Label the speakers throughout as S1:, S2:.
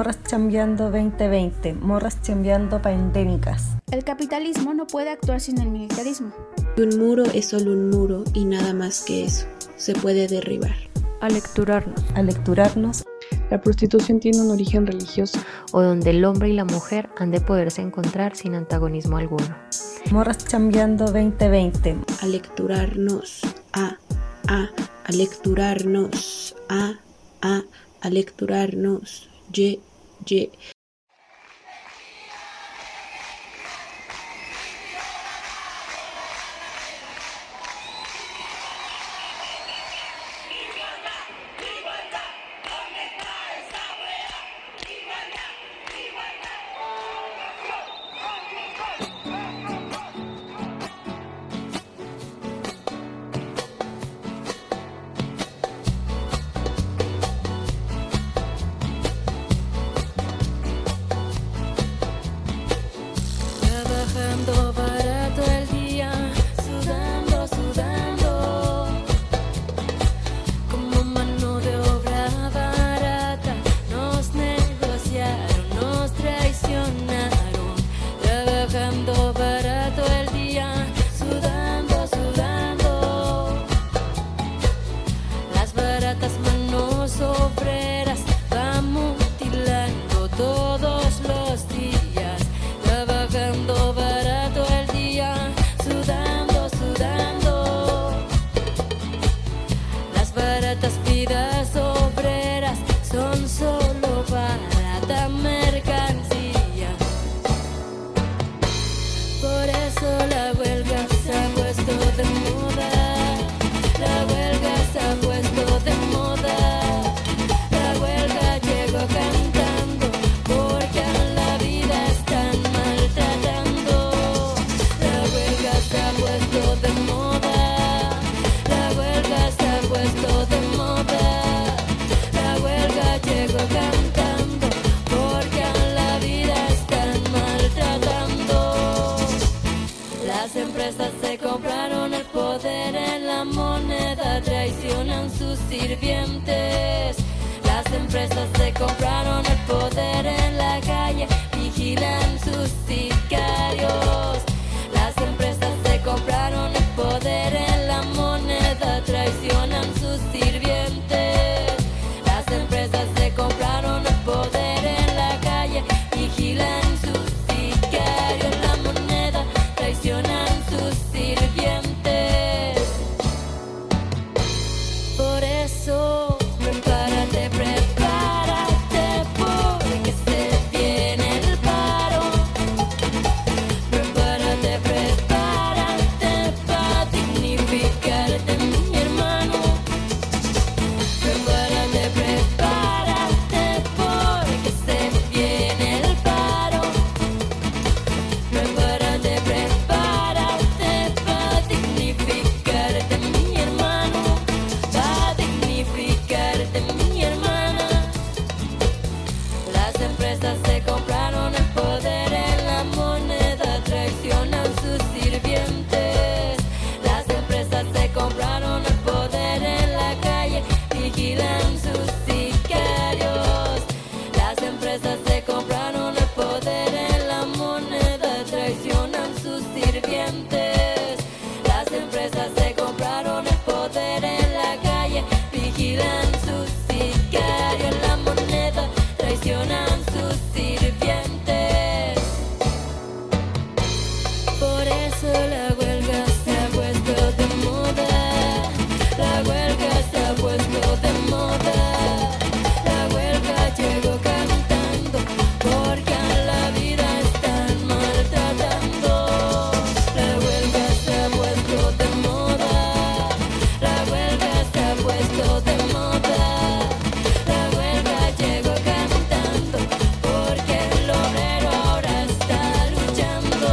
S1: Morras chambeando 2020, morras chambeando pandémicas.
S2: El capitalismo no puede actuar sin el militarismo.
S3: Un muro es solo un muro y nada más que eso. Se puede derribar.
S1: Alecturarnos.
S4: La prostitución tiene un origen religioso.
S5: O donde el hombre y la mujer han de poderse encontrar sin antagonismo alguno.
S1: Morras chambeando 2020.
S3: Alecturarnos, alecturarnos, alecturarnos, ye.
S6: Trabajando barato el día, sudando, como mano de obra barata. Nos negociaron, nos traicionaron. Trabajando barato el día, sudando, las baratas manos obreras van mutilando todos los días. Trabajando barato el día, sudando, las baratas vidas obreras son solo barata mercancía. Por eso la huelga se ha puesto de moda, la huelga se ha puesto de moda, la huelga llegó cantando porque a la vida están maltratando. La huelga se ha puesto de moda, la huelga se ha puesto de moda, la huelga llegó cantando porque a la vida están maltratando. Las empresas se compraron el poder en la moneda, traicionan sus sirvientes. Las empresas se compraron el poder en la calle, vigilan sus sicarios. Las empresas se compraron el poder en la moneda, traicionan sus sirvientes. Las empresas se compraron el poder en la calle, vigilan sus sicarios. La moneda, traicionan sus sirvientes. Por eso, prepárate, porque se viene el paro. Prepárate para dignificarte, mi hermano. Prepárate porque se viene el paro. Prepárate para dignificarte, mi hermano. Para dignificarte, mi hermana. Las empresas se compraron el poder en la moneda, traicionan sus sirvientes. Las empresas se compraron el poder en la calle, vigilan sus sicarios. Las empresas se compraron el poder en la moneda, traicionan sus sirvientes. Las empresas se compraron el poder en la calle, vigilan sus sicarios. La moneda, traicionan sus sirvientes. Por eso la huelga se ha puesto de moda, la huelga se ha puesto de moda, la huelga llegó cantando porque a la vida están maltratando. La huelga se ha puesto de moda, la huelga se ha puesto de moda, la huelga llegó cantando porque el obrero ahora está luchando.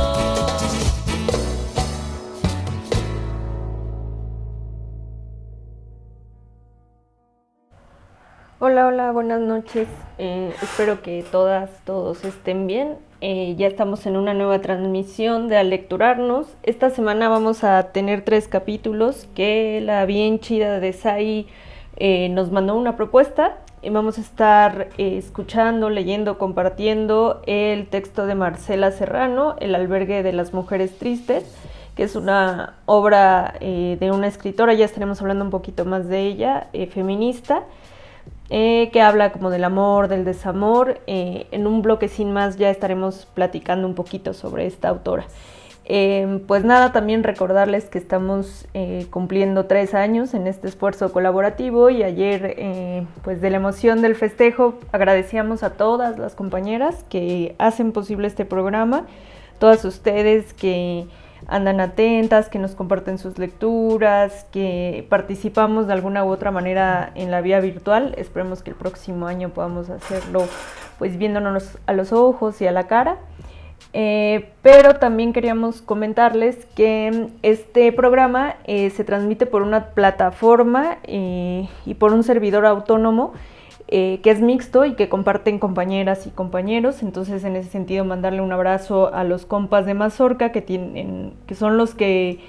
S7: Hola, buenas noches. Espero que todos estén bien. Ya estamos en una nueva transmisión de Alecturarnos. Esta semana vamos a tener 3 capítulos que la bien chida de Sai nos mandó una propuesta. Vamos a estar escuchando, leyendo, compartiendo el texto de Marcela Serrano, El albergue de las mujeres tristes, que es una obra de una escritora, ya estaremos hablando un poquito más de ella, feminista, que habla como del amor, del desamor. En un bloque sin más ya estaremos platicando un poquito sobre esta autora. Pues nada, también recordarles que estamos cumpliendo 3 años en este esfuerzo colaborativo, y ayer, pues de la emoción del festejo, agradecíamos a todas las compañeras que hacen posible este programa, todas ustedes que andan atentas, que nos comparten sus lecturas, que participamos de alguna u otra manera en la vía virtual. Esperemos que el próximo año podamos hacerlo pues viéndonos a los ojos y a la cara. Pero también queríamos comentarles que este programa se transmite por una plataforma y por un servidor autónomo que es mixto y que comparten compañeras y compañeros. Entonces, en ese sentido, mandarle un abrazo a los compas de Mazorca que son los que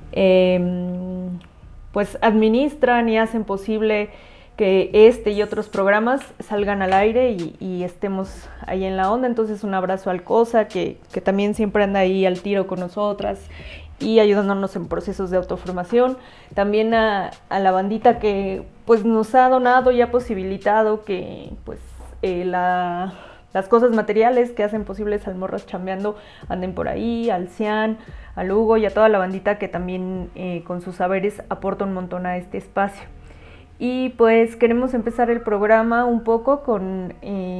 S7: pues administran y hacen posible que este y otros programas salgan al aire y estemos ahí en la onda. Entonces, un abrazo al COSA, que también siempre anda ahí al tiro con nosotras y ayudándonos en procesos de autoformación. También a la bandita que pues nos ha donado y ha posibilitado que pues las cosas materiales que hacen posibles al Morras Chambeando anden por ahí, al Cian, al Hugo y a toda la bandita que también con sus saberes aporta un montón a este espacio. Y pues queremos empezar el programa un poco con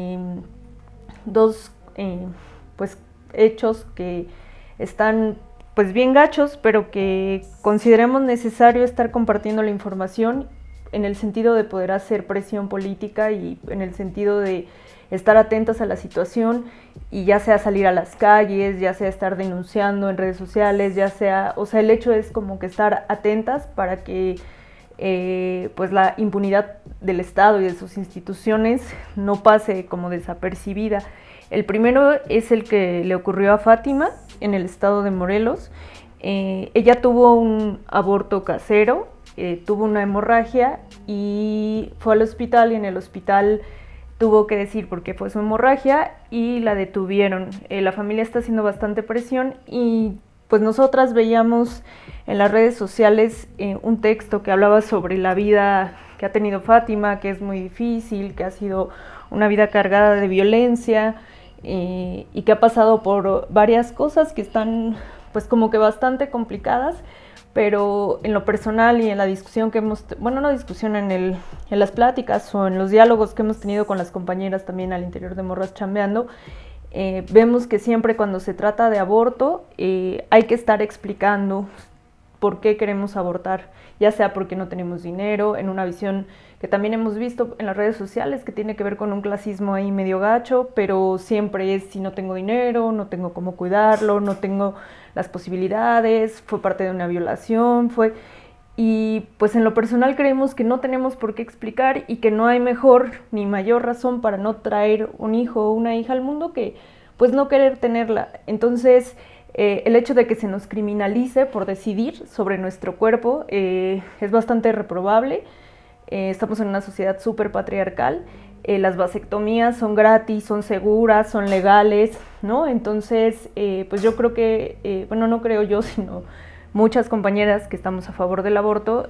S7: dos pues hechos que están pues bien gachos, pero que consideramos necesario estar compartiendo la información en el sentido de poder hacer presión política y en el sentido de estar atentas a la situación, y ya sea salir a las calles, ya sea estar denunciando en redes sociales, ya sea, o sea, el hecho es como que estar atentas para que pues la impunidad del Estado y de sus instituciones no pase como desapercibida. El primero es el que le ocurrió a Fátima en el estado de Morelos. Ella tuvo un aborto casero, tuvo una hemorragia y fue al hospital, y en el hospital tuvo que decir por qué fue su hemorragia y la detuvieron. La familia está haciendo bastante presión, y pues nosotras veíamos en las redes sociales un texto que hablaba sobre la vida que ha tenido Fátima, que es muy difícil, que ha sido una vida cargada de violencia y que ha pasado por varias cosas que están pues como que bastante complicadas, pero en lo personal y en la discusión que hemos, bueno, no discusión, en las pláticas o en los diálogos que hemos tenido con las compañeras también al interior de Morras Chambeando, vemos que siempre cuando se trata de aborto hay que estar explicando por qué queremos abortar, ya sea porque no tenemos dinero, en una visión que también hemos visto en las redes sociales que tiene que ver con un clasismo ahí medio gacho, pero siempre es si no tengo dinero, no tengo cómo cuidarlo, no tengo las posibilidades, fue parte de una violación, y pues en lo personal creemos que no tenemos por qué explicar y que no hay mejor ni mayor razón para no traer un hijo o una hija al mundo que pues no querer tenerla. Entonces el hecho de que se nos criminalice por decidir sobre nuestro cuerpo es bastante reprobable. Estamos en una sociedad súper patriarcal. Las vasectomías son gratis, son seguras, son legales, ¿no? Entonces, pues yo creo que, bueno, no creo yo, sino muchas compañeras que estamos a favor del aborto,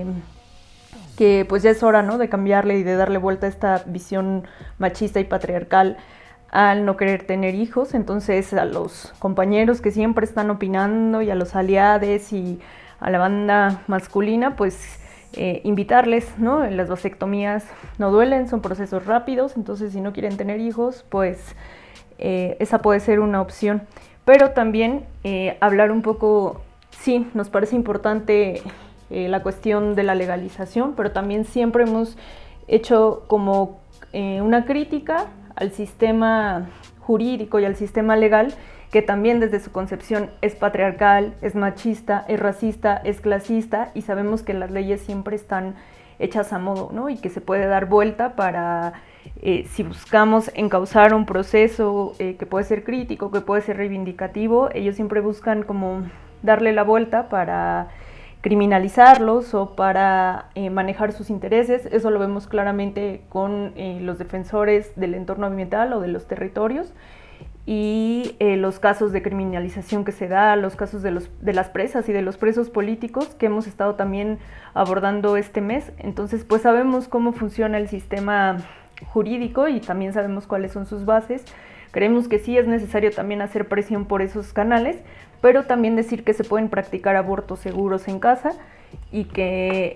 S7: que pues ya es hora, ¿no?, de cambiarle y de darle vuelta a esta visión machista y patriarcal al no querer tener hijos. Entonces, a los compañeros que siempre están opinando y a los aliados y a la banda masculina, pues invitarles, ¿no? Las vasectomías no duelen, son procesos rápidos, entonces si no quieren tener hijos, pues esa puede ser una opción. Pero también hablar un poco, sí, nos parece importante la cuestión de la legalización, pero también siempre hemos hecho como una crítica al sistema jurídico y al sistema legal, que también desde su concepción es patriarcal, es machista, es racista, es clasista, y sabemos que las leyes siempre están hechas a modo, ¿no? Y que se puede dar vuelta para, si buscamos encauzar un proceso que puede ser crítico, que puede ser reivindicativo, ellos siempre buscan como darle la vuelta para criminalizarlos o para manejar sus intereses. Eso lo vemos claramente con los defensores del entorno ambiental o de los territorios y los casos de criminalización que se da, los casos de las presas y de los presos políticos que hemos estado también abordando este mes. Entonces, pues sabemos cómo funciona el sistema jurídico y también sabemos cuáles son sus bases. Creemos que sí es necesario también hacer presión por esos canales, pero también decir que se pueden practicar abortos seguros en casa y que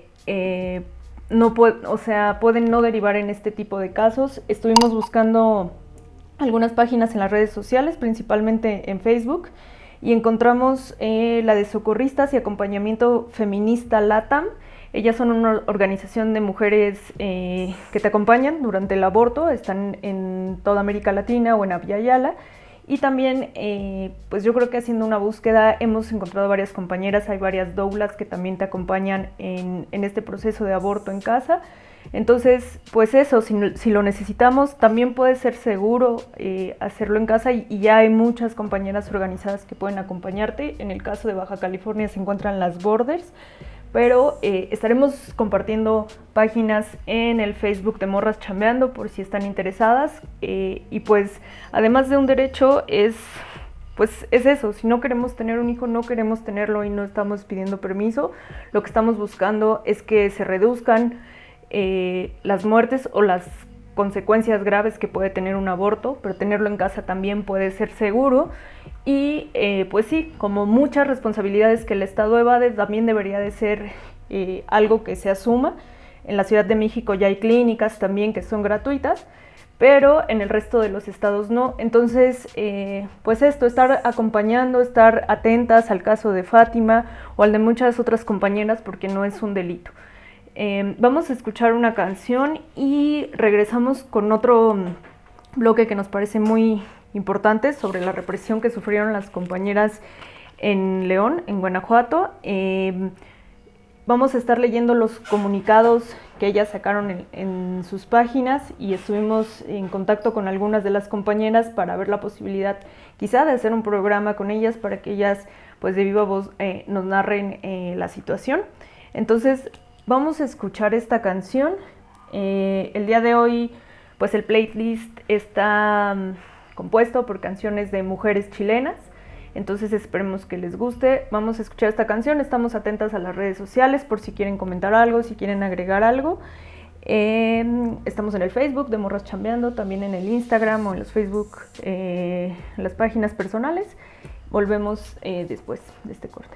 S7: pueden no derivar en este tipo de casos. Estuvimos buscando algunas páginas en las redes sociales, principalmente en Facebook, y encontramos la de Socorristas y Acompañamiento Feminista LATAM. Ellas son una organización de mujeres que te acompañan durante el aborto, están en toda América Latina o en Abya Yala. Y también, pues yo creo que haciendo una búsqueda hemos encontrado varias compañeras, hay varias doulas que también te acompañan en este proceso de aborto en casa. Entonces, pues eso, si lo necesitamos, también puede ser seguro hacerlo en casa y ya hay muchas compañeras organizadas que pueden acompañarte. En el caso de Baja California se encuentran las Borders, pero estaremos compartiendo páginas en el Facebook de Morras Chambeando por si están interesadas y pues además de un derecho es eso, si no queremos tener un hijo, no queremos tenerlo y no estamos pidiendo permiso, lo que estamos buscando es que se reduzcan las muertes o las consecuencias graves que puede tener un aborto, pero tenerlo en casa también puede ser seguro y pues sí, como muchas responsabilidades que el Estado evade, también debería de ser algo que se asuma. En la Ciudad de México ya hay clínicas también que son gratuitas, pero en el resto de los estados no. Entonces, pues esto, estar acompañando, estar atentas al caso de Fátima o al de muchas otras compañeras porque no es un delito. Vamos a escuchar una canción y regresamos con otro bloque que nos parece muy importante sobre la represión que sufrieron las compañeras en León, en Guanajuato. Vamos a estar leyendo los comunicados que ellas sacaron en sus páginas y estuvimos en contacto con algunas de las compañeras para ver la posibilidad quizá de hacer un programa con ellas para que ellas pues de viva voz nos narren la situación. Entonces vamos a escuchar esta canción. El día de hoy pues el playlist está compuesto por canciones de mujeres chilenas. Entonces esperemos que les guste. Vamos a escuchar esta canción. Estamos atentas a las redes sociales por si quieren comentar algo, si quieren agregar algo. Estamos en el Facebook de Morras Chambeando, también en el Instagram o en los Facebook, en las páginas personales. Volvemos después de este corte.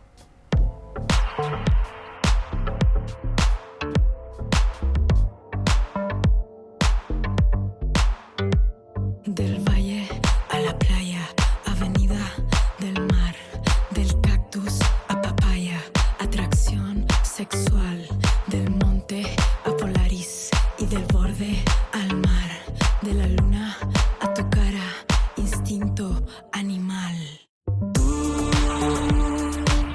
S8: Del valle a la playa, avenida del mar, del cactus a papaya, atracción sexual, del monte a Polaris y del borde al mar, de la luna a tu cara, instinto animal. Tú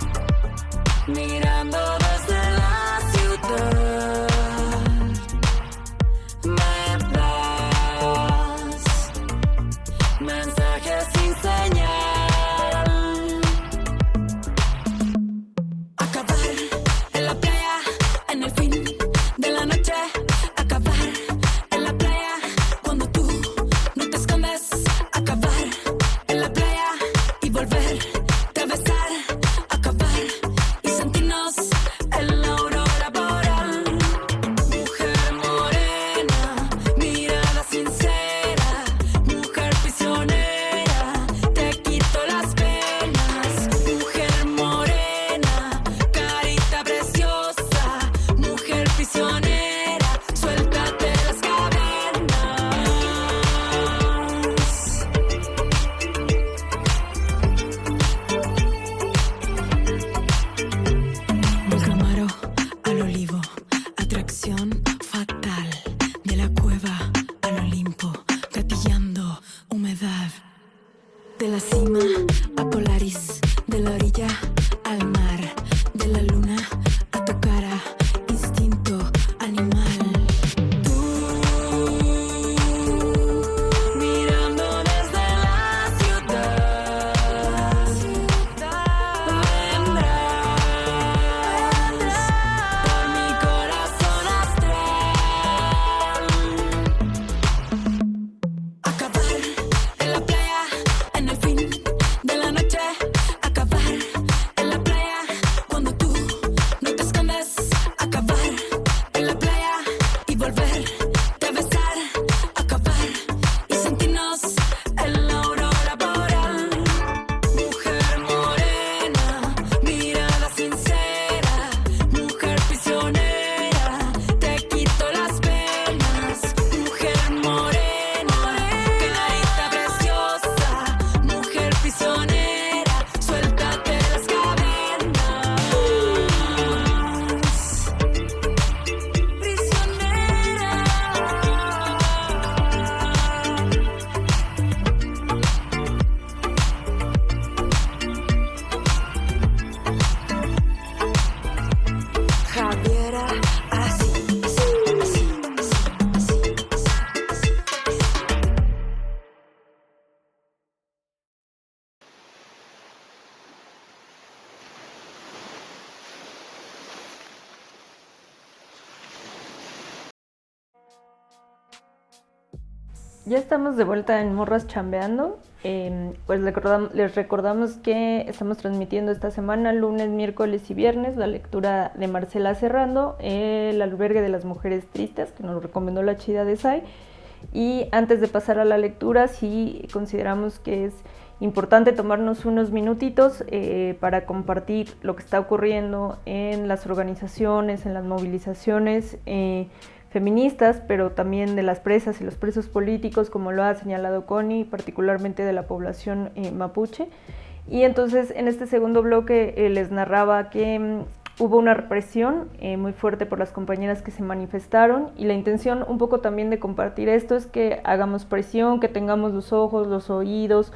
S7: Ya estamos de vuelta en Morras Chambeando. Pues les recordamos que estamos transmitiendo esta semana, lunes, miércoles y viernes, la lectura de Marcela Serrando, El albergue de las mujeres tristes, que nos recomendó la chida de Sai. Y antes de pasar a la lectura, sí consideramos que es importante tomarnos unos minutitos para compartir lo que está ocurriendo en las organizaciones, en las movilizaciones feministas, pero también de las presas y los presos políticos, como lo ha señalado Connie, particularmente de la población mapuche. Y entonces en este segundo bloque les narraba que hubo una represión muy fuerte por las compañeras que se manifestaron, y la intención un poco también de compartir esto es que hagamos presión, que tengamos los ojos, los oídos,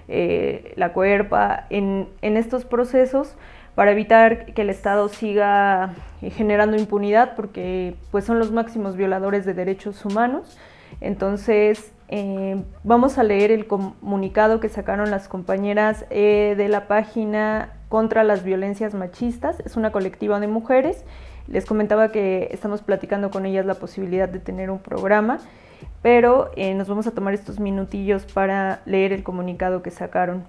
S7: la cuerpa en estos procesos, para evitar que el Estado siga generando impunidad, porque pues son los máximos violadores de derechos humanos. Entonces vamos a leer el comunicado que sacaron las compañeras de la página contra las violencias machistas. Es una colectiva de mujeres. Les comentaba que estamos platicando con ellas la posibilidad de tener un programa, pero nos vamos a tomar estos minutillos para leer el comunicado que sacaron.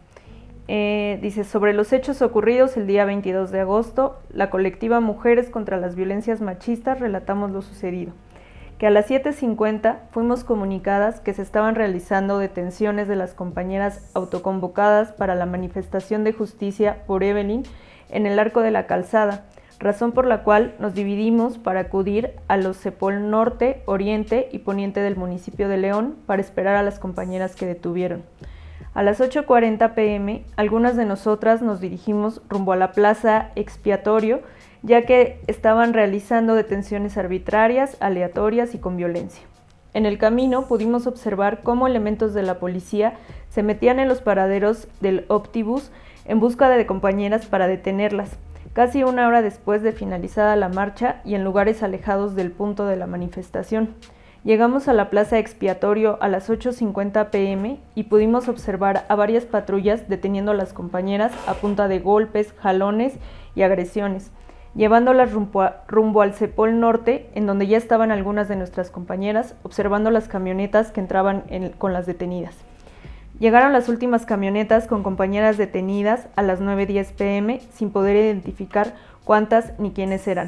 S7: Dice: sobre los hechos ocurridos el día 22 de agosto, la colectiva Mujeres contra las Violencias Machistas relatamos lo sucedido. Que a las 7:50 fuimos comunicadas que se estaban realizando detenciones de las compañeras autoconvocadas para la manifestación de justicia por Evelyn en el Arco de la Calzada, razón por la cual nos dividimos para acudir a los CEPOL Norte, Oriente y Poniente del municipio de León para esperar a las compañeras que detuvieron. A las 8:40 p.m., algunas de nosotras nos dirigimos rumbo a la Plaza Expiatorio, ya que estaban realizando detenciones arbitrarias, aleatorias y con violencia. En el camino pudimos observar cómo elementos de la policía se metían en los paraderos del ómnibus en busca de compañeras para detenerlas, casi una hora después de finalizada la marcha y en lugares alejados del punto de la manifestación. Llegamos a la Plaza Expiatorio a las 8:50 p.m. y pudimos observar a varias patrullas deteniendo a las compañeras a punta de golpes, jalones y agresiones, llevándolas rumbo al CEPOL Norte, en donde ya estaban algunas de nuestras compañeras observando las camionetas que entraban con las detenidas. Llegaron las últimas camionetas con compañeras detenidas a las 9:10 p.m. sin poder identificar cuántas ni quiénes eran.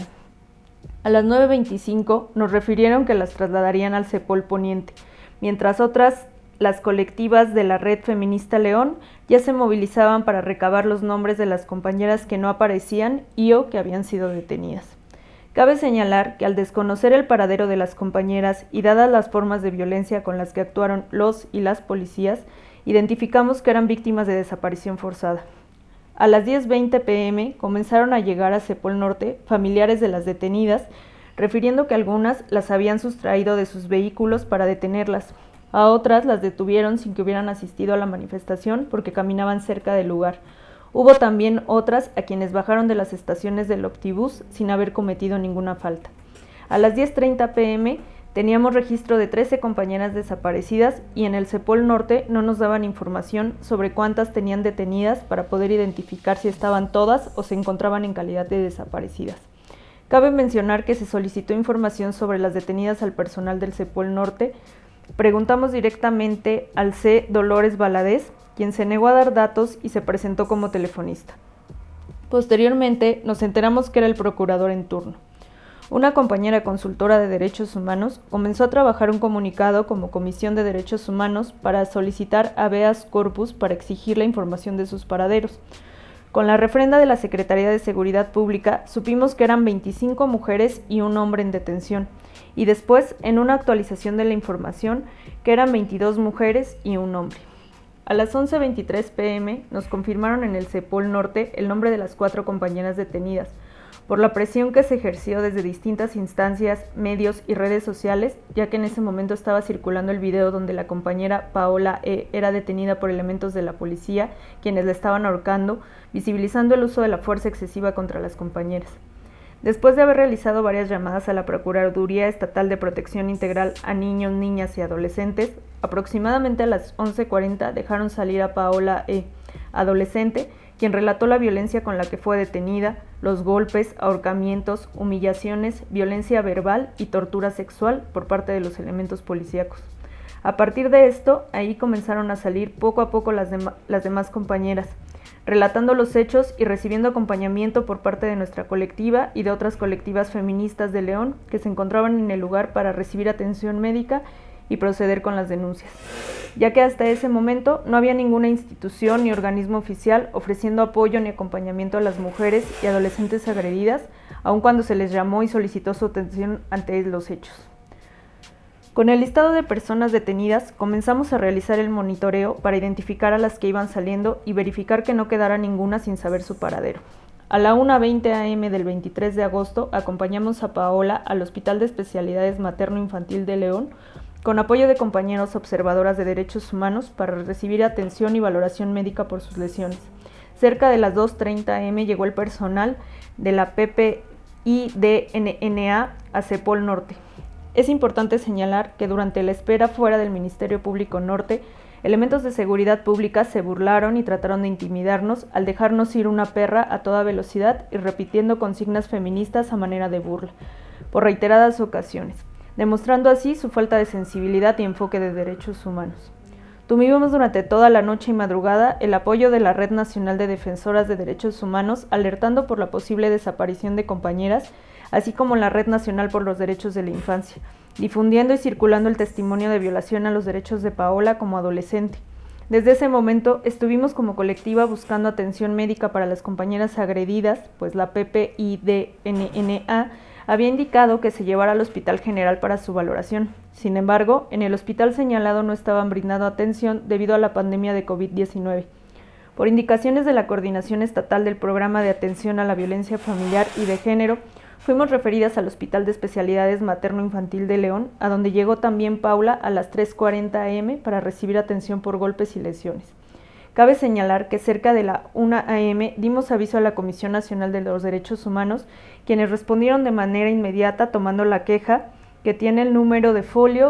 S7: A las 9:25 nos refirieron que las trasladarían al CEPOL Poniente, mientras otras, las colectivas de la Red Feminista León, ya se movilizaban para recabar los nombres de las compañeras que no aparecían y o que habían sido detenidas. Cabe señalar que al desconocer el paradero de las compañeras y dadas las formas de violencia con las que actuaron los y las policías, identificamos que eran víctimas de desaparición forzada. A las 10:20 p.m. comenzaron a llegar a CEPOL Norte familiares de las detenidas, refiriendo que algunas las habían sustraído de sus vehículos para detenerlas. A otras las detuvieron sin que hubieran asistido a la manifestación porque caminaban cerca del lugar. Hubo también otras a quienes bajaron de las estaciones del ómnibus sin haber cometido ninguna falta. A las 10:30 p.m. teníamos registro de 13 compañeras desaparecidas y en el CEPOL Norte no nos daban información sobre cuántas tenían detenidas para poder identificar si estaban todas o se encontraban en calidad de desaparecidas. Cabe mencionar que se solicitó información sobre las detenidas al personal del CEPOL Norte. Preguntamos directamente al C. Dolores Valadez, quien se negó a dar datos y se presentó como telefonista. Posteriormente nos enteramos que era el procurador en turno. Una compañera consultora de derechos humanos comenzó a trabajar un comunicado como Comisión de Derechos Humanos para solicitar habeas corpus para exigir la información de sus paraderos. Con la refrenda de la Secretaría de Seguridad Pública supimos que eran 25 mujeres y un hombre en detención, y después, en una actualización de la información, que eran 22 mujeres y un hombre. A las 11:23 p.m. nos confirmaron en el CEPOL Norte el nombre de las 4 compañeras detenidas, por la presión que se ejerció desde distintas instancias, medios y redes sociales, ya que en ese momento estaba circulando el video donde la compañera Paola E. era detenida por elementos de la policía, quienes la estaban ahorcando, visibilizando el uso de la fuerza excesiva contra las compañeras. Después de haber realizado varias llamadas a la Procuraduría Estatal de Protección Integral a niños, niñas y adolescentes, aproximadamente a las 11:40 dejaron salir a Paola E., adolescente, quien relató la violencia con la que fue detenida, los golpes, ahorcamientos, humillaciones, violencia verbal y tortura sexual por parte de los elementos policíacos. A partir de esto, ahí comenzaron a salir poco a poco las demás compañeras, relatando los hechos y recibiendo acompañamiento por parte de nuestra colectiva y de otras colectivas feministas de León que se encontraban en el lugar para recibir atención médica y proceder con las denuncias, ya que hasta ese momento no había ninguna institución ni organismo oficial ofreciendo apoyo ni acompañamiento a las mujeres y adolescentes agredidas, aun cuando se les llamó y solicitó su atención ante los hechos. Con el listado de personas detenidas, comenzamos a realizar el monitoreo para identificar a las que iban saliendo y verificar que no quedara ninguna sin saber su paradero. A la 1:20 am del 23 de agosto, acompañamos a Paola al Hospital de Especialidades Materno-Infantil de León, con apoyo de compañeros observadoras de derechos humanos para recibir atención y valoración médica por sus lesiones. Cerca de las 2:30 am llegó el personal de la PPIDNNA a Cepol Norte. Es importante señalar que durante la espera fuera del Ministerio Público Norte, elementos de seguridad pública se burlaron y trataron de intimidarnos al dejarnos ir una perra a toda velocidad y repitiendo consignas feministas a manera de burla, por reiteradas ocasiones, demostrando así su falta de sensibilidad y enfoque de derechos humanos. Tuvimos durante toda la noche y madrugada el apoyo de la Red Nacional de Defensoras de Derechos Humanos, alertando por la posible desaparición de compañeras, así como la Red Nacional por los Derechos de la Infancia, difundiendo y circulando el testimonio de violación a los derechos de Paola como adolescente. Desde ese momento estuvimos como colectiva buscando atención médica para las compañeras agredidas, pues la PPIDNNA había indicado que se llevara al Hospital General para su valoración. Sin embargo, en el hospital señalado no estaban brindando atención debido a la pandemia de COVID-19. Por indicaciones de la Coordinación Estatal del Programa de Atención a la Violencia Familiar y de Género, fuimos referidas al Hospital de Especialidades Materno-Infantil de León, a donde llegó también Paula a las 3:40 am para recibir atención por golpes y lesiones. Cabe señalar que cerca de la 1 am dimos aviso a la Comisión Nacional de los Derechos Humanos, quienes respondieron de manera inmediata tomando la queja, que tiene el número de folio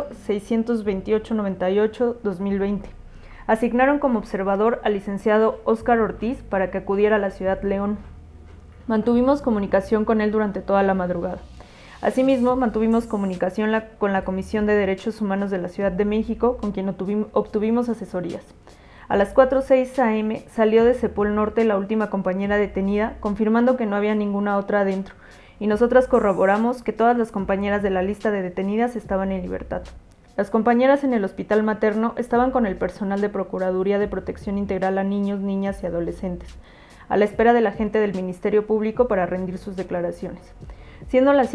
S7: 62898-2020. Asignaron como observador al licenciado Óscar Ortiz para que acudiera a la ciudad León. Mantuvimos comunicación con él durante toda la madrugada. Asimismo, mantuvimos comunicación con la Comisión de Derechos Humanos de la Ciudad de México, con quien obtuvimos asesorías. A las 4:06 am salió de Cepol Norte la última compañera detenida, confirmando que no había ninguna otra adentro, y nosotras corroboramos que todas las compañeras de la lista de detenidas estaban en libertad. Las compañeras en el hospital materno estaban con el personal de Procuraduría de Protección Integral a Niños, Niñas y Adolescentes, a la espera del agente del Ministerio Público para rendir sus declaraciones. Siendo las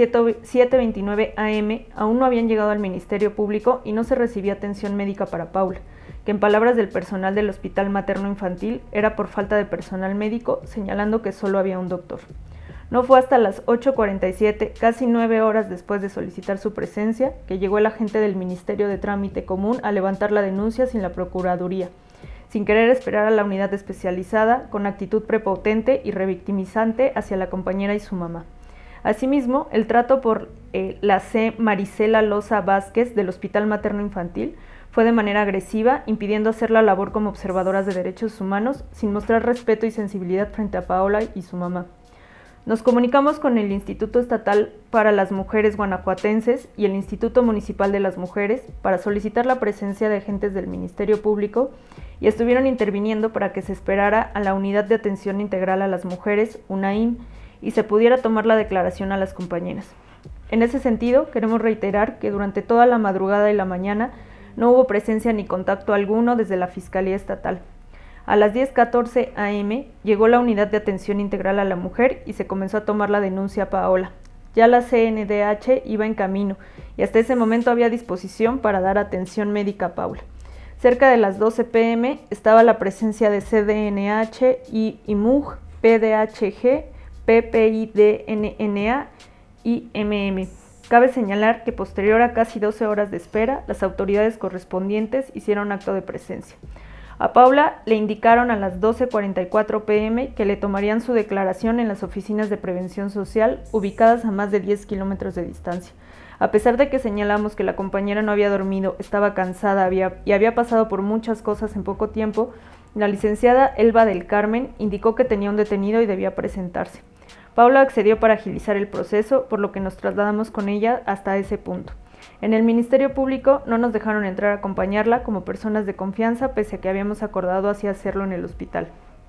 S7: 7:29 am, aún no habían llegado al Ministerio Público y no se recibía atención médica para Paula, que en palabras del personal del Hospital Materno Infantil era por falta de personal médico, señalando que solo había un doctor. No fue hasta las 8:47, casi 9 horas después de solicitar su presencia, que llegó el agente del Ministerio de Trámite Común a levantar la denuncia sin la Procuraduría, sin querer esperar a la unidad especializada, con actitud prepotente y revictimizante hacia la compañera y su mamá. Asimismo, el trato por la C. Marisela Loza Vázquez del Hospital Materno Infantil fue de manera agresiva, impidiendo hacer la labor como observadoras de derechos humanos, sin mostrar respeto y sensibilidad frente a Paola y su mamá. Nos comunicamos con el Instituto Estatal para las Mujeres Guanajuatenses y el Instituto Municipal de las Mujeres para solicitar la presencia de agentes del Ministerio Público y estuvieron interviniendo para que se esperara a la Unidad de Atención Integral a las Mujeres, UNAIM, y se pudiera tomar la declaración a las compañeras. En ese sentido, queremos reiterar que durante toda la madrugada y la mañana no hubo presencia ni contacto alguno desde la Fiscalía Estatal. A las 10:14 am llegó la Unidad de Atención Integral a la Mujer y se comenzó a tomar la denuncia a Paola. Ya la CNDH iba en camino y hasta ese momento había disposición para dar atención médica a Paula. Cerca de las 12 p.m. estaba la presencia de CDNH, IMUG, PDHG, PPIDNNA y MM. Cabe señalar que posterior a casi 12 horas de espera, las autoridades correspondientes hicieron acto de presencia. A Paula le indicaron a las 12:44 p.m. que le tomarían su declaración en las oficinas de prevención social ubicadas a más de 10 kilómetros de distancia. A pesar de que señalamos que la compañera no había dormido, estaba cansada y había pasado por muchas cosas en poco tiempo, la licenciada Elba del Carmen indicó que tenía un detenido y debía presentarse. Paula accedió para agilizar el proceso, por lo que nos trasladamos con ella hasta ese punto. En el Ministerio Público no nos dejaron entrar a acompañarla como personas de confianza, pese a que habíamos acordado así hacerlo en el hospital.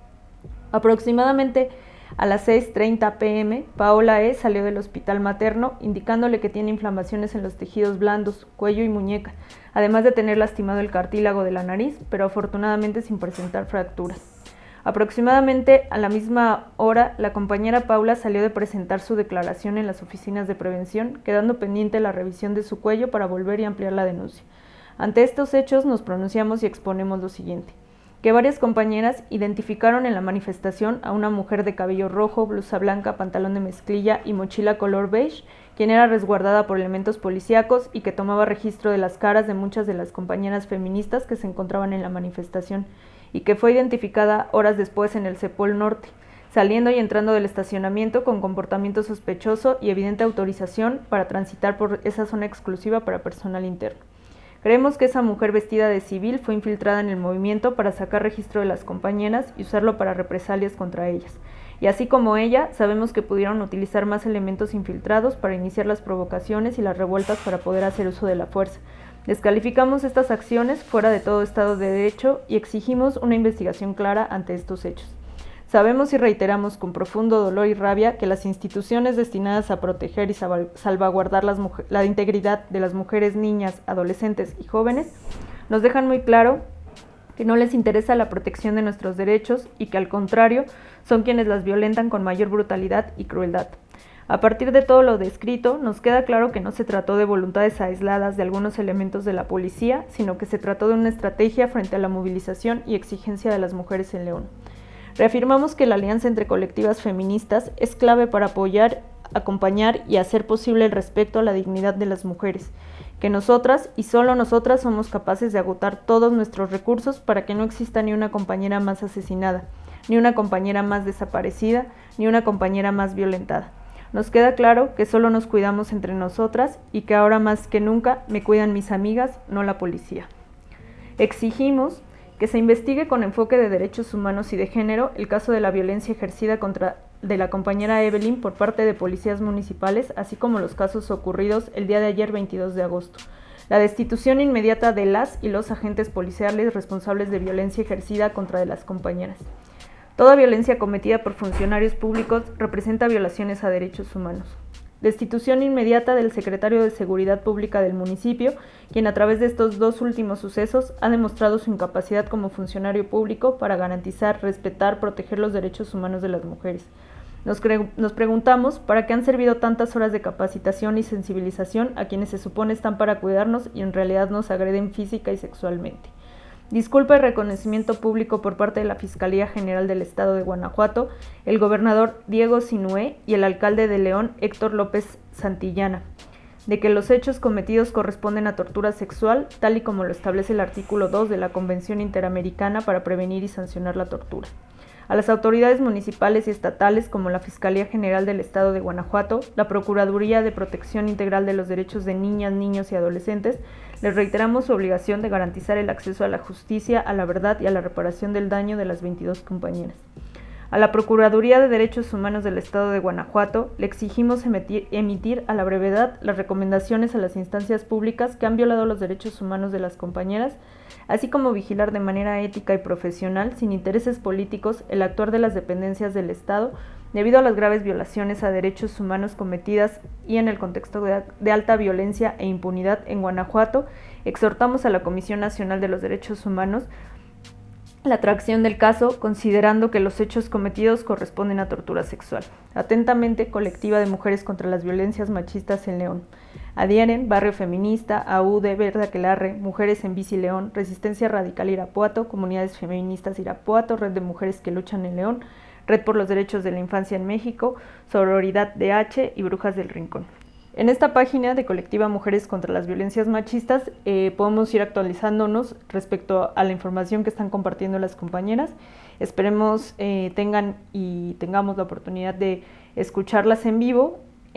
S7: Aproximadamente a las 6:30 p.m., Paola E. salió del hospital materno, indicándole que tiene inflamaciones en los tejidos blandos, cuello y muñeca, además de tener lastimado el cartílago de la nariz, pero afortunadamente sin presentar fracturas. Aproximadamente a la misma hora, la compañera Paula salió de presentar su declaración en las oficinas de prevención, quedando pendiente la revisión de su cuello para volver y ampliar la denuncia. Ante estos hechos nos pronunciamos y exponemos lo siguiente: que varias compañeras identificaron en la manifestación a una mujer de cabello rojo, blusa blanca, pantalón de mezclilla y mochila color beige, quien era resguardada por elementos policíacos y que tomaba registro de las caras de muchas de las compañeras feministas que se encontraban en la manifestación, y que fue identificada horas después en el Cepol Norte, saliendo y entrando del estacionamiento con comportamiento sospechoso y evidente autorización para transitar por esa zona exclusiva para personal interno. Creemos que esa mujer vestida de civil fue infiltrada en el movimiento para sacar registro de las compañeras y usarlo para represalias contra ellas. Y así como ella, sabemos que pudieron utilizar más elementos infiltrados para iniciar las provocaciones y las revueltas para poder hacer uso de la fuerza. Descalificamos estas acciones fuera de todo Estado de Derecho y exigimos una investigación clara ante estos hechos. Sabemos y reiteramos con profundo dolor y rabia que las instituciones destinadas a proteger y salvaguardar la integridad de las mujeres, niñas, adolescentes y jóvenes nos dejan muy claro que no les interesa la protección de nuestros derechos y que al contrario son quienes las violentan con mayor brutalidad y crueldad. A partir de todo lo descrito, nos queda claro que no se trató de voluntades aisladas de algunos elementos de la policía, sino que se trató de una estrategia frente a la movilización y exigencia de las mujeres en León. Reafirmamos que la alianza entre colectivas feministas es clave para apoyar, acompañar y hacer posible el respeto a la dignidad de las mujeres, que nosotras y solo nosotras somos capaces de agotar todos nuestros recursos para que no exista ni una compañera más asesinada, ni una compañera más desaparecida, ni una compañera más violentada. Nos queda claro que solo nos cuidamos entre nosotras y que ahora más que nunca me cuidan mis amigas, no la policía. Exigimos que se investigue con enfoque de derechos humanos y de género el caso de la violencia ejercida contra de la compañera Evelyn por parte de policías municipales, así como los casos ocurridos el día de ayer 22 de agosto. La destitución inmediata de las y los agentes policiales responsables de violencia ejercida contra de las compañeras. Toda violencia cometida por funcionarios públicos representa violaciones a derechos humanos. Destitución inmediata del secretario de Seguridad Pública del municipio, quien a través de estos dos últimos sucesos ha demostrado su incapacidad como funcionario público para garantizar, respetar, proteger los derechos humanos de las mujeres. Nos preguntamos para qué han servido tantas horas de capacitación y sensibilización a quienes se supone están para cuidarnos y en realidad nos agreden física y sexualmente. Disculpa y reconocimiento público por parte de la Fiscalía General del Estado de Guanajuato, el gobernador Diego Sinué y el alcalde de León, Héctor López Santillana, de que los hechos cometidos corresponden a tortura sexual, tal y como lo establece el artículo 2 de la Convención Interamericana para prevenir y sancionar la tortura. A las autoridades municipales y estatales como la Fiscalía General del Estado de Guanajuato, la Procuraduría de Protección Integral de los Derechos de Niñas, Niños y Adolescentes, les reiteramos su obligación de garantizar el acceso a la justicia, a la verdad y a la reparación del daño de las 22 compañeras. A la Procuraduría de Derechos Humanos del Estado de Guanajuato le exigimos emitir a la brevedad las recomendaciones a las instancias públicas que han violado los derechos humanos de las compañeras, así como vigilar de manera ética y profesional, sin intereses políticos, el actuar de las dependencias del Estado debido a las graves violaciones a derechos humanos cometidas y en el contexto de alta violencia e impunidad en Guanajuato. Exhortamos a la Comisión Nacional de los Derechos Humanos la atracción del caso, considerando que los hechos cometidos corresponden a tortura sexual. Atentamente, Colectiva de Mujeres contra las Violencias Machistas en León. Adhieren Barrio Feminista, AUDE, Verde Aquelarre, Mujeres en Bici León, Resistencia Radical Irapuato, Comunidades Feministas Irapuato, Red de Mujeres que Luchan en León, Red por los Derechos de la Infancia en México, Sororidad DH y Brujas del Rincón. En esta página de Colectiva Mujeres contra las Violencias Machistas podemos ir actualizándonos respecto a la información que están compartiendo las compañeras. Esperemos tengamos la oportunidad de escucharlas en vivo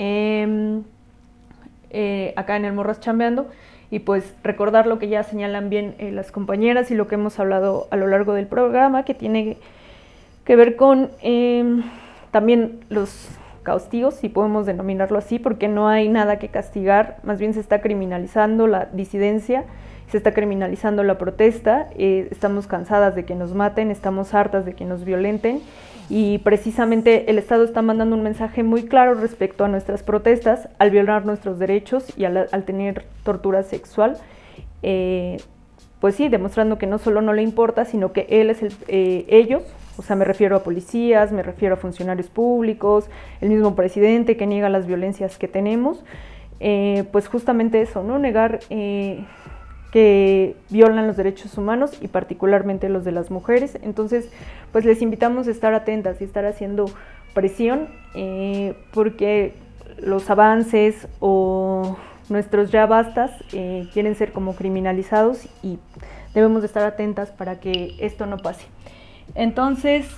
S7: acá en el Morras Chambeando y pues recordar lo que ya señalan bien las compañeras y lo que hemos hablado a lo largo del programa, que tiene que ver con también los castigos, si podemos denominarlo así, porque no hay nada que castigar, más bien se está criminalizando la disidencia, se está criminalizando la protesta, estamos cansadas de que nos maten, estamos hartas de que nos violenten, y precisamente el Estado está mandando un mensaje muy claro respecto a nuestras protestas al violar nuestros derechos y al tener tortura sexual, pues sí, demostrando que no solo no le importa, sino que él es ellos, o sea, me refiero a policías, me refiero a funcionarios públicos, el mismo presidente que niega las violencias que tenemos, pues justamente eso, ¿no? Negar que violan los derechos humanos y particularmente los de las mujeres. Entonces, pues les invitamos a estar atentas y estar haciendo presión, porque los avances o nuestros ya bastas quieren ser como criminalizados y debemos de estar atentas para que esto no pase. Entonces,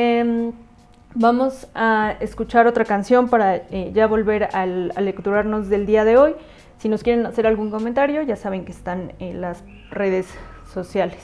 S7: vamos a escuchar otra canción para ya volver a lecturarnos del día de hoy. Si nos quieren hacer algún comentario, ya saben que están en las redes sociales.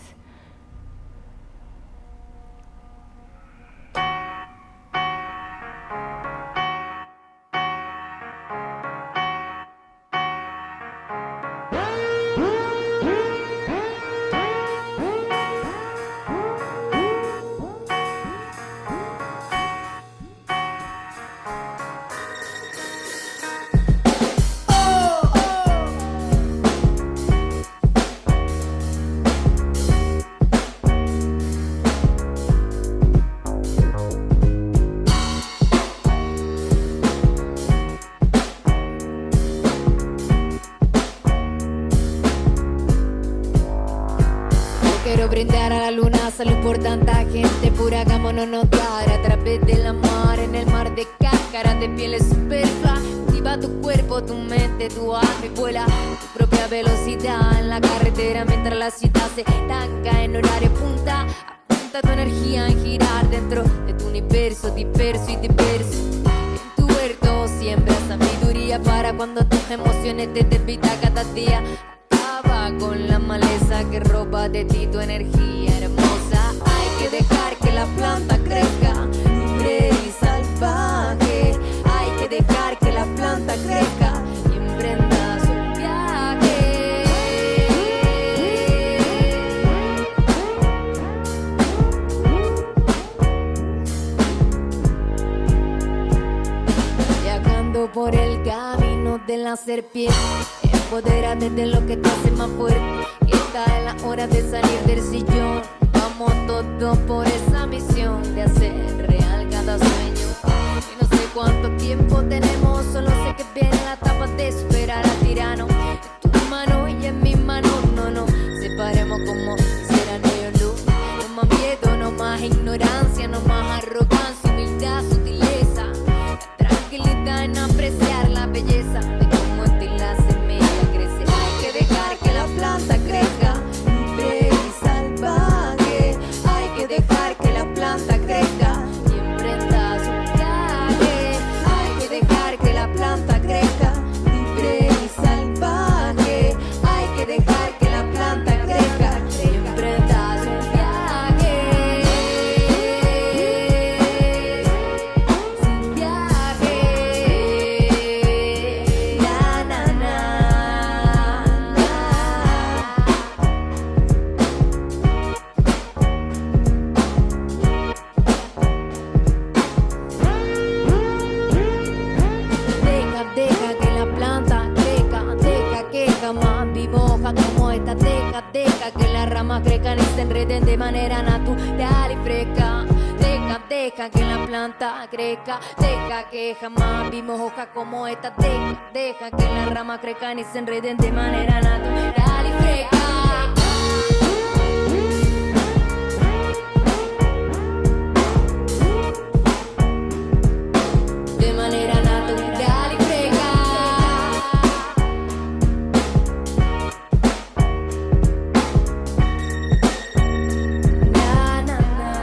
S6: Quiero brindar a la luna, salud por tanta gente pura, hagámonos notar a través de la mar, en el mar de cáscaras de pieles superfluas. Activa tu cuerpo, tu mente, tu alma y vuela a tu propia velocidad en la carretera mientras la ciudad se estanca en horario punta. Apunta tu energía en girar dentro de tu universo diverso y diverso. En tu huerto siembra sabiduría para cuando tus emociones te desvitan cada día. Con la maleza que roba de ti tu energía hermosa. Hay que dejar que la planta crezca libre y salvaje. Hay que dejar que la planta crezca y emprenda su viaje. Viajando por el camino de la serpiente, empodérate de lo que te hace más fuerte. Esta es la hora de salir del sillón. Vamos todos por esa misión de hacer real cada sueño. Y no sé cuánto tiempo tenemos, solo sé que viene la etapa de superar al tirano. En tu mano y en mi mano, no separemos como quisieran ellos luz. No más miedo, no más ignorancia, no más arrogancia, humildad, sutileza. La tranquilidad en apreciar la belleza de cómo estilas planta crezca libre y salvaje. Hay que dejar que la planta crezca y emprenda su viaje. Hay que dejar que la planta crezca libre y salvaje. Hay que dejar que la planta crezca y emprenda su viaje. Su viaje. Na, na, na. Deja que la planta crezca, deja que jamás vivo hoja como esta. Deja que las ramas crezcan y se enreden de manera natural y fresca. Deja que la planta crezca, deja que jamás vimos hoja como esta. Deja que las ramas crezcan y se enreden de manera natural y fresca. De manera natural y fresca. Na, na, na.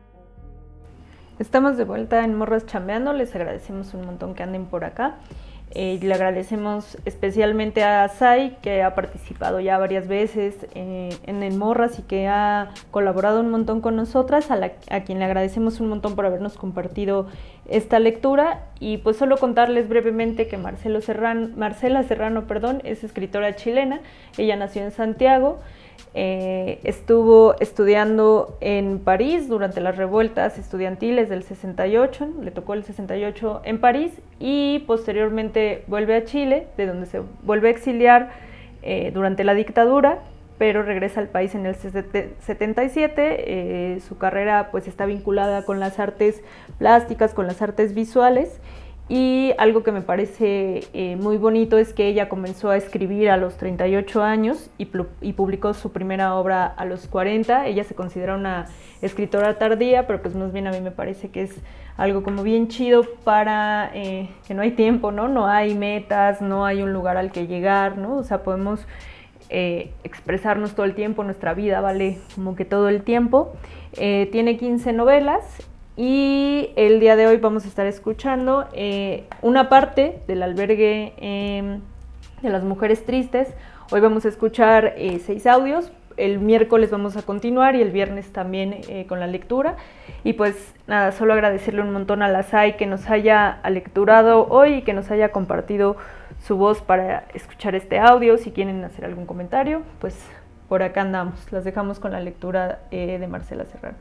S7: Estamos de vuelta en Morras Chambeando, les agradecemos un montón que anden por acá. Le agradecemos especialmente a Sai, que ha participado ya varias veces en el Morras y que ha colaborado un montón con nosotras, a quien le agradecemos un montón por habernos compartido esta lectura. Y pues solo contarles brevemente que Marcela Serrano, es escritora chilena. Ella nació en Santiago. Estuvo estudiando en París durante las revueltas estudiantiles del 68, le tocó el 68 en París, y posteriormente vuelve a Chile, de donde se vuelve a exiliar durante la dictadura, pero regresa al país en el 77. Su carrera pues está vinculada con las artes plásticas, con las artes visuales. Y algo que me parece muy bonito es que ella comenzó a escribir a los 38 años y publicó su primera obra a los 40. Ella se considera una escritora tardía, pero pues más bien a mí me parece que es algo como bien chido para que no hay tiempo, ¿no? No hay metas, no hay un lugar al que llegar, ¿no? O sea, podemos expresarnos todo el tiempo, nuestra vida vale como que todo el tiempo. Tiene 15 novelas. Y el día de hoy vamos a estar escuchando una parte del albergue de las mujeres tristes. Hoy vamos a escuchar 6 audios. El miércoles vamos a continuar y el viernes también con la lectura. Y pues nada, solo agradecerle un montón a la Sai que nos haya lecturado hoy y que nos haya compartido su voz para escuchar este audio. Si quieren hacer algún comentario, pues por acá andamos. Las dejamos con la lectura de Marcela Serrano.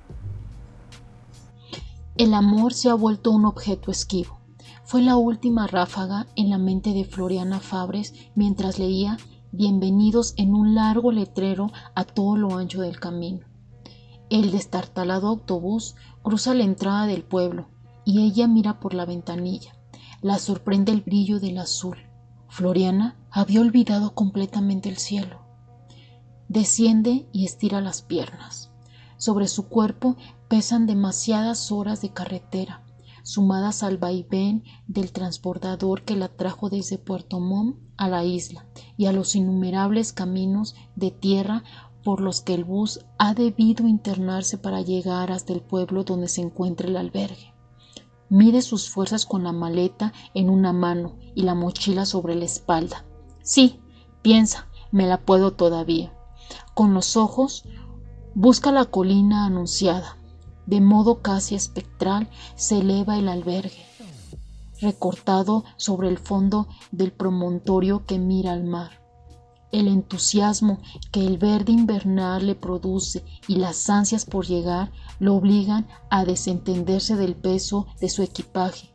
S9: El amor se ha vuelto un objeto esquivo. Fue la última ráfaga en la mente de Floriana Fabres mientras leía Bienvenidos en un largo letrero a todo lo ancho del camino. El destartalado autobús cruza la entrada del pueblo y ella mira por la ventanilla. La sorprende el brillo del azul. Floriana había olvidado completamente el cielo. Desciende y estira las piernas. Sobre su cuerpo pesan demasiadas horas de carretera, sumadas al vaivén del transbordador que la trajo desde Puerto Montt a la isla y a los innumerables caminos de tierra por los que el bus ha debido internarse para llegar hasta el pueblo donde se encuentra el albergue. Mide sus fuerzas con la maleta en una mano y la mochila sobre la espalda. Sí, piensa, me la puedo todavía. Con los ojos busca la colina anunciada. De modo casi espectral se eleva el albergue, recortado sobre el fondo del promontorio que mira al mar. El entusiasmo que el verde invernal le produce y las ansias por llegar lo obligan a desentenderse del peso de su equipaje.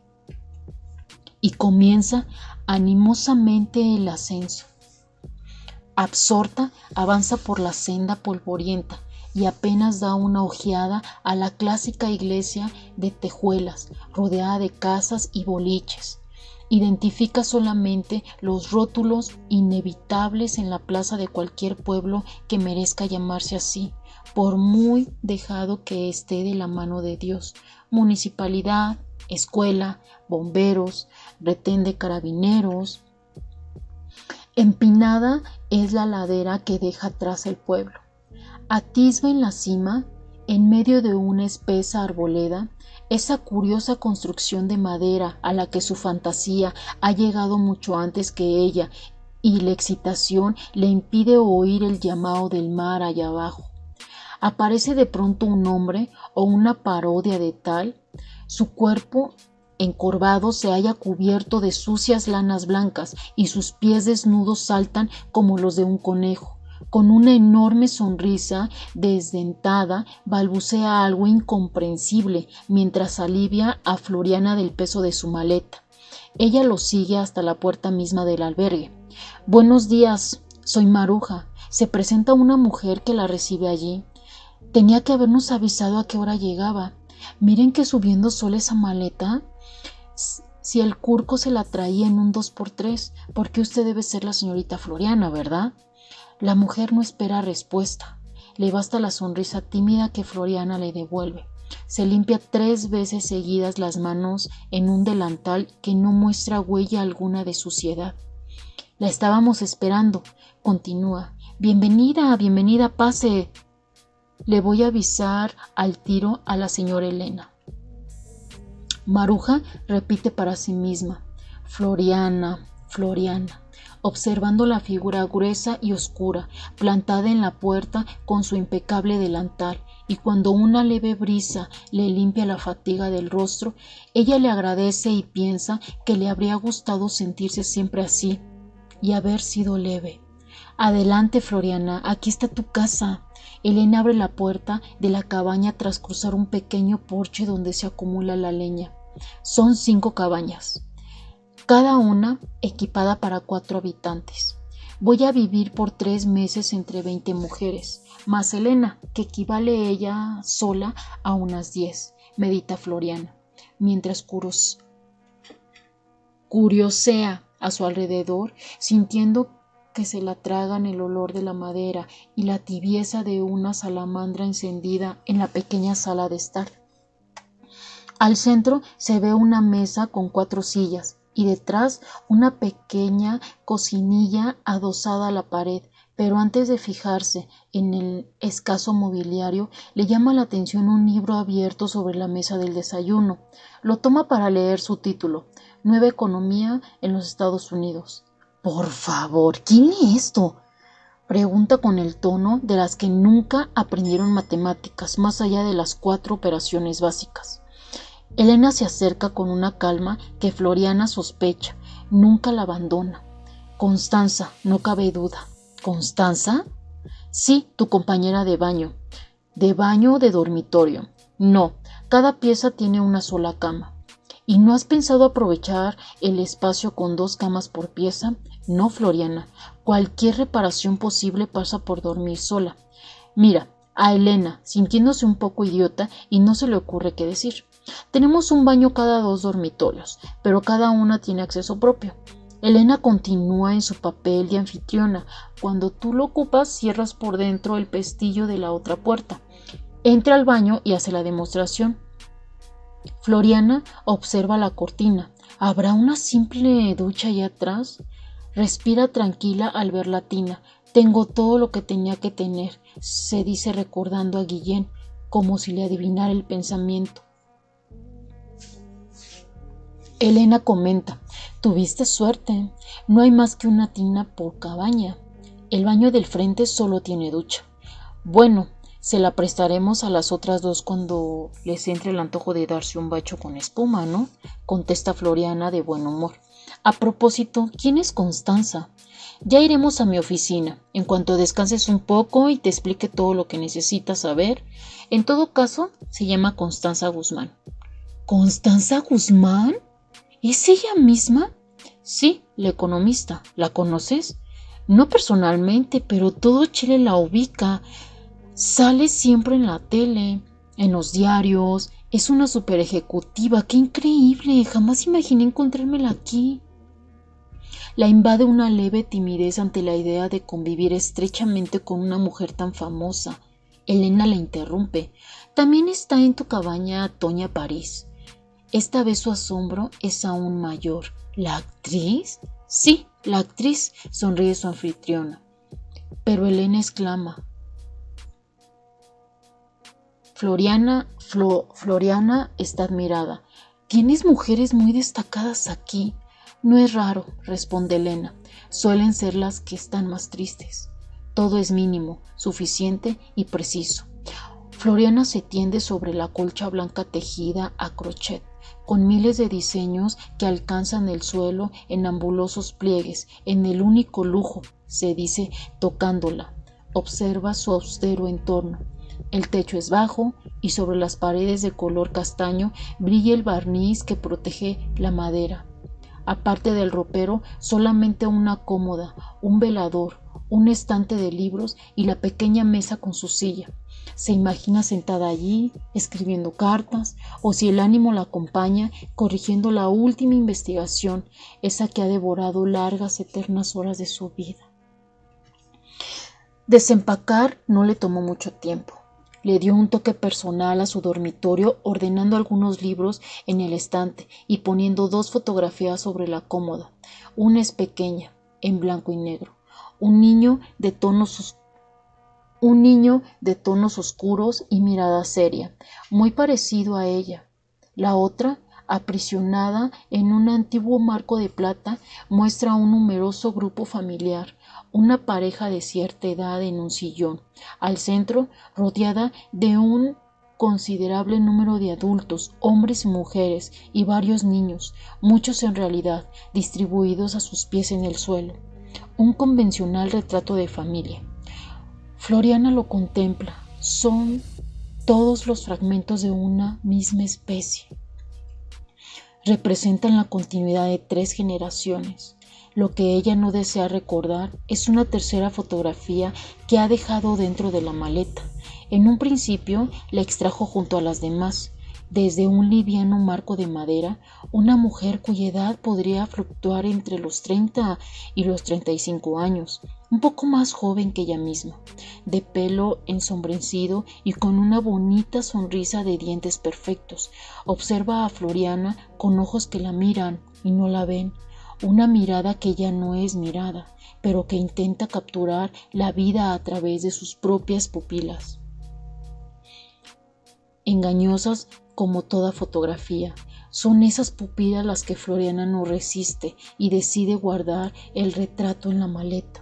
S9: Y comienza animosamente el ascenso. Absorta, avanza por la senda polvorienta y apenas da una ojeada a la clásica iglesia de tejuelas, rodeada de casas y boliches. Identifica solamente los rótulos inevitables en la plaza de cualquier pueblo que merezca llamarse así, por muy dejado que esté de la mano de Dios. Municipalidad, escuela, bomberos, retén de carabineros. Empinada es la ladera que deja atrás el pueblo. Atisba en la cima, en medio de una espesa arboleda, esa curiosa construcción de madera a la que su fantasía ha llegado mucho antes que ella y la excitación le impide oír el llamado del mar allá abajo. Aparece de pronto un hombre o una parodia de tal, su cuerpo encorvado se halla cubierto de sucias lanas blancas y sus pies desnudos saltan como los de un conejo. Con una enorme sonrisa desdentada, balbucea algo incomprensible mientras alivia a Floriana del peso de su maleta. Ella lo sigue hasta la puerta misma del albergue. Buenos días, soy Maruja. Se presenta una mujer que la recibe allí. Tenía que habernos avisado a qué hora llegaba. Miren que subiendo sola esa maleta. Si el curco se la traía en un 2x3, porque usted debe ser la señorita Floriana, ¿verdad? La mujer no espera respuesta. Le basta la sonrisa tímida que Floriana le devuelve. Se limpia 3 veces seguidas las manos en un delantal que no muestra huella alguna de suciedad. La estábamos esperando, continúa. Bienvenida, bienvenida, pase. Le voy a avisar al tiro a la señora Elena. Maruja repite para sí misma. Floriana, observando la figura gruesa y oscura, plantada en la puerta con su impecable delantal, y cuando una leve brisa le limpia la fatiga del rostro, ella le agradece y piensa que le habría gustado sentirse siempre así y haber sido leve. Adelante, Floriana, aquí está tu casa. Elena abre la puerta de la cabaña tras cruzar un pequeño porche donde se acumula la leña. Son 5 cabañas, cada una equipada para 4 habitantes. Voy a vivir por 3 meses entre 20 mujeres, más Elena, que equivale ella sola a unas 10, medita Floriana, mientras curiosea a su alrededor, sintiendo que se la tragan el olor de la madera y la tibieza de una salamandra encendida en la pequeña sala de estar. Al centro se ve una mesa con 4 sillas y detrás una pequeña cocinilla adosada a la pared, pero antes de fijarse en el escaso mobiliario, le llama la atención un libro abierto sobre la mesa del desayuno. Lo toma para leer su título, Nueva Economía en los Estados Unidos. Por favor, ¿quién lee esto? Pregunta con el tono de las que nunca aprendieron matemáticas, más allá de las 4 operaciones básicas. Elena se acerca con una calma que Floriana sospecha, nunca la abandona. Constanza, no cabe duda. ¿Constanza? Sí, tu compañera de baño. ¿De baño o de dormitorio? No, cada pieza tiene una sola cama. ¿Y no has pensado aprovechar el espacio con 2 camas por pieza? No, Floriana, cualquier reparación posible pasa por dormir sola. Mira, a Elena, sintiéndose un poco idiota y no se le ocurre qué decir. Tenemos un baño cada 2 dormitorios, pero cada una tiene acceso propio. Elena continúa en su papel de anfitriona. Cuando tú lo ocupas, cierras por dentro el pestillo de la otra puerta. Entra al baño y hace la demostración. Floriana observa la cortina. ¿Habrá una simple ducha allá atrás? Respira tranquila al ver la tina. Tengo todo lo que tenía que tener, se dice recordando a Guillén, como si le adivinara el pensamiento. Elena comenta, tuviste suerte, no hay más que una tina por cabaña. El baño del frente solo tiene ducha. Bueno, se la prestaremos a las otras 2 cuando les entre el antojo de darse un bacho con espuma, ¿no? Contesta Floriana de buen humor. A propósito, ¿quién es Constanza? Ya iremos a mi oficina, en cuanto descanses un poco y te explique todo lo que necesitas saber. En todo caso, se llama Constanza Guzmán. ¿Constanza Guzmán? ¿Es ella misma? Sí, la economista. ¿La conoces? No personalmente, pero todo Chile la ubica. Sale siempre en la tele, en los diarios. Es una super ejecutiva. ¡Qué increíble! Jamás imaginé encontrármela aquí. La invade una leve timidez ante la idea de convivir estrechamente con una mujer tan famosa. Elena la interrumpe. También está en tu cabaña Toña París. Esta vez su asombro es aún mayor. ¿La actriz? Sí, la actriz, sonríe su anfitriona. Pero Elena exclama. Floriana está admirada. Tienes mujeres muy destacadas aquí. No es raro, responde Elena. Suelen ser las que están más tristes. Todo es mínimo, suficiente y preciso. Floriana se tiende sobre la colcha blanca tejida a crochet, con miles de diseños que alcanzan el suelo en ambulosos pliegues, en el único lujo, se dice tocándola. Observa su austero entorno. El techo es bajo y sobre las paredes de color castaño brilla el barniz que protege la madera. Aparte del ropero, solamente una cómoda, un velador, un estante de libros y la pequeña mesa con su silla. Se imagina sentada allí, escribiendo cartas, o si el ánimo la acompaña, corrigiendo la última investigación, esa que ha devorado largas, eternas horas de su vida. Desempacar no le tomó mucho tiempo. Le dio un toque personal a su dormitorio, ordenando algunos libros en el estante y poniendo 2 fotografías sobre la cómoda. Una es pequeña, en blanco y negro. Un niño de tonos oscuros y mirada seria, muy parecido a ella. La otra, aprisionada en un antiguo marco de plata, muestra un numeroso grupo familiar, una pareja de cierta edad en un sillón, al centro rodeada de un considerable número de adultos, hombres y mujeres, y varios niños, muchos en realidad, distribuidos a sus pies en el suelo. Un convencional retrato de familia. Floriana lo contempla. Son todos los fragmentos de una misma especie. Representan la continuidad de 3 generaciones. Lo que ella no desea recordar es una tercera fotografía que ha dejado dentro de la maleta. En un principio la extrajo junto a las demás. Desde un liviano marco de madera, una mujer cuya edad podría fluctuar entre los 30 y los 35 años, un poco más joven que ella misma, de pelo ensombrecido y con una bonita sonrisa de dientes perfectos. Observa a Floriana con ojos que la miran y no la ven, una mirada que ya no es mirada, pero que intenta capturar la vida a través de sus propias pupilas. Engañosas como toda fotografía, son esas pupilas las que Floriana no resiste y decide guardar el retrato en la maleta.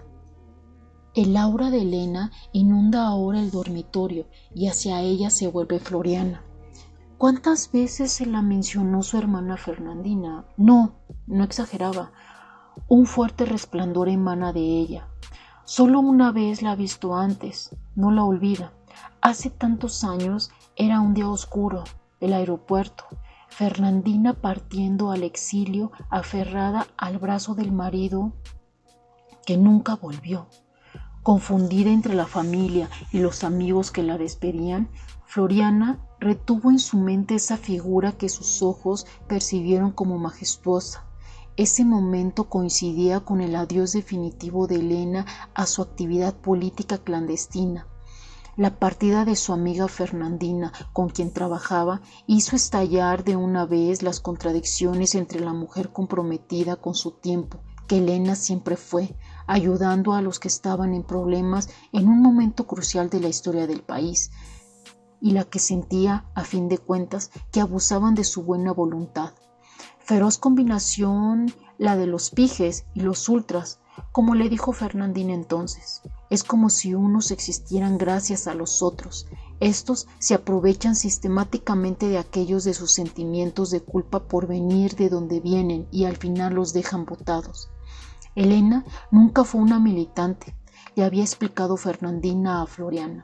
S9: El aura de Elena inunda ahora el dormitorio y hacia ella se vuelve Floriana. ¿Cuántas veces se la mencionó su hermana Fernandina? No exageraba. Un fuerte resplandor emana de ella. Solo una vez la ha visto antes, no la olvida. Hace tantos años era un día oscuro, el aeropuerto, Fernandina partiendo al exilio aferrada al brazo del marido que nunca volvió. Confundida entre la familia y los amigos que la despedían, Floriana retuvo en su mente esa figura que sus ojos percibieron como majestuosa. Ese momento coincidía con el adiós definitivo de Elena a su actividad política clandestina. La partida de su amiga Fernandina, con quien trabajaba, hizo estallar de una vez las contradicciones entre la mujer comprometida con su tiempo, que Elena siempre fue, ayudando a los que estaban en problemas en un momento crucial de la historia del país, y la que sentía, a fin de cuentas, que abusaban de su buena voluntad. Feroz combinación la de los pijes y los ultras, como le dijo Fernandina entonces. Es como si unos existieran gracias a los otros. Estos se aprovechan sistemáticamente de aquellos de sus sentimientos de culpa por venir de donde vienen y al final los dejan botados. Elena nunca fue una militante, le había explicado Fernandina a Floriana.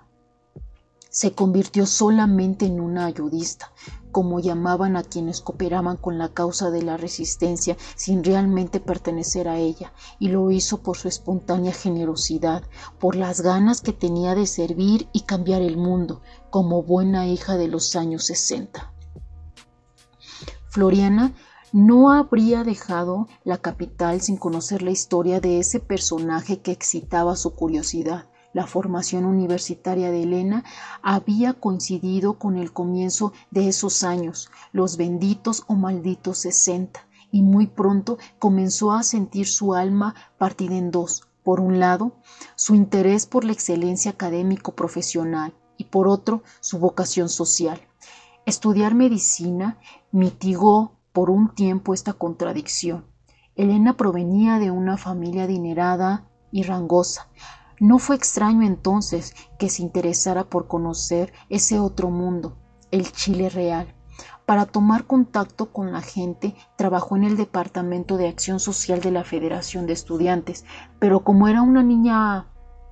S9: Se convirtió solamente en una ayudista, como llamaban a quienes cooperaban con la causa de la resistencia sin realmente pertenecer a ella, y lo hizo por su espontánea generosidad, por las ganas que tenía de servir y cambiar el mundo, como buena hija de los años 60. Floriana no habría dejado la capital sin conocer la historia de ese personaje que excitaba su curiosidad. La formación universitaria de Elena había coincidido con el comienzo de esos años, los benditos o malditos 60, y muy pronto comenzó a sentir su alma partida en dos. Por un lado, su interés por la excelencia académico-profesional y por otro, su vocación social. Estudiar medicina mitigó por un tiempo esta contradicción. Elena provenía de una familia adinerada y rangosa. No fue extraño entonces que se interesara por conocer ese otro mundo, el Chile real. Para tomar contacto con la gente, trabajó en el Departamento de Acción Social de la Federación de Estudiantes, pero como era una niña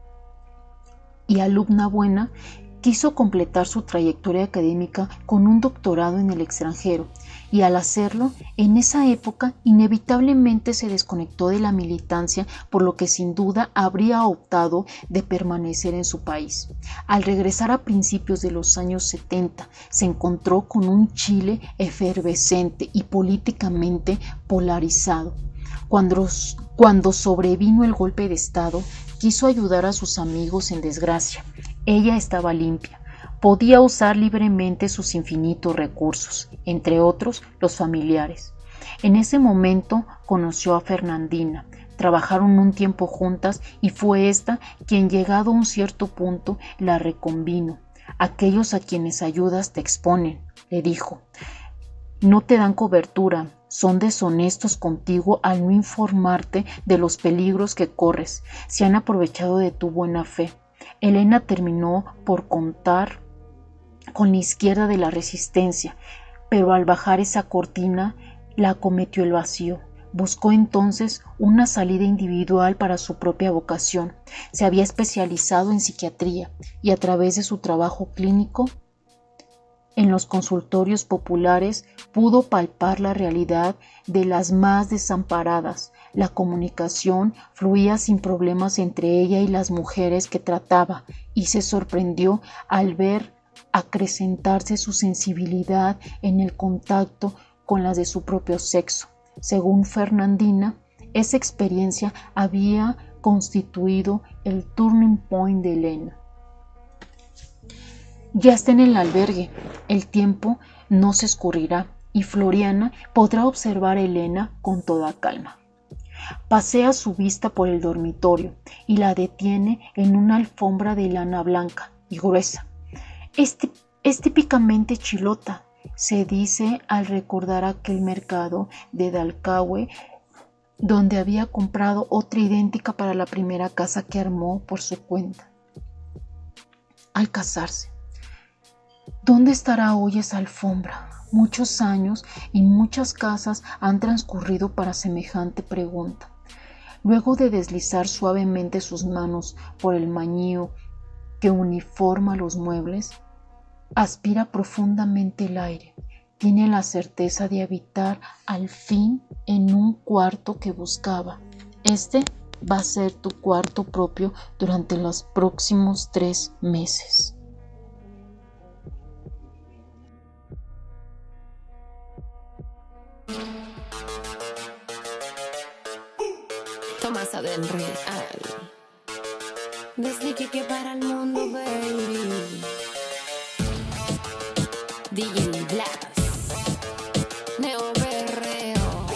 S9: y alumna buena, quiso completar su trayectoria académica con un doctorado en el extranjero, y al hacerlo, en esa época inevitablemente se desconectó de la militancia, por lo que sin duda habría optado de permanecer en su país. Al regresar a principios de los años 70, se encontró con un Chile efervescente y políticamente polarizado. Cuando sobrevino el golpe de Estado, quiso ayudar a sus amigos en desgracia. Ella estaba limpia. Podía usar libremente sus infinitos recursos, entre otros los familiares. En ese momento conoció a Fernandina, trabajaron un tiempo juntas y fue ésta quien, llegado a un cierto punto, la reconvino. Aquellos a quienes ayudas te exponen, le dijo. No te dan cobertura, son deshonestos contigo al no informarte de los peligros que corres. Se han aprovechado de tu buena fe. Elena terminó por contar con la izquierda de la resistencia, pero al bajar esa cortina la acometió el vacío. Buscó entonces una salida individual para su propia vocación. Se había especializado en psiquiatría y a través de su trabajo clínico en los consultorios populares pudo palpar la realidad de las más desamparadas. La comunicación fluía sin problemas entre ella y las mujeres que trataba y se sorprendió al ver acrecentarse su sensibilidad en el contacto con las de su propio sexo. Según Fernandina, esa experiencia había constituido el turning point de Elena. Ya está en el albergue, el tiempo no se escurrirá y Floriana podrá observar a Elena con toda calma. Pasea su vista por el dormitorio y la detiene en una alfombra de lana blanca y gruesa. Es típicamente chilota, se dice al recordar aquel mercado de Dalcahue donde había comprado otra idéntica para la primera casa que armó por su cuenta. Al casarse, ¿dónde estará hoy esa alfombra? Muchos años y muchas casas han transcurrido para semejante pregunta. Luego de deslizar suavemente sus manos por el mañío que uniforma los muebles, aspira profundamente el aire. Tiene la certeza de habitar al fin en un cuarto que buscaba. Este va a ser tu cuarto propio durante los próximos 3 meses.
S6: Tomasa del Real. Desde que para el mundo, baby. DJ Blas, Neo Berreo.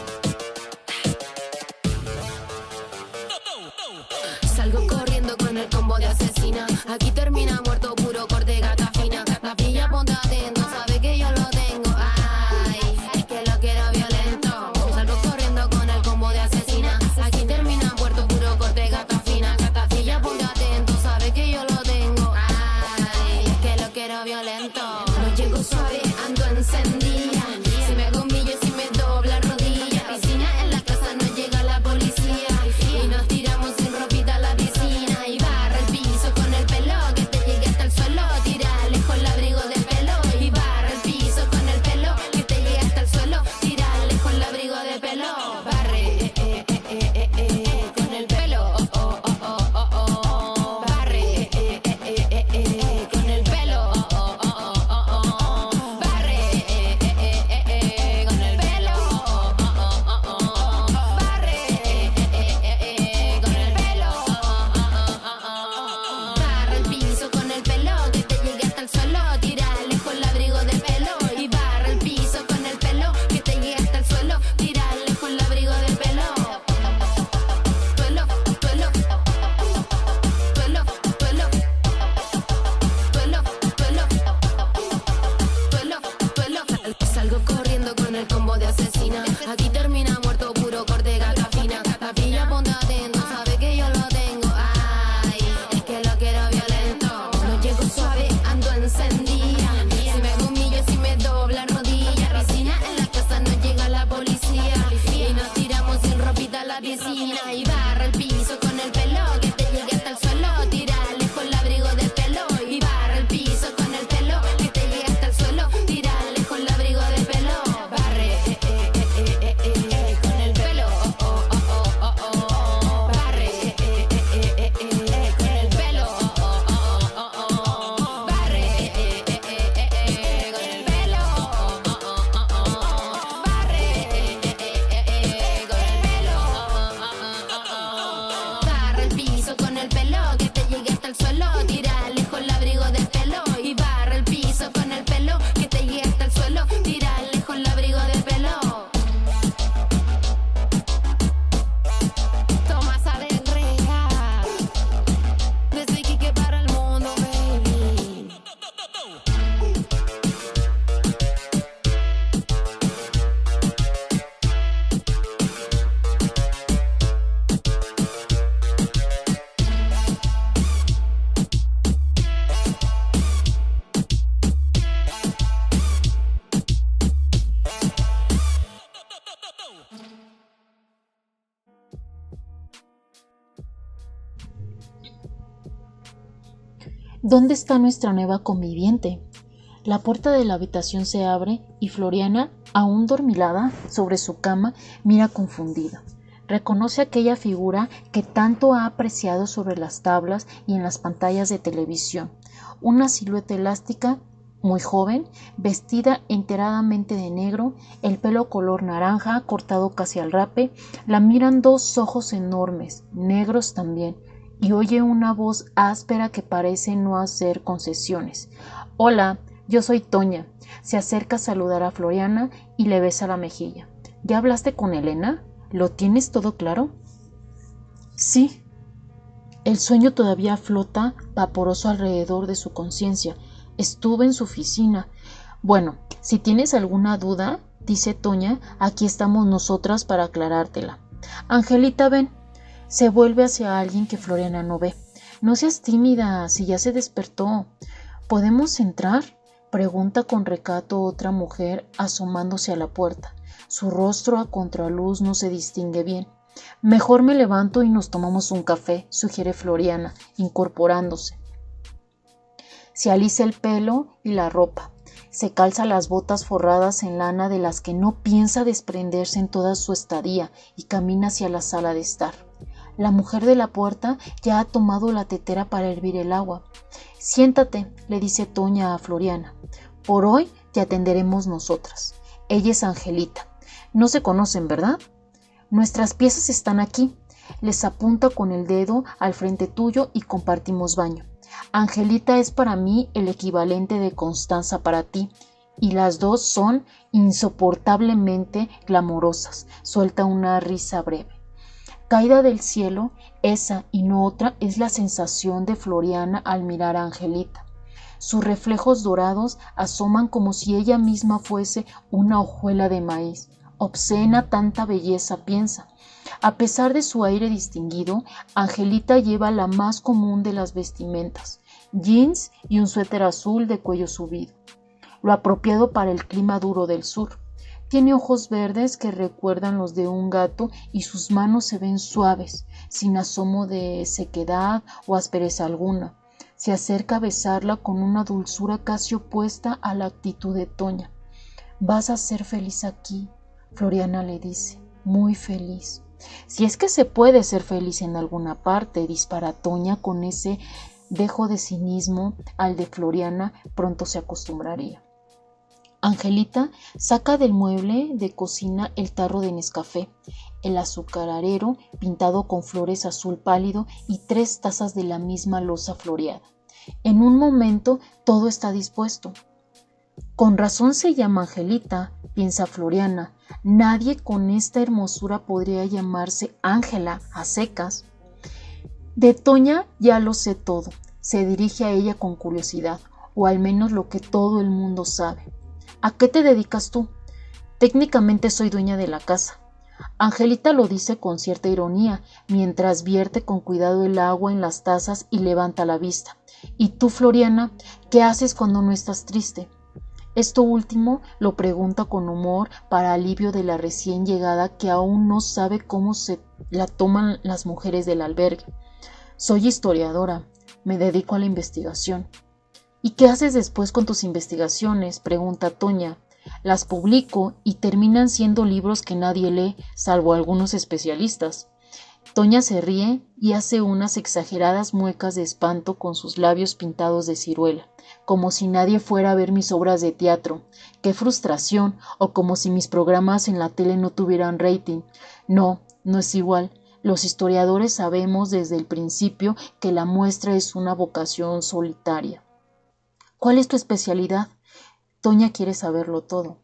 S6: Salgo corriendo con el combo de asesina. Aquí termina muerto, puro corte, gata fina. La pilla, ponte atento, sabe que yo lo tengo. Ay, es que lo quiero violento. Salgo corriendo con el combo de asesina. Aquí termina muerto, puro corte, gata fina. Gata filla, ponte atento, sabe que yo lo tengo. Ay, es que lo quiero violento. Llego suave, ando encendida. Si me hago un millo, si me dobla rodilla. Piscina en la casa, no llega la policía. Y nos tiramos sin ropita a la piscina. Y barra el piso con el pelo que te llegue hasta el suelo. Tira lejos el abrigo del pelo. Y barra el piso con el pelo que te llegue hasta el suelo. Tira lejos el abrigo del pelo. Barre, con el pelo. Barre, con el pelo. Salgo corriendo con el combo de asesina. Aquí termina muerto, puro corte, gata fina. La pilla, ponte atento, sabe que yo lo tengo. Ay, es que lo quiero violento. No llego suave, ando encendida. Si me hago un millo, si me dobla rodilla. Piscina en la casa, no llega la policía. Y nos tiramos sin ropita a la piscina. Y barra el piso con el pelo que te llegue hasta el suelo. Tira lejos el abrigo del pelo. Y barra el piso con el pelo que te llegue hasta el suelo. Tira lejos el abrigo del pelo. Barre, con el pelo. Barre, con el pelo.
S9: ¿Dónde está nuestra nueva conviviente? La puerta de la habitación se abre y Floriana, aún dormilada sobre su cama, mira confundida. Reconoce aquella figura que tanto ha apreciado sobre las tablas y en las pantallas de televisión. Una silueta elástica, muy joven, vestida enteradamente de negro, el pelo color naranja, cortado casi al rape, la miran dos ojos enormes, negros también, y oye una voz áspera que parece no hacer concesiones. «Hola, yo soy Toña». Se acerca a saludar a Floriana y le besa la mejilla. «¿Ya hablaste con Elena? ¿Lo tienes todo claro?» «Sí». El sueño todavía flota vaporoso alrededor de su conciencia. «Estuve en su oficina». «Bueno, si tienes alguna duda», dice Toña, «aquí estamos nosotras para aclarártela». «Angelita, ven». Se vuelve hacia alguien que Floriana no ve. «No seas tímida, si ya se despertó». «¿Podemos entrar?», pregunta con recato otra mujer asomándose a la puerta. Su rostro a contraluz no se distingue bien. «Mejor me levanto y nos tomamos un café», sugiere Floriana, incorporándose. Se alisa el pelo y la ropa. Se calza las botas forradas en lana de las que no piensa desprenderse en toda su estadía y camina hacia la sala de estar. La mujer de la puerta ya ha tomado la tetera para hervir el agua. «Siéntate», le dice Toña a Floriana. «Por hoy te atenderemos nosotras. Ella es Angelita. No se conocen, ¿verdad? Nuestras piezas están aquí». Les apunta con el dedo al frente tuyo y compartimos baño. «Angelita es para mí el equivalente de Constanza para ti, y las dos son insoportablemente glamorosas». Suelta una risa breve. Caída del cielo, esa y no otra es la sensación de Floriana al mirar a Angelita. Sus reflejos dorados asoman como si ella misma fuese una hojuela de maíz. Obscena tanta belleza, piensa. A pesar de su aire distinguido, Angelita lleva la más común de las vestimentas, jeans y un suéter azul de cuello subido, lo apropiado para el clima duro del sur. Tiene ojos verdes que recuerdan los de un gato y sus manos se ven suaves, sin asomo de sequedad o aspereza alguna. Se acerca a besarla con una dulzura casi opuesta a la actitud de Toña. «Vas a ser feliz aquí», Floriana le dice, «muy feliz». «Si es que se puede ser feliz en alguna parte», dispara Toña con ese dejo de cinismo al de Floriana pronto se acostumbraría. Angelita saca del mueble de cocina el tarro de Nescafé, el azucarero pintado con flores azul pálido y 3 tazas de la misma loza floreada. En un momento todo está dispuesto. «Con razón se llama Angelita», piensa Floriana. «Nadie con esta hermosura podría llamarse Ángela a secas». De Toña ya lo sé todo. Se dirige a ella con curiosidad, o al menos lo que todo el mundo sabe. «¿A qué te dedicas tú?» «Técnicamente soy dueña de la casa». Angelita lo dice con cierta ironía, mientras vierte con cuidado el agua en las tazas y levanta la vista. «¿Y tú, Floriana, qué haces cuando no estás triste?» Esto último lo pregunta con humor para alivio de la recién llegada que aún no sabe cómo se la toman las mujeres del albergue. «Soy historiadora, me dedico a la investigación». «¿Y qué haces después con tus investigaciones?», pregunta Toña. «Las publico y terminan siendo libros que nadie lee, salvo algunos especialistas». Toña se ríe y hace unas exageradas muecas de espanto con sus labios pintados de ciruela, como si nadie fuera a ver mis obras de teatro. ¡Qué frustración! O como si mis programas en la tele no tuvieran rating. No, no es igual. Los historiadores sabemos desde el principio que la muestra es una vocación solitaria. «¿Cuál es tu especialidad?». Toña quiere saberlo todo.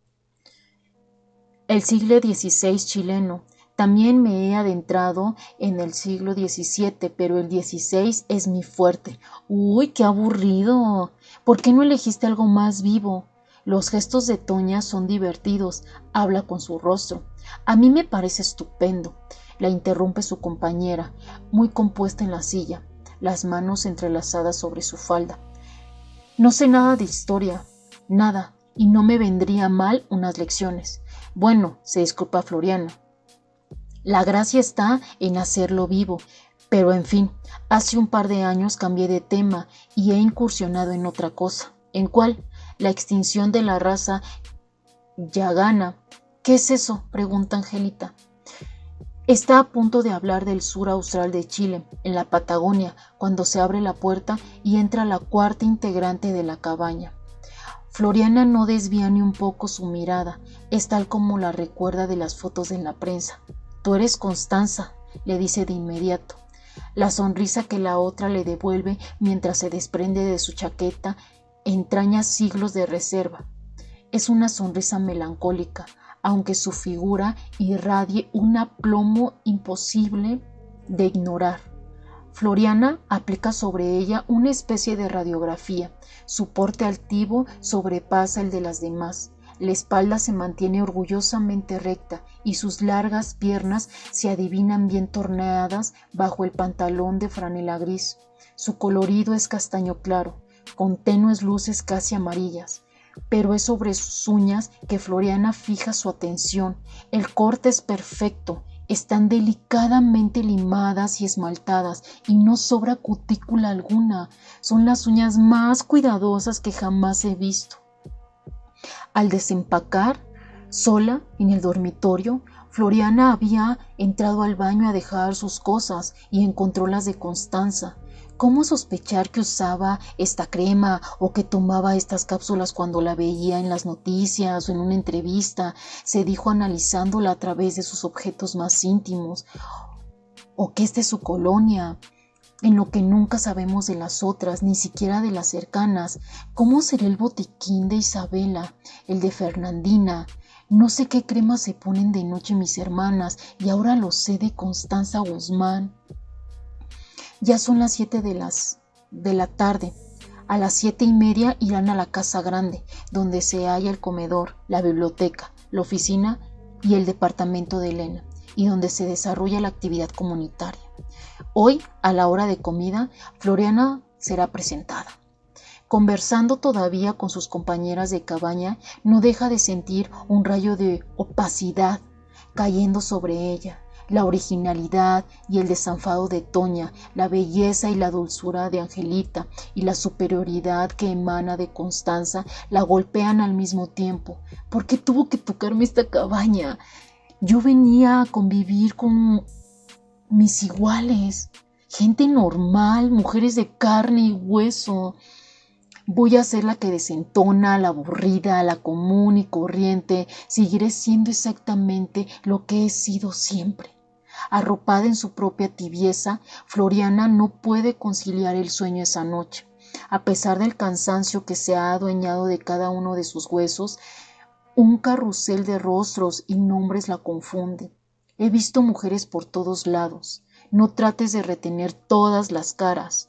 S9: «El siglo XVI chileno. También me he adentrado en el siglo XVII, pero el XVI es mi fuerte». «¡Uy, qué aburrido! ¿Por qué no elegiste algo más vivo?». Los gestos de Toña son divertidos. Habla con su rostro. «A mí me parece estupendo», la interrumpe su compañera, muy compuesta en la silla, las manos entrelazadas sobre su falda. «No sé nada de historia, nada, y no me vendría mal unas lecciones». «Bueno», se disculpa Floriana, «la gracia está en hacerlo vivo. Pero en fin, hace un par de años cambié de tema y he incursionado en otra cosa. ¿En cuál? La extinción de la raza yagana. ¿Qué es eso?, pregunta Angelita. Está a punto de hablar del sur austral de Chile, en la Patagonia, cuando se abre la puerta y entra la cuarta integrante de la cabaña. Floriana no desvía ni un poco su mirada, es tal como la recuerda de las fotos en la prensa. «Tú eres Constanza», le dice de inmediato. La sonrisa que la otra le devuelve mientras se desprende de su chaqueta entraña siglos de reserva. Es una sonrisa melancólica, aunque su figura irradie un aplomo imposible de ignorar. Floriana aplica sobre ella una especie de radiografía. Su porte altivo sobrepasa el de las demás. La espalda se mantiene orgullosamente recta y sus largas piernas se adivinan bien torneadas bajo el pantalón de franela gris. Su colorido es castaño claro, con tenues luces casi amarillas. Pero es sobre sus uñas que Floriana fija su atención. El corte es perfecto, están delicadamente limadas y esmaltadas y no sobra cutícula alguna. Son las uñas más cuidadosas que jamás he visto. Al desempacar, sola en el dormitorio, Floriana había entrado al baño a dejar sus cosas y encontró las de Constanza. ¿Cómo sospechar que usaba esta crema o que tomaba estas cápsulas cuando la veía en las noticias o en una entrevista? Se dijo analizándola a través de sus objetos más íntimos. ¿O que esta es su colonia? En lo que nunca sabemos de las otras, ni siquiera de las cercanas. ¿Cómo será el botiquín de Isabela, el de Fernandina? No sé qué crema se ponen de noche mis hermanas y ahora lo sé de Constanza Guzmán. Ya son las 7 de la tarde. A las 7:30 irán a la casa grande, donde se halla el comedor, la biblioteca, la oficina y el departamento de Elena, y donde se desarrolla la actividad comunitaria. Hoy, a la hora de comida, Floriana será presentada. Conversando todavía con sus compañeras de cabaña, no deja de sentir un rayo de opacidad cayendo sobre ella. La originalidad y el desenfado de Toña, la belleza y la dulzura de Angelita y la superioridad que emana de Constanza la golpean al mismo tiempo. ¿Por qué tuvo que tocarme esta cabaña? Yo venía a convivir con mis iguales, gente normal, mujeres de carne y hueso. Voy a ser la que desentona, la aburrida, la común y corriente. Seguiré siendo exactamente lo que he sido siempre. Arropada en su propia tibieza, Floriana no puede conciliar el sueño esa noche. A pesar del cansancio que se ha adueñado de cada uno de sus huesos, un carrusel de rostros y nombres la confunde. He visto mujeres por todos lados. No trates de retener todas las caras.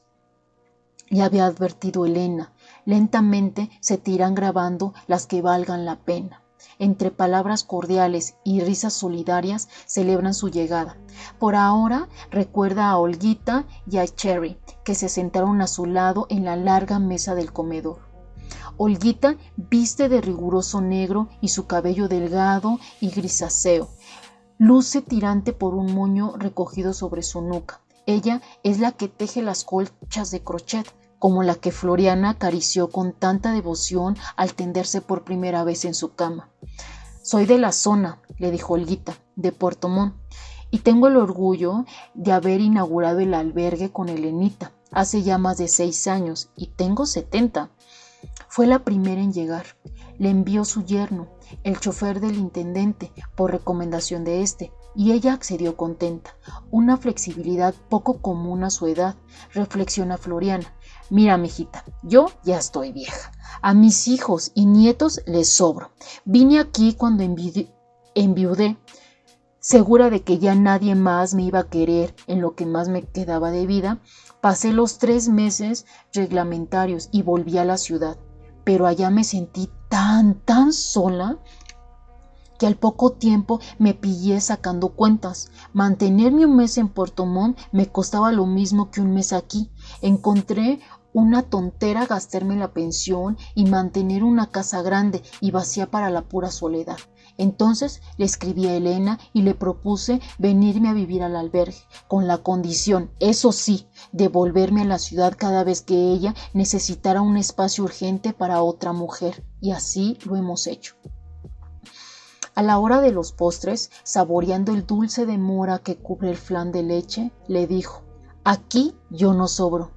S9: Le había advertido Elena. Lentamente se te irán grabando las que valgan la pena. Entre palabras cordiales y risas solidarias celebran su llegada. Por ahora recuerda a Olguita y a Cherry, que se sentaron a su lado en la larga mesa del comedor. Olguita viste de riguroso negro y su cabello delgado y grisáceo luce tirante por un moño recogido sobre su nuca. Ella es la que teje las colchas de crochet, como la que Floriana acarició con tanta devoción al tenderse por primera vez en su cama. «Soy de la zona», le dijo Olguita, «de Puerto Montt, y tengo el orgullo de haber inaugurado el albergue con Elenita hace ya más de 6 años, y tengo 70. Fue la primera en llegar. Le envió su yerno, el chofer del intendente, por recomendación de este, y ella accedió contenta. Una flexibilidad poco común a su edad, reflexiona Floriana. Mira, mijita, yo ya estoy vieja. A mis hijos y nietos les sobro. Vine aquí cuando enviudé, segura de que ya nadie más me iba a querer en lo que más me quedaba de vida. Pasé los 3 meses reglamentarios y volví a la ciudad. Pero allá me sentí tan sola que al poco tiempo me pillé sacando cuentas. Mantenerme un mes en Puerto Montt me costaba lo mismo que un mes aquí. Encontré una tontera gastarme la pensión y mantener una casa grande y vacía para la pura soledad. Entonces le escribí a Elena y le propuse venirme a vivir al albergue, con la condición, eso sí, de volverme a la ciudad cada vez que ella necesitara un espacio urgente para otra mujer, y así lo hemos hecho. A la hora de los postres, saboreando el dulce de mora que cubre el flan de leche, le dijo: aquí yo no sobro.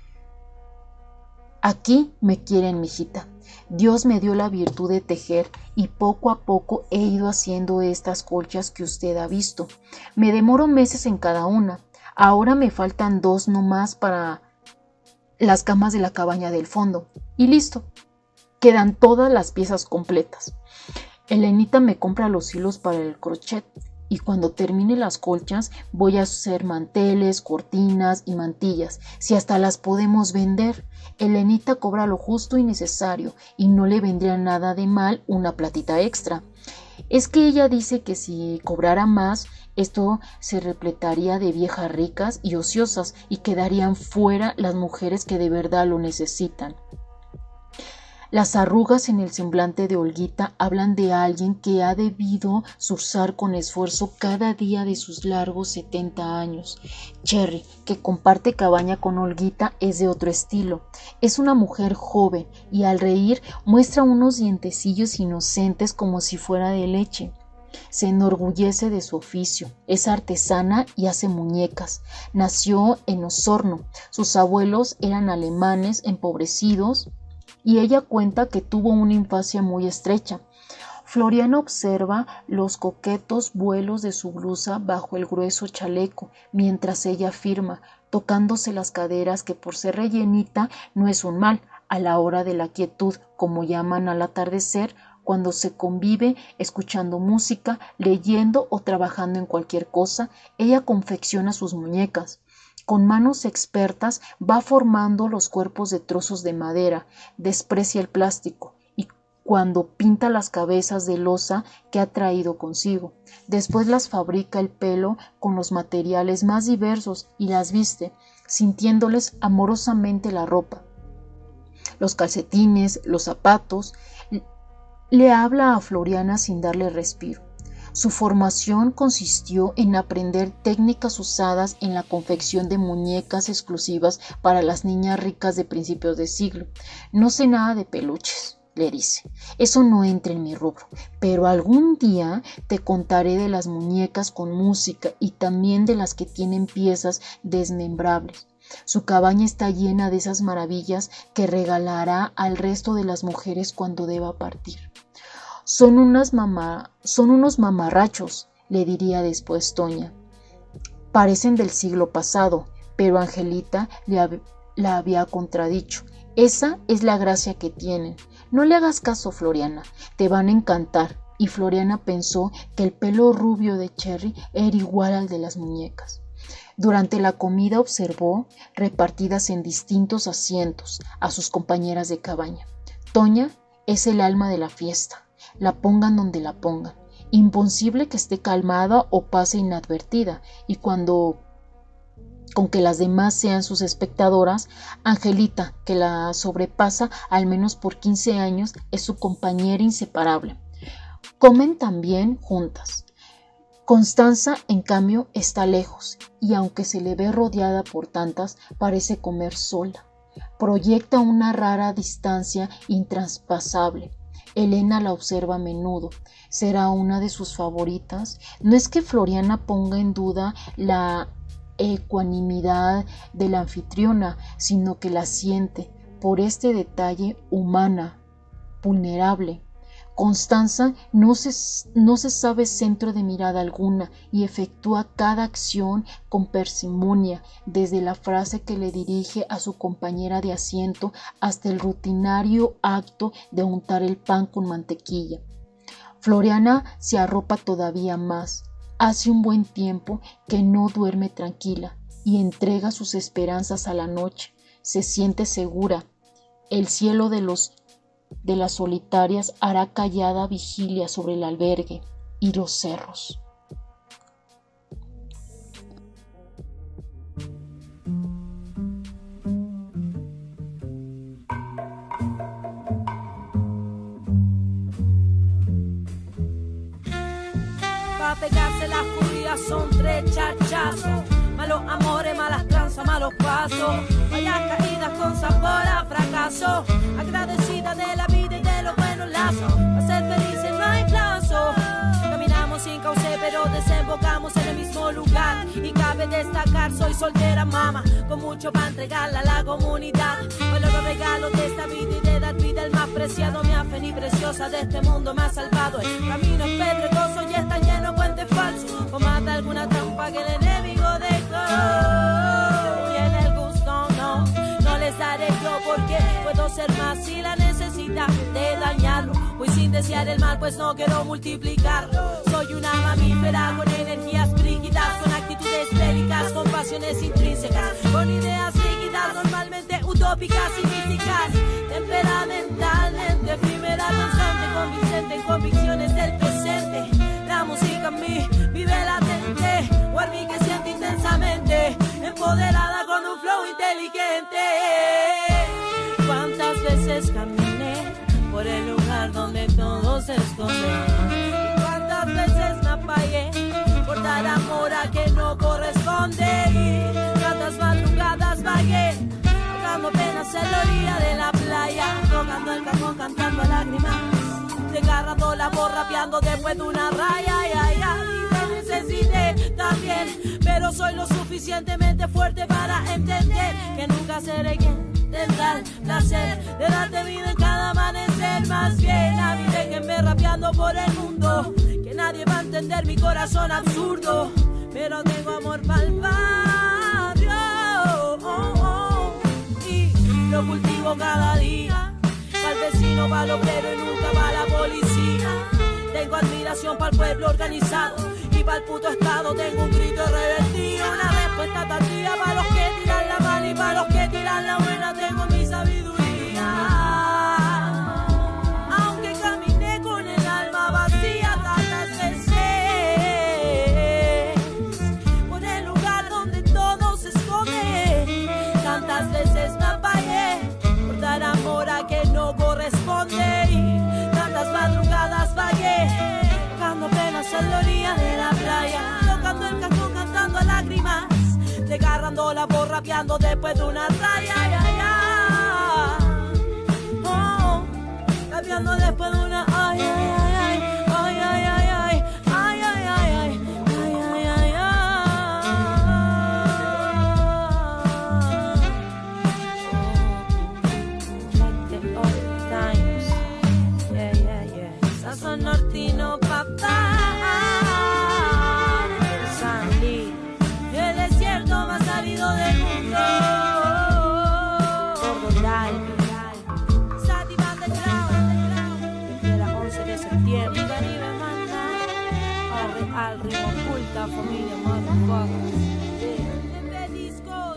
S9: Aquí me quieren, mijita. Dios me dio la virtud de tejer y poco a poco he ido haciendo estas colchas que usted ha visto. Me demoro meses en cada una. Ahora me faltan 2 nomás para las camas de la cabaña del fondo. Y listo. Quedan todas las piezas completas. Elenita me compra los hilos para el crochet y cuando termine las colchas voy a hacer manteles, cortinas y mantillas, si hasta las podemos vender. Elenita cobra lo justo y necesario y no le vendría nada de mal una platita extra. Es que ella dice que si cobrara más, esto se repletaría de viejas ricas y ociosas y quedarían fuera las mujeres que de verdad lo necesitan. Las arrugas en el semblante de Olguita hablan de alguien que ha debido zurzar con esfuerzo cada día de sus largos 70 años. Cherry, que comparte cabaña con Olguita, es de otro estilo. Es una mujer joven y al reír muestra unos dientecillos inocentes como si fuera de leche. Se enorgullece de su oficio, es artesana y hace muñecas. Nació en Osorno. Sus abuelos eran alemanes empobrecidos y ella cuenta que tuvo una infancia muy estrecha. Floriana observa los coquetos vuelos de su blusa bajo el grueso chaleco, mientras ella afirma, tocándose las caderas, que por ser rellenita no es un mal, a la hora de la quietud, como llaman al atardecer, cuando se convive escuchando música, leyendo o trabajando en cualquier cosa, ella confecciona sus muñecas. Con manos expertas va formando los cuerpos de trozos de madera, desprecia el plástico y cuando pinta las cabezas de loza que ha traído consigo. Después las fabrica el pelo con los materiales más diversos y las viste, sintiéndoles amorosamente la ropa, los calcetines, los zapatos. Le habla a Floriana sin darle respiro. Su formación consistió en aprender técnicas usadas en la confección de muñecas exclusivas para las niñas ricas de principios de siglo. No sé nada de peluches, le dice. Eso no entra en mi rubro, pero algún día te contaré de las muñecas con música y también de las que tienen piezas desmembrables. Su cabaña está llena de esas maravillas que regalará al resto de las mujeres cuando deba partir. Son unos mamarrachos, le diría después Toña. Parecen del siglo pasado, pero Angelita la había contradicho. Esa es la gracia que tienen. No le hagas caso, Floriana, te van a encantar. Y Floriana pensó que el pelo rubio de Cherry era igual al de las muñecas. Durante la comida observó, repartidas en distintos asientos, a sus compañeras de cabaña. Toña es el alma de la fiesta. La pongan donde la pongan. Imposible que esté calmada o pase inadvertida, y con que las demás sean sus espectadoras, Angelita, que la sobrepasa al menos por 15 años, es su compañera inseparable. Comen también juntas. Constanza, en cambio, está lejos, y aunque se le ve rodeada por tantas, parece comer sola. Proyecta una rara distancia intraspasable. Elena la observa a menudo. ¿Será una de sus favoritas? No es que Floriana ponga en duda la ecuanimidad de la anfitriona, sino que la siente por este detalle humana, vulnerable. Constanza no se sabe centro de mirada alguna y efectúa cada acción con parsimonia, desde la frase que le dirige a su compañera de asiento hasta el rutinario acto de untar el pan con mantequilla. Floriana se arropa todavía más. Hace un buen tiempo que no duerme tranquila y entrega sus esperanzas a la noche. Se siente segura. El cielo de las solitarias hará callada vigilia sobre el albergue y los cerros.
S6: pegarse las judías son 3 chachazos. Malos amores, malas tranzas, malos pasos. Vayas caídas con sabor a fracaso. Agradecida de la vida y de los buenos lazos. Para ser felices no hay plazo. Caminamos sin cauce pero desembocamos en el mismo lugar. Y cabe destacar, soy soltera mama, con mucho para entregarle a la comunidad. Hoy los regalos de esta vida y de dar vida el más preciado. Mi afen y preciosa de este mundo más salvado. El camino es pedregoso y está lleno de puentes falsos. O mata alguna trampa que el enemigo dejó. Y en el gusto no les daré yo, porque puedo ser más si la necesidad de dañarlo. Voy sin desear el mal pues no quiero multiplicarlo. Soy una mamífera con energías brígidas, con actitudes bélicas, con pasiones intrínsecas, con ideas rígidas, normalmente utópicas y místicas, temperamentalmente efímera, constante, convincente en convicciones del presente. La música en mí vive latente, Warby que siente intensamente, empoderada con un flow inteligente. ¿Cuántas veces caminé por el lugar donde todo se esconde? ¿Y cuántas veces me apagué por dar amor a que no corresponde? Y cuántas madrugadas vagué, ahogando penas en la orilla de la playa, tocando el cajón cantando a lágrimas, desgarrando la voz rapeando después de una raya. Y te necesité también, pero soy lo suficientemente fuerte para entender que nunca seré quien tendrá el placer de darte vida en cada amanecer. Más bien a mí déjenme rapeando por el mundo, que nadie va a entender mi corazón absurdo, pero tengo amor para el barrio, y lo cultivo cada día, para el vecino, para el obrero y nunca para la policía. Tengo admiración para el pueblo organizado y para el puto estado tengo un grito revertido, una respuesta tardía para los que tiran la mala y para los que tiran la buena tengo mi sabiduría. Aunque caminé con el alma vacía tantas veces por el lugar donde todo se esconde, tantas veces me apagué por dar amor a que no corresponde, y tantas madrugadas vagué, tocando penas en la orilla de la playa, tocando el cajón cantando a lágrimas, desgarrando la voz rapeando después de una raya. Oh, rapeando después de una ay, ay, ay, ay, ay, ay, ay, ay, ay, ay, ay, ay, ay, ay. Sazón nortino, papá. Sandy, el desierto más árido del mundo. Sati Band de Crown, desde la 11 de septiembre. Caribe manda al ritmo oculta, familia motherfuckers. De discos.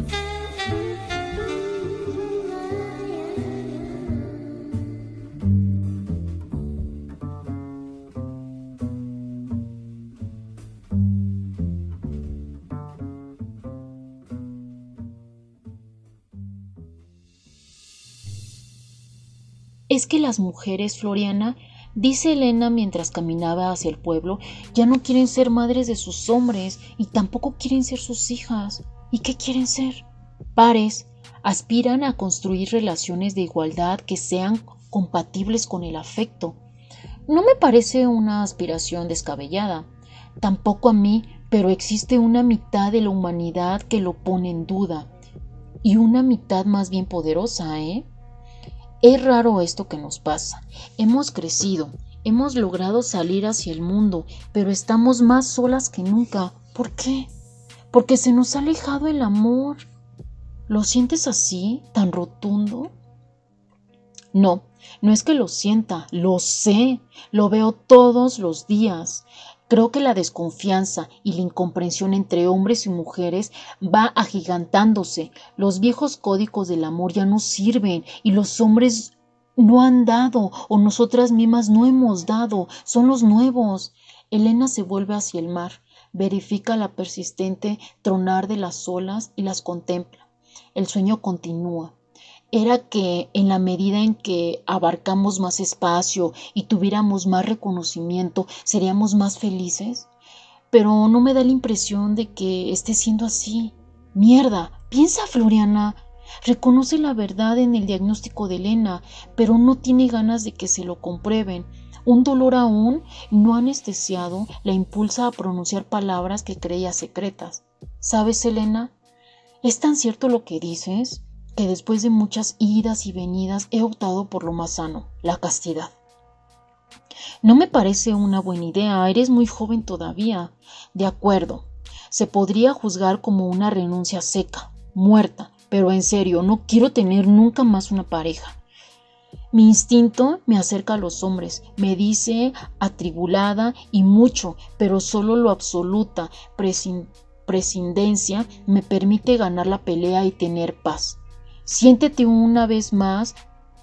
S9: Es que las mujeres, Floriana, dice Elena mientras caminaba hacia el pueblo, ya no quieren ser madres de sus hombres y tampoco quieren ser sus hijas. ¿Y qué quieren ser? Pares. Aspiran a construir relaciones de igualdad que sean compatibles con el afecto. No me parece una aspiración descabellada. Tampoco a mí, pero existe una mitad de la humanidad que lo pone en duda. Y una mitad más bien poderosa, ¿eh? Es raro esto que nos pasa. Hemos crecido, hemos logrado salir hacia el mundo, pero estamos más solas que nunca. ¿Por qué? Porque se nos ha alejado el amor. ¿Lo sientes así, tan rotundo? No, no es que lo sienta, lo sé, lo veo todos los días. Creo que la desconfianza y la incomprensión entre hombres y mujeres va agigantándose. Los viejos códigos del amor ya no sirven y los hombres no han dado o nosotras mismas no hemos dado. Son los nuevos. Elena se vuelve hacia el mar, verifica la persistente tronar de las olas y las contempla. El sueño continúa. ¿Era que en la medida en que abarcamos más espacio y tuviéramos más reconocimiento, seríamos más felices? pero no me da la impresión de que esté siendo así. Mierda, piensa, Floriana. Reconoce la verdad en el diagnóstico de Elena, pero no tiene ganas de que se lo comprueben. Un dolor aún no anestesiado la impulsa a pronunciar palabras que creía secretas. ¿Sabes, Elena? Es tan cierto lo que dices, que después de muchas idas y venidas he optado por lo más sano, la castidad. No me parece una buena idea, eres muy joven todavía. De acuerdo, se podría juzgar como una renuncia seca, muerta, pero en serio, no quiero tener nunca más una pareja. Mi instinto me acerca a los hombres, me dice atribulada y mucho, pero solo lo absoluta prescindencia me permite ganar la pelea y tener paz. Siéntete una vez más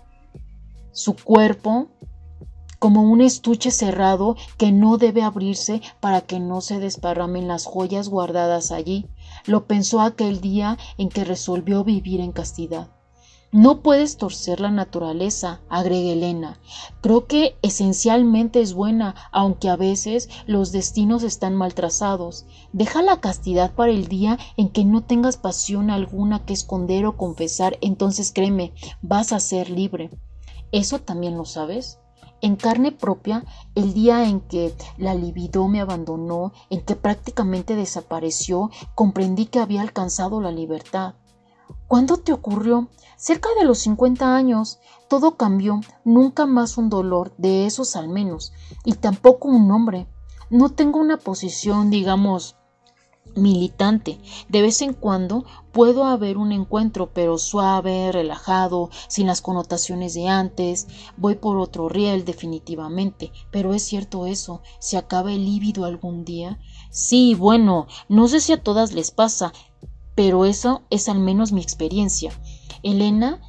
S9: su cuerpo como un estuche cerrado que no debe abrirse para que no se desparramen las joyas guardadas allí. Lo pensó aquel día en que resolvió vivir en castidad. No puedes torcer la naturaleza, agrega Elena. Creo que esencialmente es buena, aunque a veces los destinos están mal trazados. Deja la castidad para el día en que no tengas pasión alguna que esconder o confesar, entonces créeme, vas a ser libre. ¿Eso también lo sabes? En carne propia, el día en que la libido me abandonó, en que prácticamente desapareció, comprendí que había alcanzado la libertad. ¿Cuándo te ocurrió? Cerca de los 50 años. Todo cambió, nunca más un dolor, de esos al menos, y tampoco un hombre. No tengo una posición, digamos, militante. De vez en cuando puedo haber un encuentro, pero suave, relajado, sin las connotaciones de antes. Voy por otro riel definitivamente, pero es cierto eso, ¿se acaba el líbido algún día? Sí, bueno, no sé si a todas les pasa, pero eso es al menos mi experiencia. Elena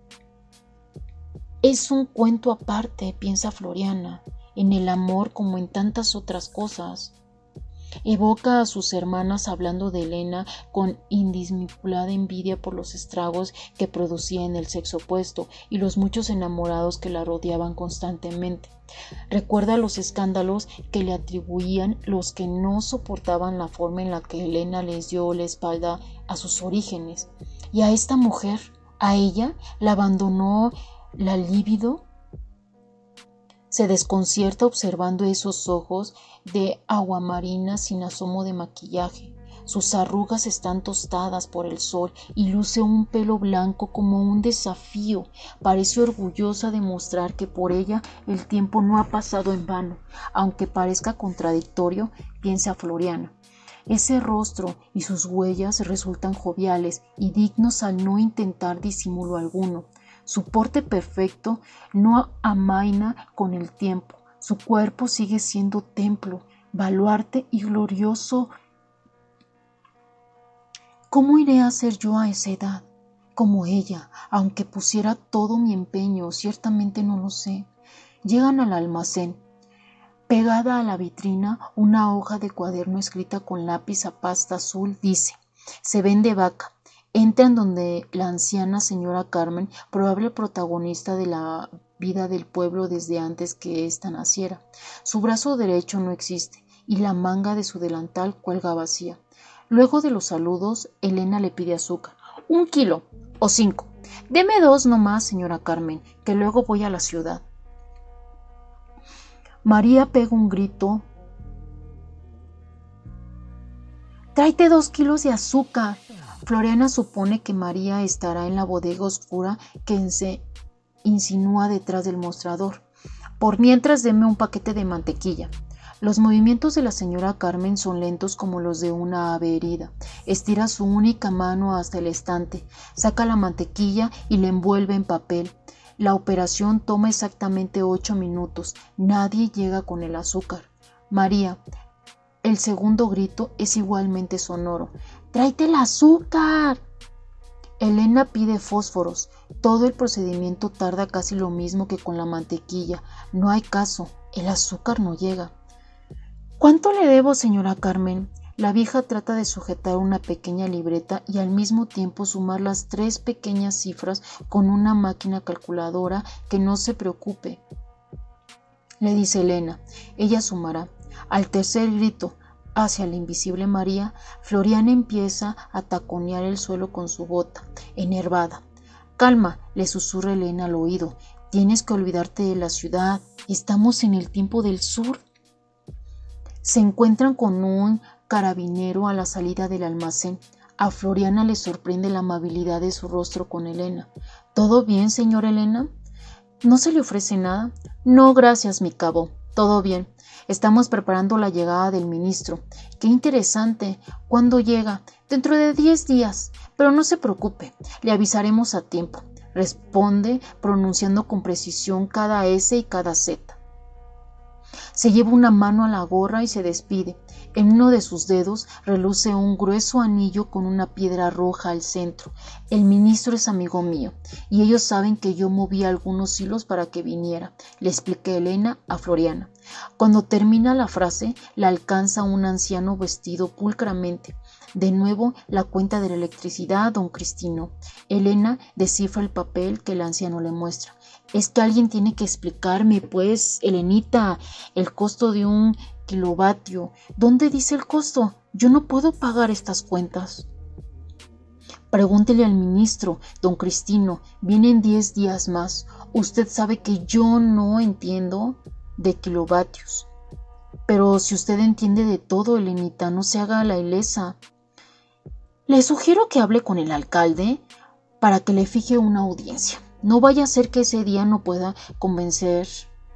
S9: es un cuento aparte, piensa Floriana, en el amor como en tantas otras cosas. Evoca a sus hermanas hablando de Elena con indisimulada envidia por los estragos que producía en el sexo opuesto y los muchos enamorados que la rodeaban constantemente. Recuerda los escándalos que le atribuían los que no soportaban la forma en la que Elena les dio la espalda a sus orígenes. Y a esta mujer, a ella, la abandonó la libido. Se desconcierta observando esos ojos de aguamarina sin asomo de maquillaje. Sus arrugas están tostadas por el sol y luce un pelo blanco como un desafío. Parece orgullosa de mostrar que por ella el tiempo no ha pasado en vano, aunque parezca contradictorio, piensa Floriana. Ese rostro y sus huellas resultan joviales y dignos al no intentar disimulo alguno. Su porte perfecto no amaina con el tiempo. Su cuerpo sigue siendo templo, baluarte y glorioso. ¿Cómo iré a ser yo a esa edad? Como ella, aunque pusiera todo mi empeño, ciertamente no lo sé. Llegan al almacén. Pegada a la vitrina, una hoja de cuaderno escrita con lápiz a pasta azul dice: se vende vaca. Entran donde la anciana señora Carmen, probable protagonista de la vida del pueblo desde antes que ésta naciera. Su brazo derecho no existe y la manga de su delantal cuelga vacía. Luego de los saludos, Elena le pide azúcar. 1 kilo o 5. Deme 2 nomás, señora Carmen, que luego voy a la ciudad. María pega un grito. Tráete 2 kilos de azúcar. Floriana supone que María estará en la bodega oscura que se insinúa detrás del mostrador. Por mientras, deme un paquete de mantequilla. Los movimientos de la señora Carmen son lentos como los de una ave herida. Estira su única mano hasta el estante, saca la mantequilla y la envuelve en papel. La operación toma exactamente 8 minutos. Nadie llega con el azúcar. María. El segundo grito es igualmente sonoro. ¡Tráete el azúcar! Elena pide fósforos. Todo el procedimiento tarda casi lo mismo que con la mantequilla. No hay caso. El azúcar no llega. ¿Cuánto le debo, señora Carmen? La vieja trata de sujetar una pequeña libreta y al mismo tiempo sumar las 3 pequeñas cifras con una máquina calculadora. Que no se preocupe, le dice Elena. Ella sumará. Al tercer grito, hacia la invisible María, Floriana empieza a taconear el suelo con su bota, enervada. Calma, le susurra Elena al oído. Tienes que olvidarte de la ciudad. Estamos en el tiempo del sur. Se encuentran con un carabinero a la salida del almacén. A Floriana le sorprende la amabilidad de su rostro con Elena. ¿Todo bien, señora Elena? ¿No se le ofrece nada? No, gracias, mi cabo. Todo bien. Estamos preparando la llegada del ministro. ¡Qué interesante! ¿Cuándo llega? Dentro de 10 días. Pero no se preocupe, le avisaremos a tiempo. Responde pronunciando con precisión cada S y cada Z. Se lleva una mano a la gorra y se despide. En uno de sus dedos reluce un grueso anillo con una piedra roja al centro. El ministro es amigo mío, y ellos saben que yo moví algunos hilos para que viniera, le expliqué Elena a Floriana. Cuando termina la frase, la alcanza un anciano vestido pulcramente. De nuevo la cuenta de la electricidad, don Cristino. Elena descifra el papel que el anciano le muestra. Es que alguien tiene que explicarme, pues, Elenita, el costo de un kilovatio. ¿Dónde dice el costo? Yo no puedo pagar estas cuentas. Pregúntele al ministro, don Cristino. Vienen 10 días más. Usted sabe que yo no entiendo de kilovatios. Pero si usted entiende de todo, Elenita, no se haga la ilesa. Le sugiero que hable con el alcalde para que le fije una audiencia. No vaya a ser que ese día no pueda convencer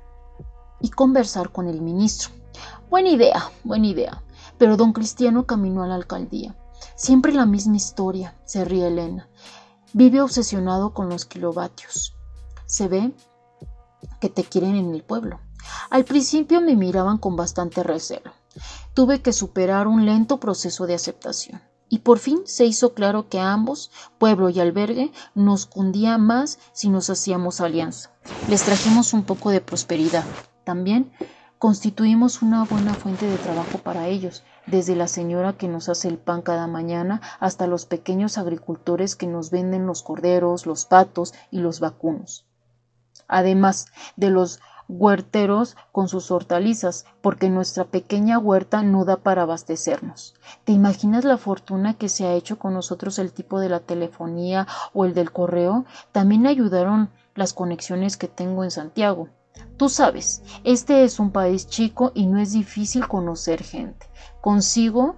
S9: y conversar con el ministro. Buena idea. Pero don Cristiano caminó a la alcaldía. Siempre la misma historia, se ríe Elena. Vive obsesionado con los kilovatios. Se ve que te quieren en el pueblo. Al principio me miraban con bastante recelo. Tuve que superar un lento proceso de aceptación. Y por fin se hizo claro que a ambos, pueblo y albergue, nos cundía más si nos hacíamos alianza. Les trajimos un poco de prosperidad. También constituimos una buena fuente de trabajo para ellos, desde la señora que nos hace el pan cada mañana hasta los pequeños agricultores que nos venden los corderos, los patos y los vacunos. Además de los huerteros con sus hortalizas, porque nuestra pequeña huerta no da para abastecernos. ¿Te imaginas la fortuna que se ha hecho con nosotros el tipo de la telefonía o el del correo? También ayudaron las conexiones que tengo en Santiago. Tú sabes, este es un país chico y no es difícil conocer gente. Consigo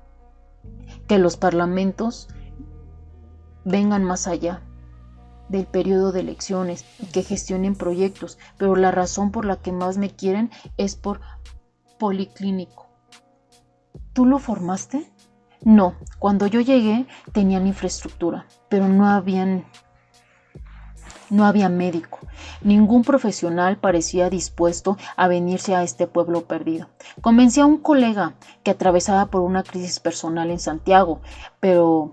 S9: que los parlamentos vengan más allá del periodo de elecciones y que gestionen proyectos, pero la razón por la que más me quieren es por Policlínico. ¿Tú lo formaste? No, cuando yo llegué tenían infraestructura, pero no había médico. Ningún profesional parecía dispuesto a venirse a este pueblo perdido. Convencí a un colega que atravesaba por una crisis personal en Santiago, pero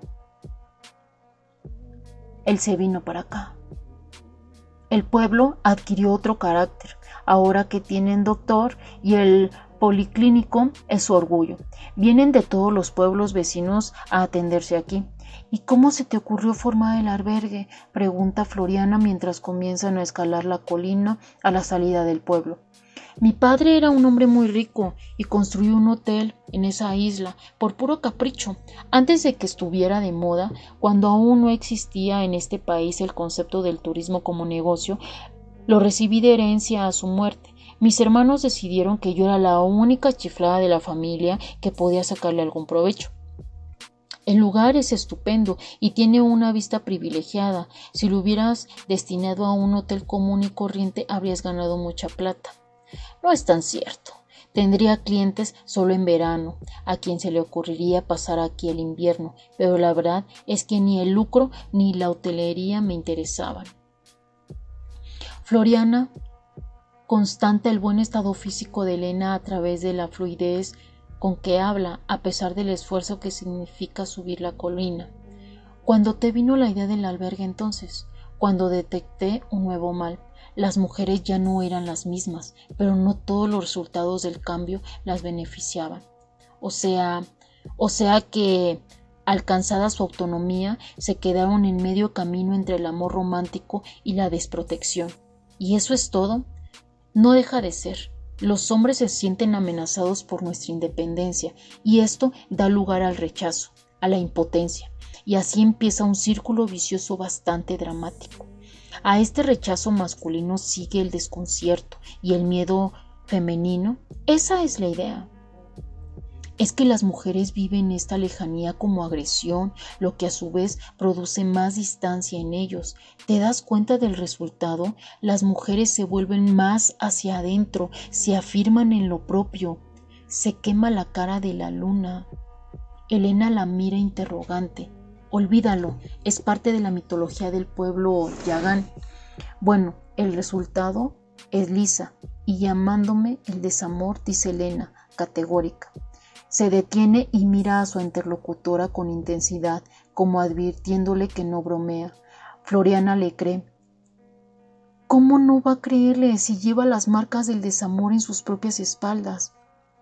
S9: él se vino para acá. El pueblo adquirió otro carácter, ahora que tienen doctor y el Policlínico es su orgullo. Vienen de todos los pueblos vecinos a atenderse aquí. ¿Y cómo se te ocurrió formar el albergue?, pregunta Floriana mientras comienzan a escalar la colina a la salida del pueblo. Mi padre era un hombre muy rico y construyó un hotel en esa isla por puro capricho, antes de que estuviera de moda, cuando aún no existía en este país el concepto del turismo como negocio. Lo recibí de herencia a su muerte. Mis hermanos decidieron que yo era la única chiflada de la familia que podía sacarle algún provecho. El lugar es estupendo y tiene una vista privilegiada. Si lo hubieras destinado a un hotel común y corriente, habrías ganado mucha plata. No es tan cierto. Tendría clientes solo en verano, a quien se le ocurriría pasar aquí el invierno, pero la verdad es que ni el lucro ni la hotelería me interesaban. Floriana constata el buen estado físico de Elena a través de la fluidez con que habla, a pesar del esfuerzo que significa subir la colina. ¿Cuándo te vino la idea del albergue entonces? Cuando detecté un nuevo mal. Las mujeres ya no eran las mismas, pero no todos los resultados del cambio las beneficiaban. O sea que, alcanzada su autonomía, se quedaron en medio camino entre el amor romántico y la desprotección. ¿Y eso es todo? No deja de ser. Los hombres se sienten amenazados por nuestra independencia y esto da lugar al rechazo, a la impotencia, y así empieza un círculo vicioso bastante dramático. A este rechazo masculino sigue el desconcierto y el miedo femenino. Esa es la idea. Es que las mujeres viven esta lejanía como agresión, lo que a su vez produce más distancia en ellos. ¿Te das cuenta del resultado? Las mujeres se vuelven más hacia adentro, se afirman en lo propio. Se quema la cara de la luna. Elena la mira interrogante. Olvídalo, es parte de la mitología del pueblo yagán. Bueno, el resultado es lisa, y llamándome el desamor, dice Elena, categórica. Se detiene y mira a su interlocutora con intensidad, como advirtiéndole que no bromea. Floriana le cree. ¿Cómo no va a creerle si lleva las marcas del desamor en sus propias espaldas?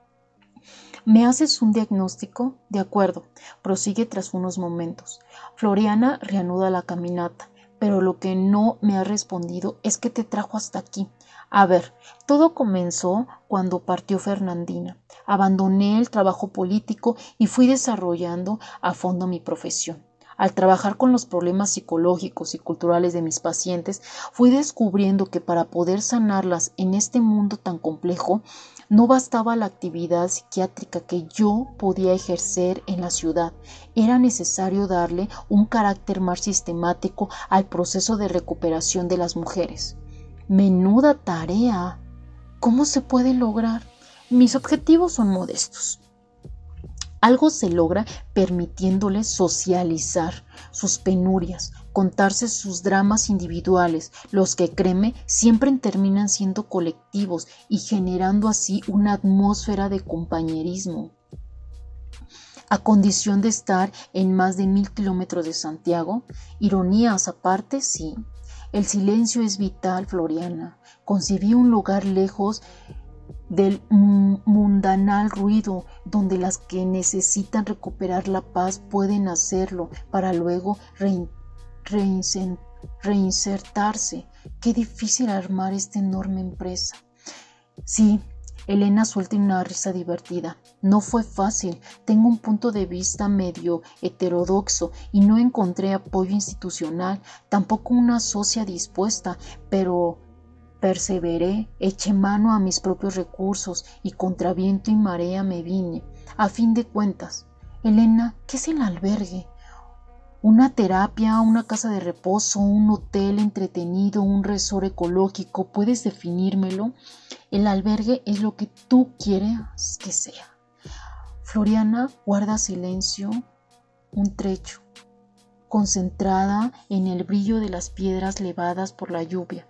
S9: ¿Me haces un diagnóstico? De acuerdo, prosigue tras unos momentos. Floriana reanuda la caminata, pero lo que no me ha respondido es qué te trajo hasta aquí. A ver, todo comenzó cuando partió Fernandina. Abandoné el trabajo político y fui desarrollando a fondo mi profesión. Al trabajar con los problemas psicológicos y culturales de mis pacientes, fui descubriendo que para poder sanarlas en este mundo tan complejo, no bastaba la actividad psiquiátrica que yo podía ejercer en la ciudad. Era necesario darle un carácter más sistemático al proceso de recuperación de las mujeres. Menuda tarea. ¿Cómo se puede lograr? Mis objetivos son modestos. Algo se logra permitiéndoles socializar sus penurias, contarse sus dramas individuales, los que, créeme, siempre terminan siendo colectivos y generando así una atmósfera de compañerismo. A condición de estar en más de 1000 kilómetros de Santiago, ironías aparte, sí. El silencio es vital, Floriana. Concebí un lugar lejos del mundanal ruido, donde las que necesitan recuperar la paz pueden hacerlo para luego reinsertarse. Qué difícil armar esta enorme empresa. Sí, Elena suelta una risa divertida. No fue fácil. Tengo un punto de vista medio heterodoxo y no encontré apoyo institucional, tampoco una socia dispuesta, pero perseveré, eché mano a mis propios recursos y contra viento y marea me vine. A fin de cuentas, Elena, ¿qué es el albergue? ¿Una terapia, una casa de reposo, un hotel entretenido, un resort ecológico? ¿Puedes definírmelo? El albergue es lo que tú quieres que sea. Floriana guarda silencio un trecho, concentrada en el brillo de las piedras levadas por la lluvia,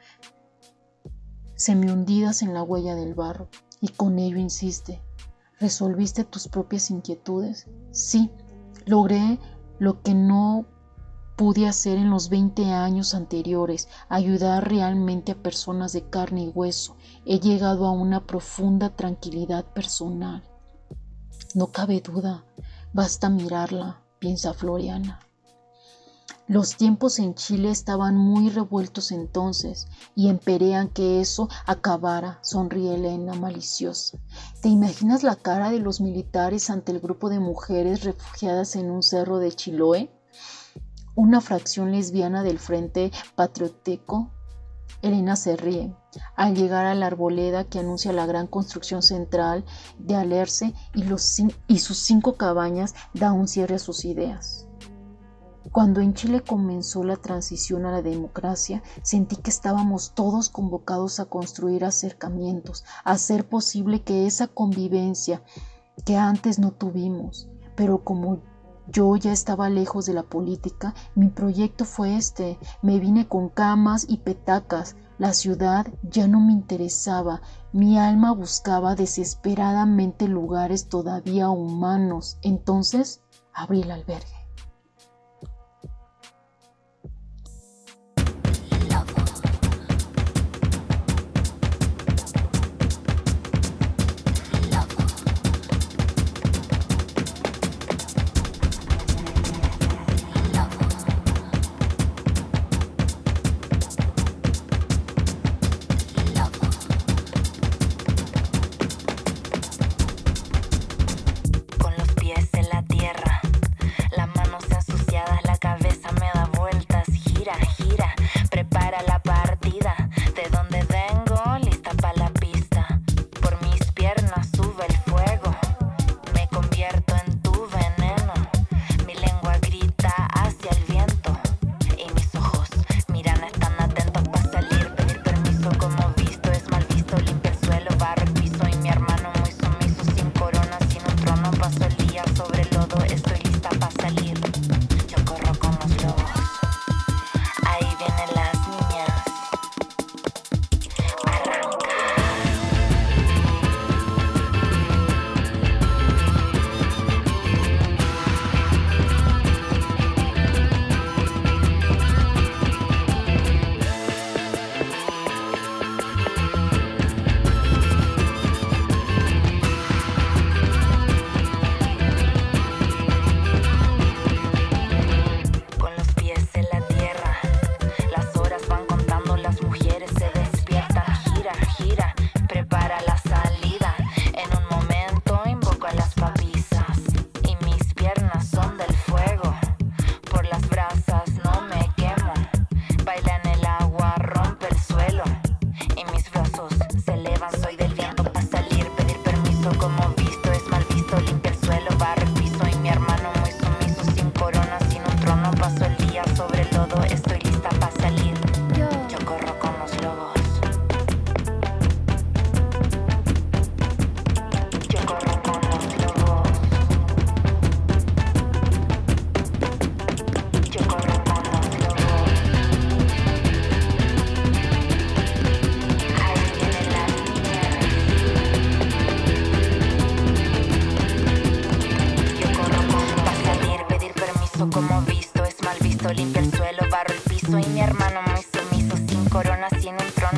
S9: semihundidas en la huella del barro, y con ello insiste. ¿Resolviste tus propias inquietudes? Sí, logré lo que no pude hacer en los 20 años anteriores, ayudar realmente a personas de carne y hueso. He llegado a una profunda tranquilidad personal. No cabe duda, basta mirarla, piensa Floriana. Los tiempos en Chile estaban muy revueltos entonces y esperan que eso acabara, sonríe Elena maliciosa. ¿Te imaginas la cara de los militares ante el grupo de mujeres refugiadas en un cerro de Chiloé? Una fracción lesbiana del Frente Patriótico. Elena se ríe. Al llegar a la arboleda que anuncia la gran construcción central de Alerce y sus 5 cabañas, da un cierre a sus ideas. Cuando en Chile comenzó la transición a la democracia, sentí que estábamos todos convocados a construir acercamientos, a hacer posible que esa convivencia que antes no tuvimos. Pero como yo ya estaba lejos de la política, mi proyecto fue este. Me vine con camas y petacas. La ciudad ya no me interesaba. Mi alma buscaba desesperadamente lugares todavía humanos. Entonces abrí el albergue.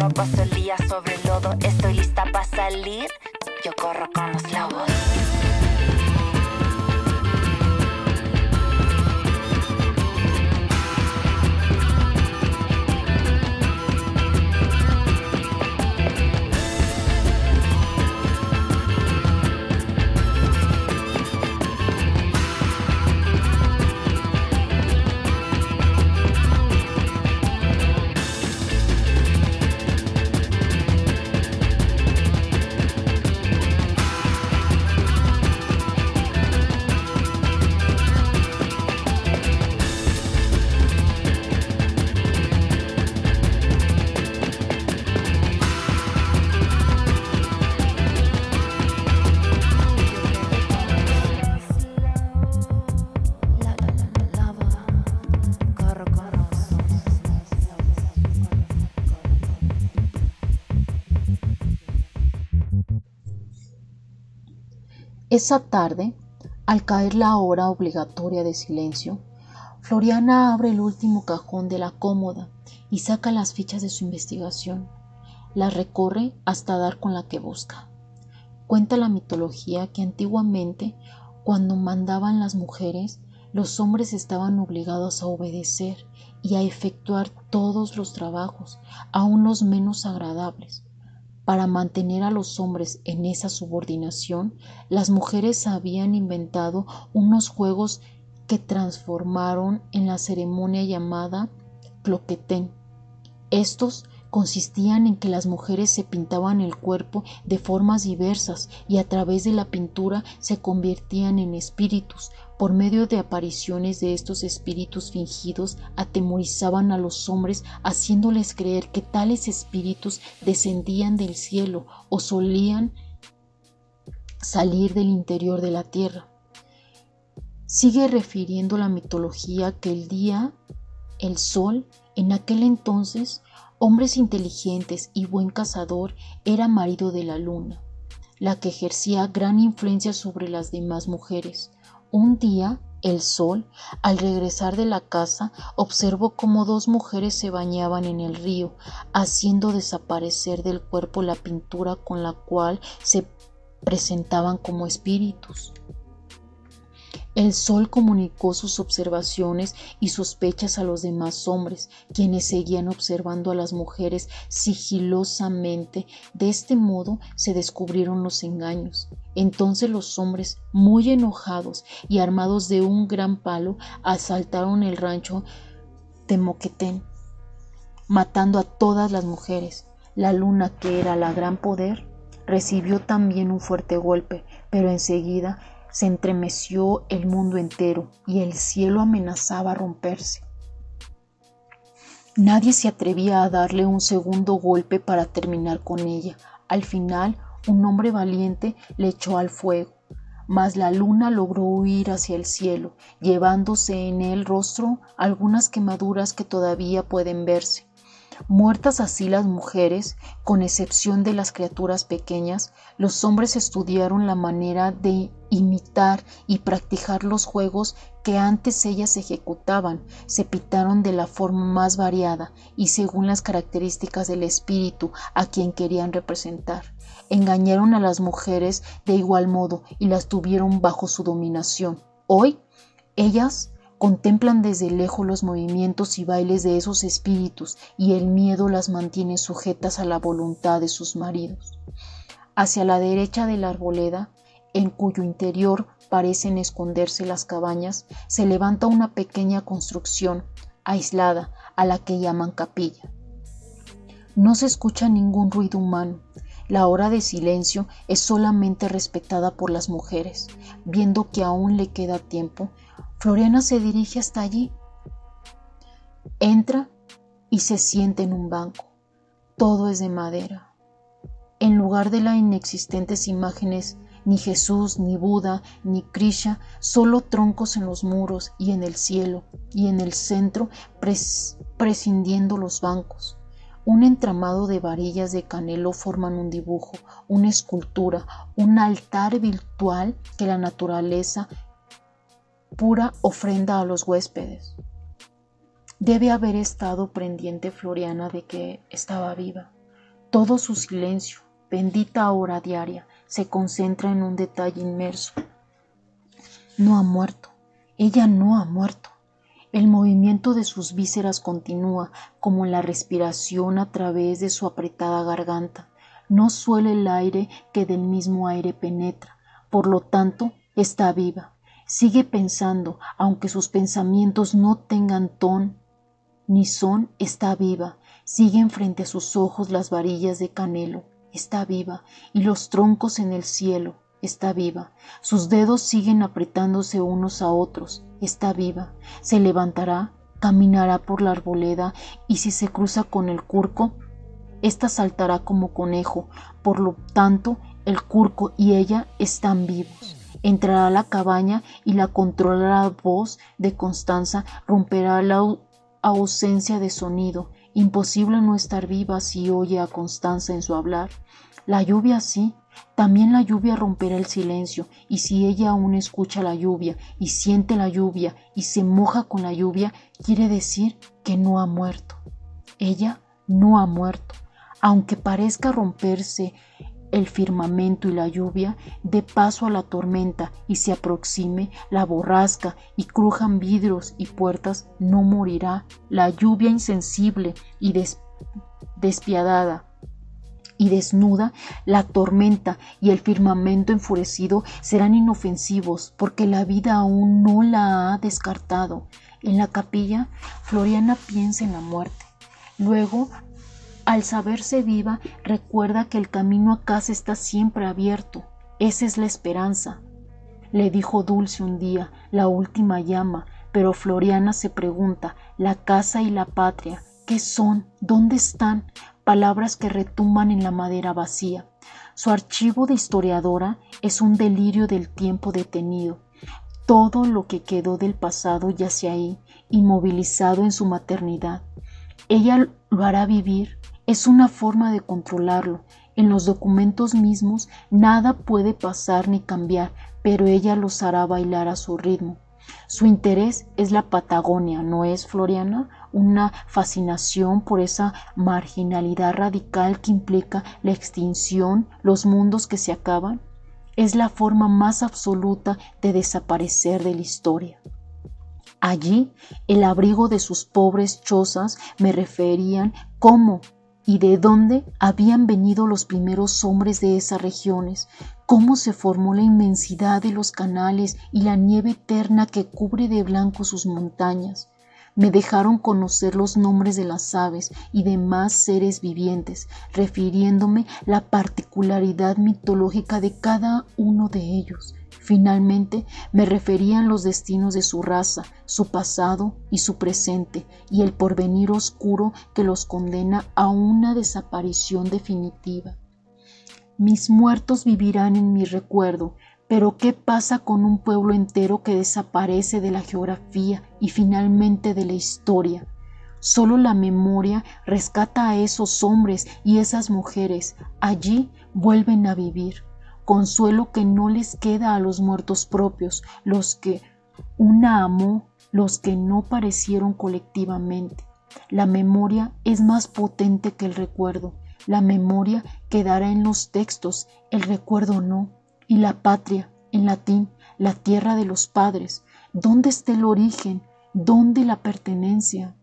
S10: roco solía sobre el lodo. Estoy lista para salir, yo corro con los lobos.
S9: Esa tarde, al caer la hora obligatoria de silencio, Floriana abre el último cajón de la cómoda y saca las fichas de su investigación. Las recorre hasta dar con la que busca. Cuenta la mitología que antiguamente, cuando mandaban las mujeres, los hombres estaban obligados a obedecer y a efectuar todos los trabajos, aun los menos agradables. Para mantener a los hombres en esa subordinación, las mujeres habían inventado unos juegos que transformaron en la ceremonia llamada cloquetén. Estos consistían en que las mujeres se pintaban el cuerpo de formas diversas y a través de la pintura se convertían en espíritus. Por medio de apariciones de estos espíritus fingidos, atemorizaban a los hombres, haciéndoles creer que tales espíritus descendían del cielo o solían salir del interior de la tierra. Sigue refiriendo la mitología que el día, el sol, en aquel entonces, hombres inteligentes y buen cazador, era marido de la luna, la que ejercía gran influencia sobre las demás mujeres. Un día, el sol, al regresar de la caza, observó cómo dos mujeres se bañaban en el río, haciendo desaparecer del cuerpo la pintura con la cual se presentaban como espíritus. El sol comunicó sus observaciones y sospechas a los demás hombres, quienes seguían observando a las mujeres sigilosamente. De este modo se descubrieron los engaños. Entonces los hombres, muy enojados y armados de un gran palo, asaltaron el rancho de Moquetén, matando a todas las mujeres. La luna, que era la gran poder, recibió también un fuerte golpe, pero enseguida se entremeció el mundo entero y el cielo amenazaba romperse. Nadie se atrevía a darle un segundo golpe para terminar con ella. Al final, un hombre valiente le echó al fuego, mas la luna logró huir hacia el cielo, llevándose en el rostro algunas quemaduras que todavía pueden verse. Muertas así las mujeres, con excepción de las criaturas pequeñas, los hombres estudiaron la manera de imitar y practicar los juegos que antes ellas ejecutaban. Se pintaron de la forma más variada y según las características del espíritu a quien querían representar. Engañaron a las mujeres de igual modo y las tuvieron bajo su dominación. Hoy, ellas contemplan desde lejos los movimientos y bailes de esos espíritus y el miedo las mantiene sujetas a la voluntad de sus maridos. Hacia la derecha de la arboleda, en cuyo interior parecen esconderse las cabañas, se levanta una pequeña construcción aislada a la que llaman capilla. No se escucha ningún ruido humano. La hora de silencio es solamente respetada por las mujeres. Viendo que aún le queda tiempo, Floriana se dirige hasta allí. Entra y se sienta en un banco. Todo es de madera. En lugar de las inexistentes imágenes, ni Jesús, ni Buda, ni Krishna, solo troncos en los muros y en el cielo, y en el centro prescindiendo los bancos. Un entramado de varillas de canelo forman un dibujo, una escultura, un altar virtual que la naturaleza pura ofrenda a los huéspedes. Debe haber estado pendiente Floriana de que estaba viva. Todo su silencio, bendita hora diaria, se concentra en un detalle inmerso. No ha muerto. Ella no ha muerto. El movimiento de sus vísceras continúa, como la respiración a través de su apretada garganta. No suele el aire que del mismo aire penetra. Por lo tanto, está viva. Sigue pensando, aunque sus pensamientos no tengan ton ni son, está viva. Siguen frente a sus ojos las varillas de canelo. Está viva. Y los troncos en el cielo. Está viva. Sus dedos siguen apretándose unos a otros. Está viva. Se levantará, caminará por la arboleda y si se cruza con el curco, ésta saltará como conejo. Por lo tanto, el curco y ella están vivos. Entrará a la cabaña y la controlará voz de Constanza romperá la ausencia de sonido. Imposible no estar viva si oye a Constanza en su hablar. La lluvia sí. También la lluvia romperá el silencio, y si ella aún escucha la lluvia, y siente la lluvia, y se moja con la lluvia, quiere decir que no ha muerto. Ella no ha muerto. Aunque parezca romperse el firmamento y la lluvia, dé paso a la tormenta, y se aproxime la borrasca, y crujan vidrios y puertas, no morirá. La lluvia insensible y despiadada y desnuda, la tormenta y el firmamento enfurecido serán inofensivos porque la vida aún no la ha descartado. En la capilla, Floriana piensa en la muerte. Luego, al saberse viva, recuerda que el camino a casa está siempre abierto. Esa es la esperanza. Le dijo Dulce un día, la última llama, pero Floriana se pregunta, la casa y la patria, ¿qué son? ¿Dónde están? Palabras que retumban en la madera vacía. Su archivo de historiadora es un delirio del tiempo detenido. Todo lo que quedó del pasado yace ahí, inmovilizado en su maternidad. Ella lo hará vivir, es una forma de controlarlo. En los documentos mismos nada puede pasar ni cambiar, pero ella los hará bailar a su ritmo. Su interés es la Patagonia, ¿no es, Floriana? Una fascinación por esa marginalidad radical que implica la extinción, los mundos que se acaban. Es la forma más absoluta de desaparecer de la historia. Allí, el abrigo de sus pobres chozas me referían cómo y de dónde habían venido los primeros hombres de esas regiones, cómo se formó la inmensidad de los canales y la nieve eterna que cubre de blanco sus montañas. Me dejaron conocer los nombres de las aves y demás seres vivientes, refiriéndome la particularidad mitológica de cada uno de ellos. Finalmente, me referían los destinos de su raza, su pasado y su presente, y el porvenir oscuro que los condena a una desaparición definitiva. Mis muertos vivirán en mi recuerdo, pero ¿qué pasa con un pueblo entero que desaparece de la geografía y finalmente de la historia? Solo la memoria rescata a esos hombres y esas mujeres. Allí vuelven a vivir. Consuelo que no les queda a los muertos propios, los que una amó, los que no parecieron colectivamente. La memoria es más potente que el recuerdo. La memoria quedará en los textos, el recuerdo no. Y la patria, en latín, la tierra de los padres. ¿Dónde está el origen? ¿Dónde la pertenencia?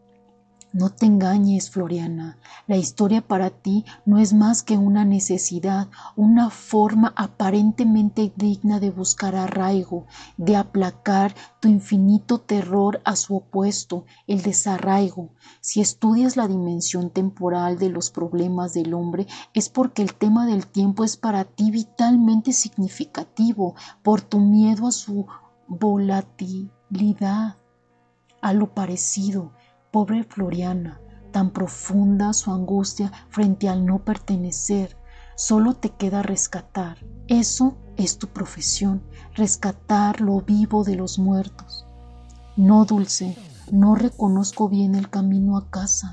S9: No te engañes, Floriana. La historia para ti no es más que una necesidad, una forma aparentemente digna de buscar arraigo, de aplacar tu infinito terror a su opuesto, el desarraigo. Si estudias la dimensión temporal de los problemas del hombre, es porque el tema del tiempo es para ti vitalmente significativo, por tu miedo a su volatilidad, a lo parecido. Pobre Floriana, tan profunda su angustia frente al no pertenecer, solo te queda rescatar. Eso es tu profesión, rescatar lo vivo de los muertos. No, Dulce, no reconozco bien el camino a casa.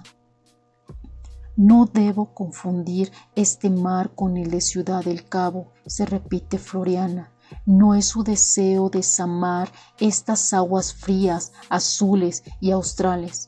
S9: No debo confundir este mar con el de Ciudad del Cabo, se repite Floriana. No es su deseo desamar estas aguas frías, azules y australes.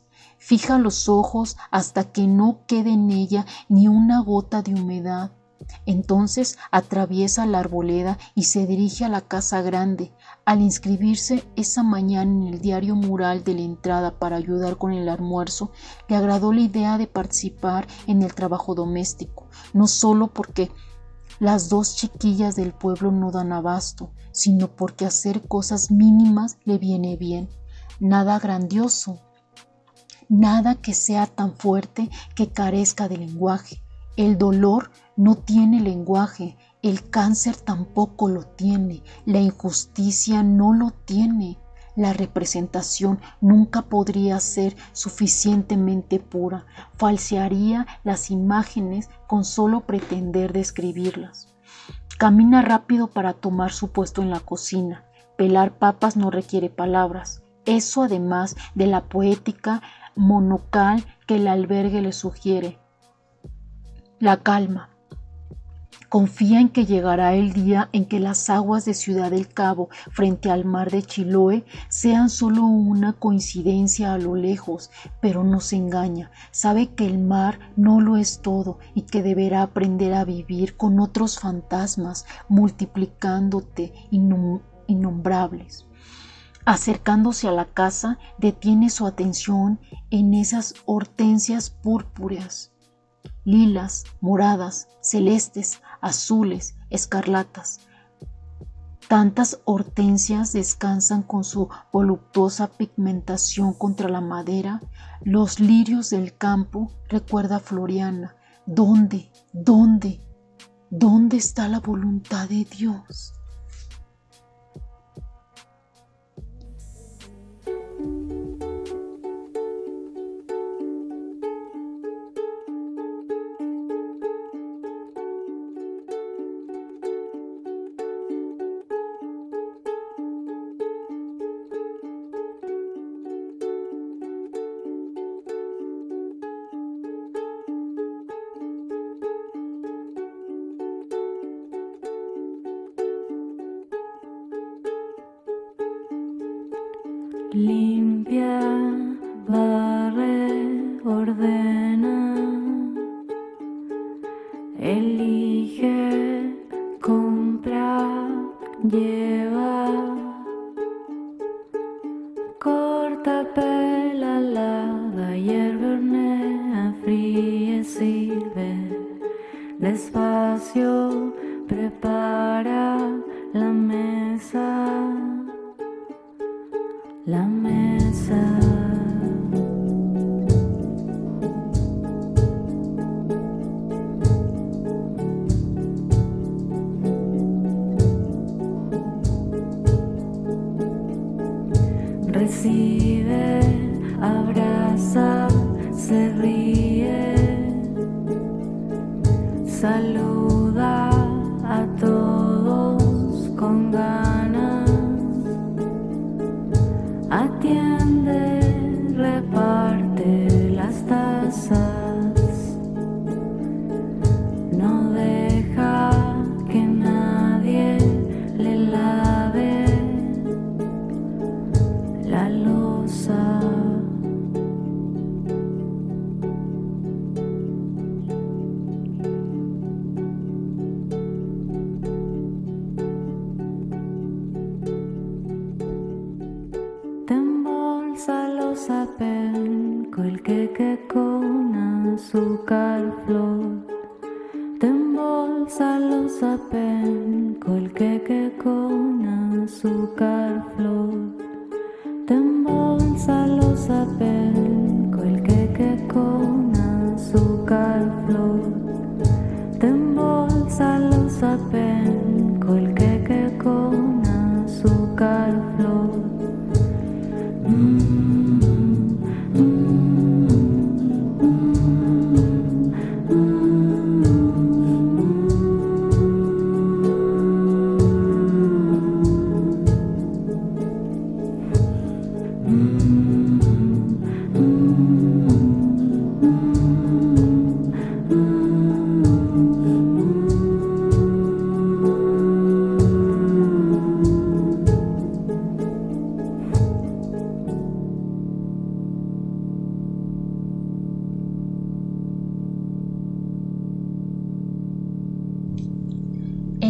S9: Fija los ojos hasta que no quede en ella ni una gota de humedad. Entonces atraviesa la arboleda y se dirige a la casa grande. Al inscribirse esa mañana en el diario mural de la entrada para ayudar con el almuerzo, le agradó la idea de participar en el trabajo doméstico, no solo porque las dos chiquillas del pueblo no dan abasto, sino porque hacer cosas mínimas le viene bien. Nada grandioso, nada que sea tan fuerte que carezca de lenguaje. El dolor no tiene lenguaje, el cáncer tampoco lo tiene, la injusticia no lo tiene. La representación nunca podría ser suficientemente pura, falsearía las imágenes con solo pretender describirlas. Camina rápido para tomar su puesto en la cocina. Pelar papas no requiere palabras. Eso además de la poética monocal que el albergue le sugiere. La calma. Confía en que llegará el día en que las aguas de Ciudad del Cabo frente al mar de Chiloé sean solo una coincidencia a lo lejos, pero no se engaña. Sabe que el mar no lo es todo y que deberá aprender a vivir con otros fantasmas, multiplicándote innombrables. Acercándose a la casa, detiene su atención en esas hortensias púrpuras, lilas, moradas, celestes, azules, escarlatas. Tantas hortensias descansan con su voluptuosa pigmentación contra la madera. Los lirios del campo, recuerda a Floriana. ¿Dónde está la voluntad de Dios?
S6: Limpia, barre, ordena, elige, compra, lleva, corta, pela, lava, hierve, hornea, fríe, sirve, despacio, prepara la mesa. La mesa. Recibe, abraza, se ríe, saluda a todos con ganas. Atiende, reparte las tazas, no deja que nadie le lave la loza. Penco, el queque con azúcar flor. Te embolsa los apenco, el queque con azúcar flor. Te embolsa los apenco, el queque con azúcar flor. Te embolsa los apenco, el queque con azúcar flor.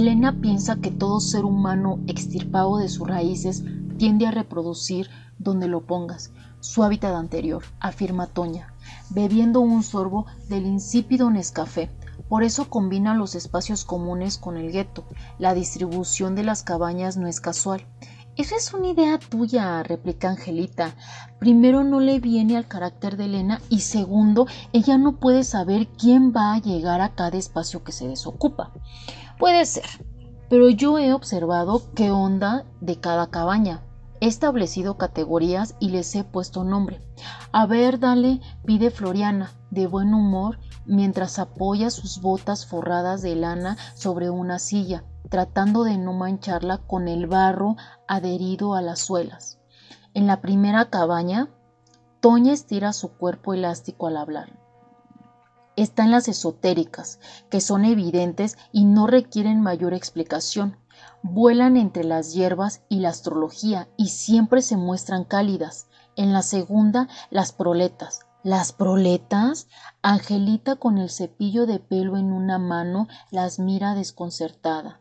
S9: Elena piensa que todo ser humano extirpado de sus raíces tiende a reproducir donde lo pongas su hábitat anterior, afirma Toña, bebiendo un sorbo del insípido Nescafé. Por eso combina los espacios comunes con el gueto. La distribución de las cabañas no es casual. Esa es una idea tuya, replica Angelita. Primero, no le viene al carácter de Elena, y segundo, ella no puede saber quién va a llegar a cada espacio que se desocupa. Puede ser, pero yo he observado qué onda de cada cabaña. He establecido categorías y les he puesto nombre. A ver, dale, pide Floriana, de buen humor, mientras apoya sus botas forradas de lana sobre una silla, tratando de no mancharla con el barro adherido a las suelas. En la primera cabaña, Toña estira su cuerpo elástico al hablar. Están las esotéricas, que son evidentes y no requieren mayor explicación. Vuelan entre las hierbas y la astrología y siempre se muestran cálidas. En la segunda, las proletas. ¿Las proletas? Angelita, con el cepillo de pelo en una mano, las mira desconcertada.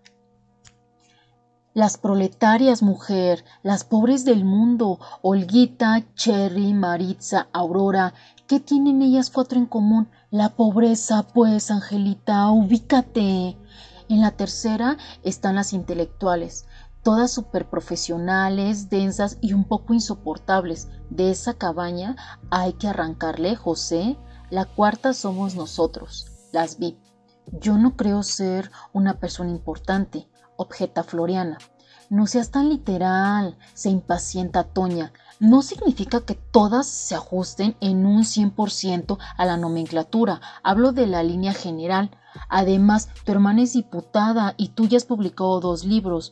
S9: Las proletarias, mujer, las pobres del mundo, Olguita, Cherry, Maritza, Aurora. ¿Qué tienen ellas cuatro en común? La pobreza, pues, Angelita, ubícate. En la tercera están las intelectuales, todas superprofesionales, densas y un poco insoportables. De esa cabaña hay que arrancar lejos, ¿eh? La cuarta somos nosotros, las VIP. Yo no creo ser una persona importante, objeta Floriana. No seas tan literal, se impacienta Toña. No significa que todas se ajusten en un 100% a la nomenclatura. Hablo de la línea general. Además, tu hermana es diputada y tú ya has publicado 2 libros.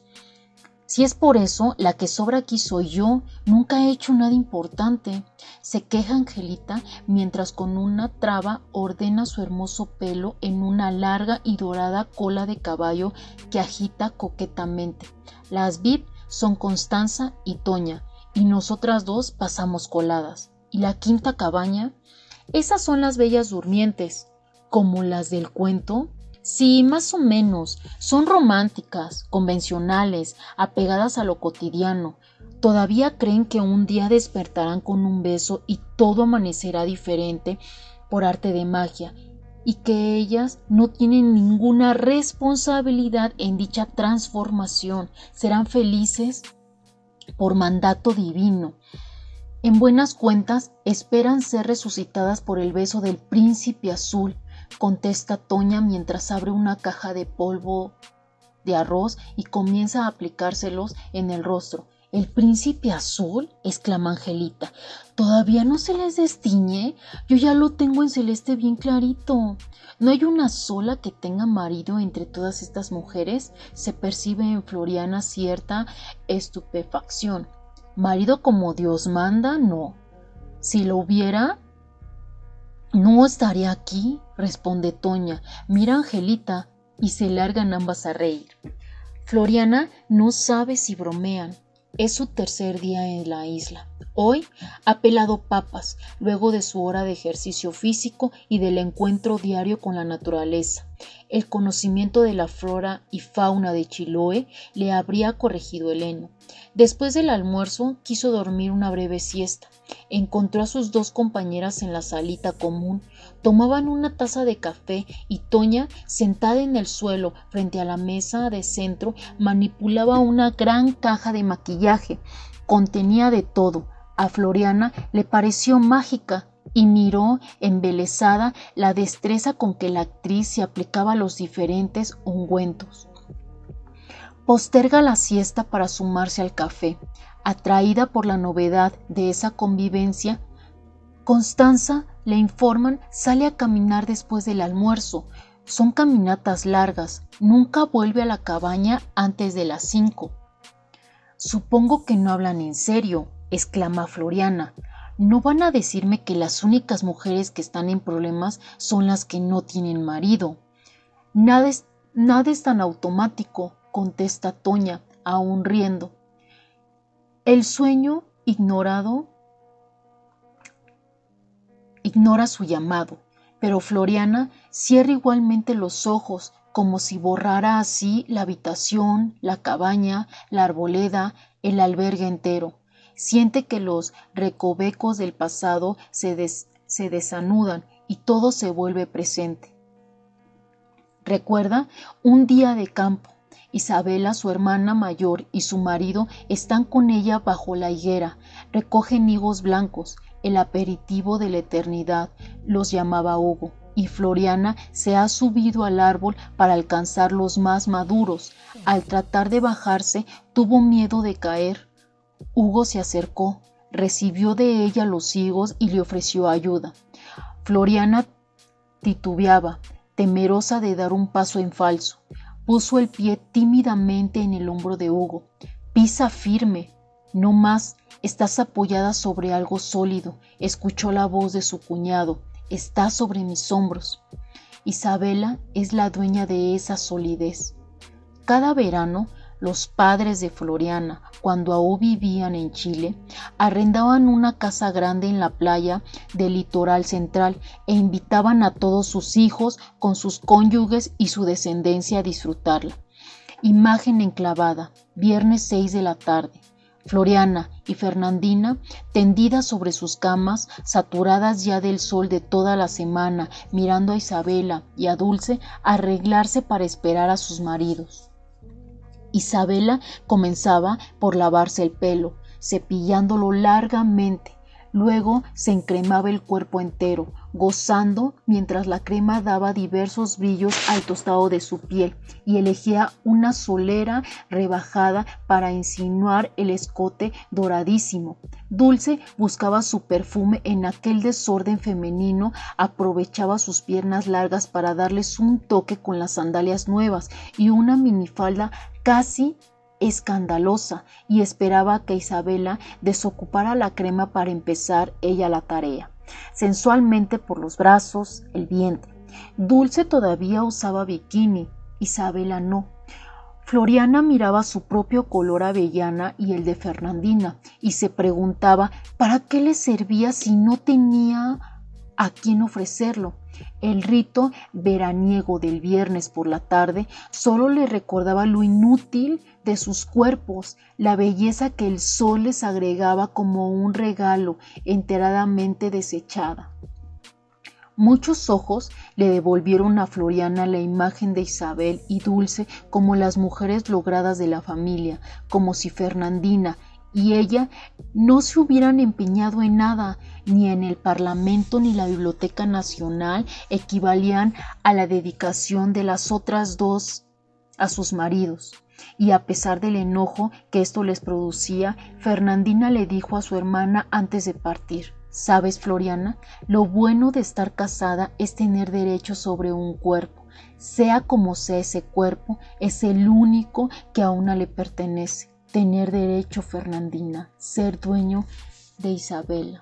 S9: Si es por eso, la que sobra aquí soy yo. Nunca he hecho nada importante. Se queja Angelita mientras con una traba ordena su hermoso pelo en una larga y dorada cola de caballo que agita coquetamente. Las VIP son Constanza y Toña, y nosotras 2 pasamos coladas. ¿Y la quinta cabaña? Esas son las bellas durmientes. ¿Como las del cuento? Sí, más o menos. Son románticas, convencionales, apegadas a lo cotidiano. Todavía creen que un día despertarán con un beso y todo amanecerá diferente por arte de magia, y que ellas no tienen ninguna responsabilidad en dicha transformación. Serán felices por mandato divino. En buenas cuentas, esperan ser resucitadas por el beso del príncipe azul, contesta Toña mientras abre una caja de polvo de arroz y comienza a aplicárselos en el rostro. ¿El príncipe azul?, exclama Angelita. ¿Todavía no se les destiñe? Yo ya lo tengo en celeste bien clarito. ¿No hay una sola que tenga marido entre todas estas mujeres? Se percibe en Floriana cierta estupefacción. ¿Marido como Dios manda? No. Si lo hubiera, no estaría aquí, responde Toña. Mira a Angelita, y se largan ambas a reír. Floriana no sabe si bromean. Es su tercer día en la isla. Hoy ha pelado papas, luego de su hora de ejercicio físico y del encuentro diario con la naturaleza. El conocimiento de la flora y fauna de Chiloé le habría corregido el heno. Después del almuerzo quiso dormir una breve siesta. Encontró a sus 2 compañeras en la salita común. Tomaban una taza de café y Toña, sentada en el suelo frente a la mesa de centro, manipulaba una gran caja de maquillaje. Contenía de todo. A Floriana le pareció mágica y miró embelesada la destreza con que la actriz se aplicaba los diferentes ungüentos. Posterga la siesta para sumarse al café. Atraída por la novedad de esa convivencia, Constanza, le informan, sale a caminar después del almuerzo. Son caminatas largas. Nunca vuelve a la cabaña antes de las 5. Supongo que no hablan en serio, exclama Floriana. No van a decirme que las únicas mujeres que están en problemas son las que no tienen marido. Nada es tan automático, contesta Toña, aún riendo. El sueño ignorado ignora su llamado, pero Floriana cierra igualmente los ojos, como si borrara así la habitación, la cabaña, la arboleda, el albergue entero. Siente que los recovecos del pasado se desanudan y todo se vuelve presente. Recuerda un día de campo. Isabela, su hermana mayor, y su marido están con ella bajo la higuera. Recogen higos blancos, el aperitivo de la eternidad, los llamaba Hugo. Y Floriana se ha subido al árbol para alcanzar los más maduros. Al tratar de bajarse, tuvo miedo de caer. Hugo se acercó, recibió de ella los higos y le ofreció ayuda. Floriana titubeaba, temerosa de dar un paso en falso. Puso el pie tímidamente en el hombro de Hugo. Pisa firme, no más, estás apoyada sobre algo sólido. Escuchó la voz de su cuñado. Está sobre mis hombros. Isabela es la dueña de esa solidez. Cada verano, los padres de Floriana, cuando aún vivían en Chile, arrendaban una casa grande en la playa del litoral central e invitaban a todos sus hijos con sus cónyuges y su descendencia a disfrutarla. Imagen enclavada, viernes 6 de la tarde. Floriana y Fernandina, tendidas sobre sus camas, saturadas ya del sol de toda la semana, mirando a Isabela y a Dulce arreglarse para esperar a sus maridos. Isabela comenzaba por lavarse el pelo, cepillándolo largamente. Luego se encremaba el cuerpo entero, gozando mientras la crema daba diversos brillos al tostado de su piel y elegía una solera rebajada para insinuar el escote doradísimo. Dulce buscaba su perfume en aquel desorden femenino, aprovechaba sus piernas largas para darles un toque con las sandalias nuevas y una minifalda casi escandalosa, y esperaba que Isabela desocupara la crema para empezar ella la tarea. Sensualmente por los brazos, el vientre. Dulce todavía usaba bikini, Isabela no. Floriana miraba su propio color avellana y el de Fernandina y se preguntaba ¿para qué le servía si no tenía a quién ofrecerlo? El rito veraniego del viernes por la tarde solo le recordaba lo inútil de sus cuerpos, la belleza que el sol les agregaba como un regalo enteradamente desechada. Muchos ojos le devolvieron a Floriana la imagen de Isabel y Dulce como las mujeres logradas de la familia, como si Fernandina y ella no se hubieran empeñado en nada, ni en el Parlamento ni la Biblioteca Nacional equivalían a la dedicación de las otras dos a sus maridos. Y a pesar del enojo que esto les producía, Fernandina le dijo a su hermana antes de partir: ¿sabes, Floriana? Lo bueno de estar casada es tener derecho sobre un cuerpo. Sea como sea ese cuerpo, es el único que a una le pertenece. Tener derecho, Fernandina, ser dueño de Isabela.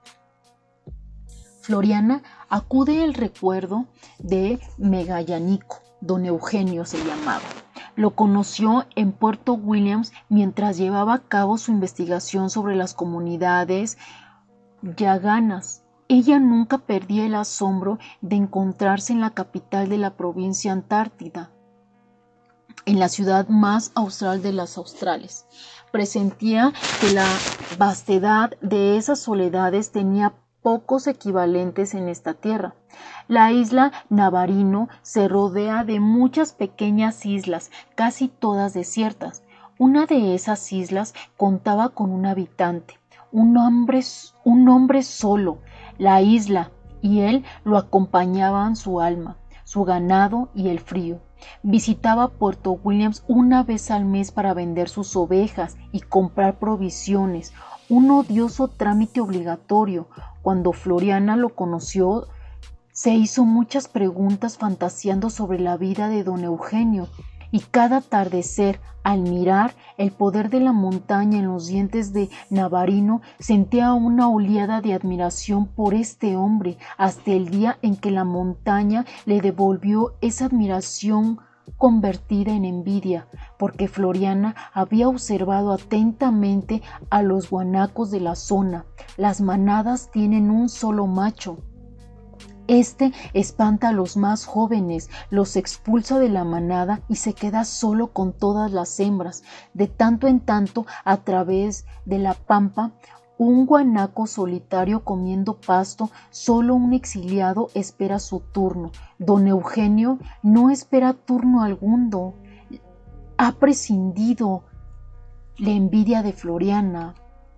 S9: Floriana acude el recuerdo de Megallanico, don Eugenio se llamaba. Lo conoció en Puerto Williams mientras llevaba a cabo su investigación sobre las comunidades yaganas. Ella nunca perdía el asombro de encontrarse en la capital de la provincia Antártida, en la ciudad más austral de las australes. Presentía que la vastedad de esas soledades tenía pocos equivalentes en esta tierra. La isla Navarino se rodea de muchas pequeñas islas, casi todas desiertas. Una de esas islas contaba con un habitante, un hombre solo. La isla y él lo acompañaban su alma, su ganado y el frío. Visitaba Puerto Williams una vez al mes para vender sus ovejas y comprar provisiones, un odioso trámite obligatorio. Cuando Floriana lo conoció, se hizo muchas preguntas fantaseando sobre la vida de don Eugenio, y cada atardecer, al mirar el poder de la montaña en los dientes de Navarino, sentía una oleada de admiración por este hombre, hasta el día en que la montaña le devolvió esa admiración convertida en envidia, porque Floriana había observado atentamente a los guanacos de la zona. Las manadas tienen un solo macho. Este espanta a los más jóvenes, los expulsa de la manada y se queda solo con todas las hembras. De tanto en tanto, a través de la pampa, un guanaco solitario comiendo pasto, solo un exiliado espera su turno. Don Eugenio no espera turno alguno. Ha prescindido la envidia de Floriana.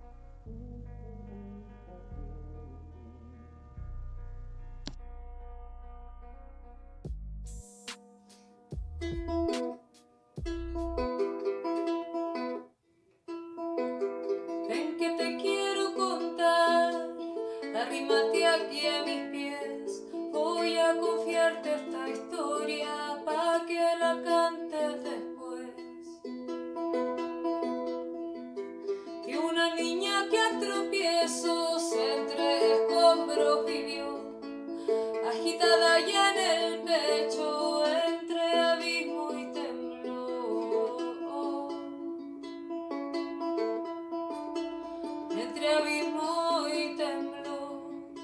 S6: Ven que te quiero contar, arrímate aquí a mis pies. Voy a confiarte esta historia pa' que la cantes después. De una niña que a tropiezos entre escombros vivió, agitada ya en el pecho entre abismo y temblor. Entre abismo y temblor.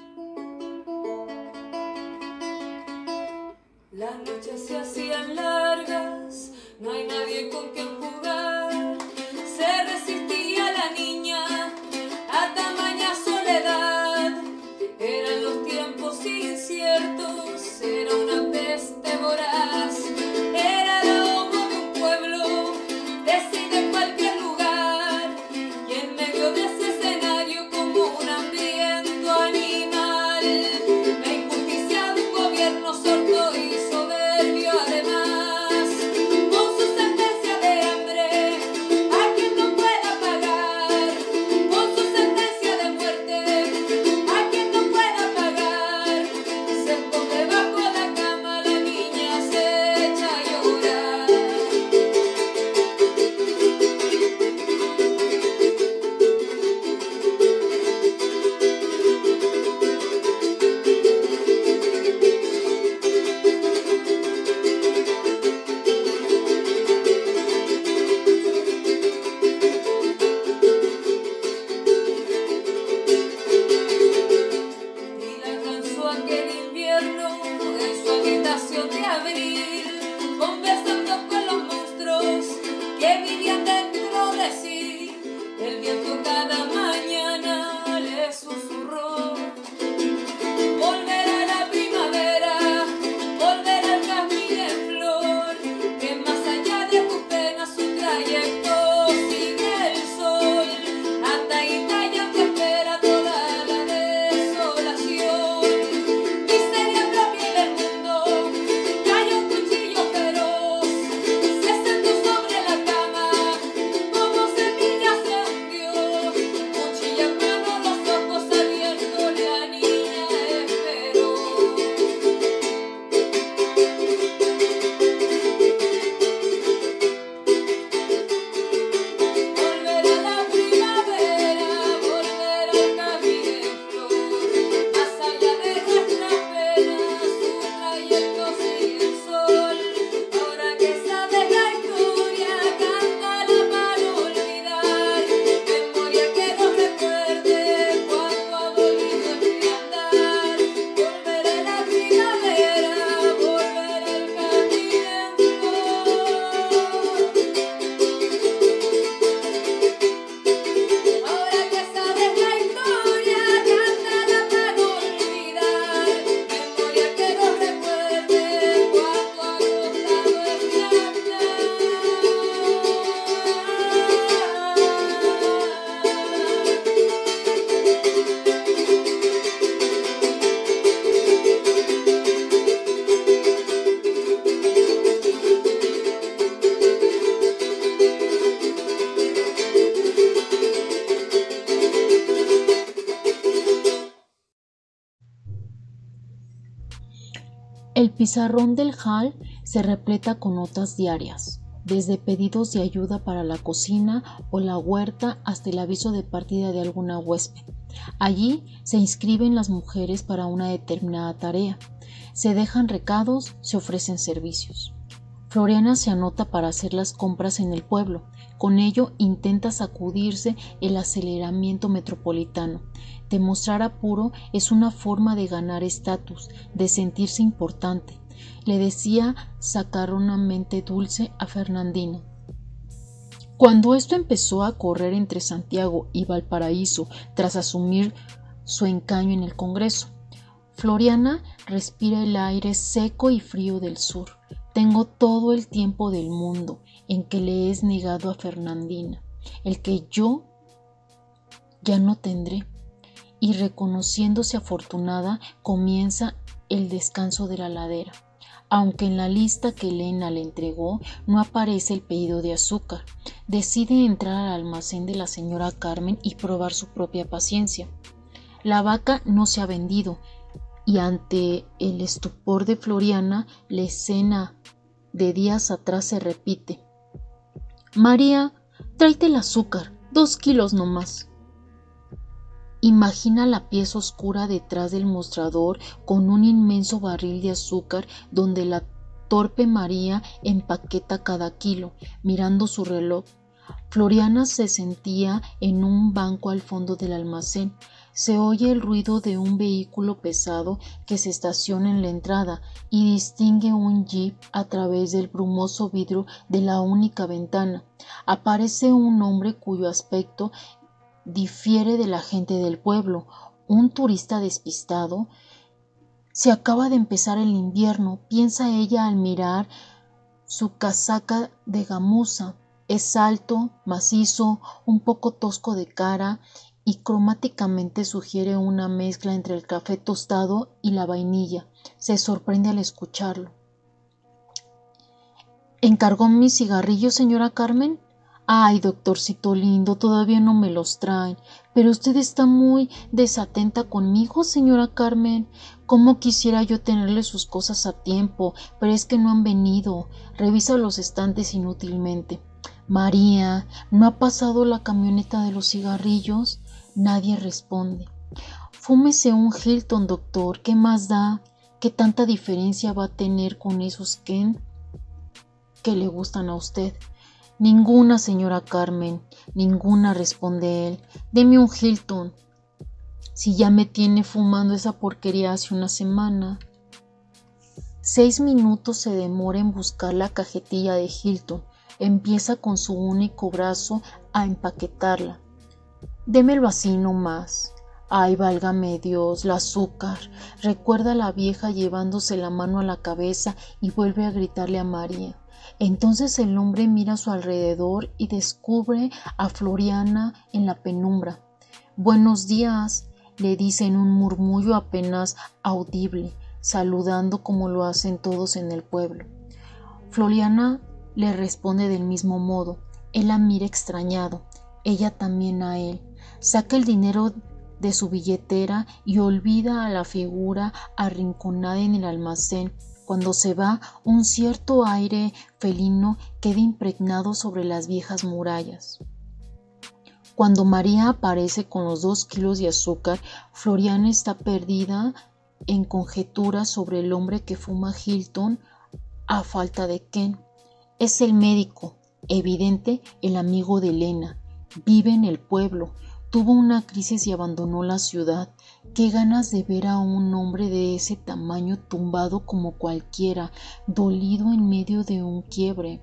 S6: Las noches se hacían largas, no hay nadie con quien jugar. Se resistía la niña a tamaña soledad. Eran los tiempos inciertos, era una peste voraz. Era la homo de un pueblo, decide cualquier lugar. Y en medio de ese escenario, como un hambriento animal, la injusticia de un gobierno sordo y soberbio además, con su sentencia de hambre a quien no pueda pagar, con su sentencia de muerte a quien no pueda pagar. Se esconde bajo la cama, la niña se echa a llorar. Y la alcanzó aquel invierno en su habitación de abril, conversando con los monstruos que vivían dentro de sí. El viento cada mañana le susurró: volverá la primavera, volverá el jazmín en flor, que más allá de tus penas su trayecto sigue el sol. Hasta Italia te espera toda la desolación. Miseria propia del mundo, cayó un cuchillo feroz, se sentó sobre la cama, como semilla se hundió. Cuchilla en mano, los ojos abiertos, la niña esperó. Volverá la primavera, volverá el jazmín en flor, más allá de nuestras penas, su trayecto sigue el sol. Ahora que sabes la historia, cántala para olvidar, memoria que nos recuerde cuando ha dolido enfriar. Volverá la primavera, volverá el jazmín en flor. Ahora que sabes la historia, cántala para olvidar, memoria que nos recuerde cuando ha costado
S9: El pizarrón del hall se repleta con notas diarias, desde pedidos de ayuda para la cocina o la huerta hasta el aviso de partida de alguna huésped. Allí se inscriben las mujeres para una determinada tarea, se dejan recados, se ofrecen servicios. Floriana se anota para hacer las compras en el pueblo. Con ello intenta sacudirse el aceleramiento metropolitano. Demostrar apuro es una forma de ganar estatus, de sentirse importante, le decía sacaronamente dulce a Fernandina. Cuando esto empezó a correr entre Santiago y Valparaíso tras asumir su encaño en el Congreso, Floriana respira el aire seco y frío del sur. Tengo todo el tiempo del mundo en que le es negado a Fernandina, el que yo ya no tendré. Y reconociéndose afortunada, comienza el descanso de la ladera. Aunque en la lista que Elena le entregó no aparece el pedido de azúcar, decide entrar al almacén de la señora Carmen y probar su propia paciencia. La vaca no se ha vendido, y ante el estupor de Floriana, la escena de días atrás se repite. María, tráete el azúcar, 2 kilos nomás. Imagina la pieza oscura detrás del mostrador con un inmenso barril de azúcar donde la torpe María empaqueta cada kilo, mirando su reloj. Floriana se sentía en un banco al fondo del almacén. Se oye el ruido de un vehículo pesado que se estaciona en la entrada y distingue un jeep a través del brumoso vidrio de la única ventana. Aparece un hombre cuyo aspecto difiere de la gente del pueblo, un turista despistado. Se acaba de empezar el invierno, piensa ella al mirar su casaca de gamuza. Es alto, macizo, un poco tosco de cara y cromáticamente sugiere una mezcla entre el café tostado y la vainilla. Se sorprende al escucharlo. ¿Encargó mis cigarrillos, señora Carmen? Ay, doctorcito lindo, todavía no me los traen. Pero usted está muy desatenta conmigo, señora Carmen. Cómo quisiera yo tenerle sus cosas a tiempo, pero es que no han venido. Revisa los estantes inútilmente. María, ¿no ha pasado la camioneta de los cigarrillos? Nadie responde. Fúmese un Hilton, doctor. ¿Qué más da? ¿Qué tanta diferencia va a tener con esos Ken que le gustan a usted? Ninguna, señora Carmen, ninguna, responde él. Deme un Hilton. Si ya me tiene fumando esa porquería hace una semana. 6 minutos se demora en buscar la cajetilla de Hilton. Empieza con su único brazo a empaquetarla. Démelo así nomás. Ay, válgame Dios, el azúcar. Recuerda a la vieja llevándose la mano a la cabeza y vuelve a gritarle a María. Entonces el hombre mira a su alrededor y descubre a Floriana en la penumbra. Buenos días, le dice en un murmullo apenas audible, saludando como lo hacen todos en el pueblo. Floriana le responde del mismo modo. Él la mira extrañado, ella también a él. Saca el dinero de su billetera y olvida a la figura arrinconada en el almacén. Cuando se va, un cierto aire felino queda impregnado sobre las viejas murallas. Cuando María aparece con los 2 kilos de azúcar, Floriana está perdida en conjeturas sobre el hombre que fuma Hilton a falta de Ken. Es el médico, evidente el amigo de Elena. Vive en el pueblo. Tuvo una crisis y abandonó la ciudad. Qué ganas de ver a un hombre de ese tamaño tumbado como cualquiera, dolido en medio de un quiebre.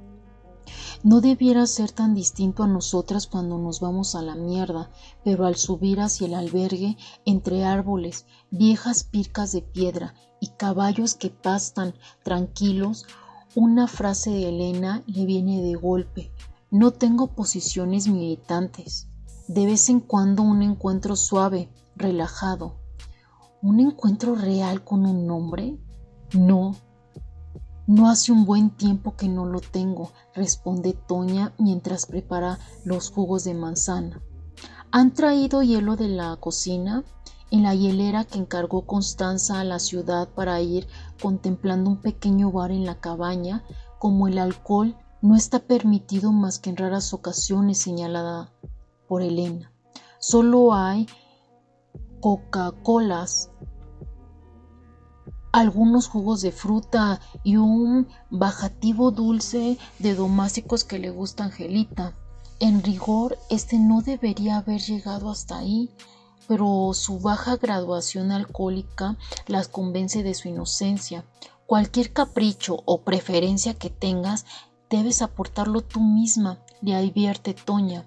S9: No debiera ser tan distinto a nosotras cuando nos vamos a la mierda, pero al subir hacia el albergue, entre árboles, viejas pircas de piedra y caballos que pastan tranquilos, una frase de Elena le viene de golpe. No tengo posiciones militantes. De vez en cuando un encuentro suave, relajado. ¿Un encuentro real con un hombre? No. No hace un buen tiempo que no lo tengo, responde Toña mientras prepara los jugos de manzana. ¿Han traído hielo de la cocina? En la hielera que encargó Constanza a la ciudad para ir contemplando un pequeño bar en la cabaña, como el alcohol no está permitido más que en raras ocasiones, señalada por Elena. Solo hay Coca-Colas algunos jugos de fruta y un bajativo dulce de domásticos que le gusta a Angelita. En rigor, no debería haber llegado hasta ahí, pero su baja graduación alcohólica las convence de su inocencia. Cualquier capricho o preferencia que tengas, debes aportarlo tú misma, le advierte Toña.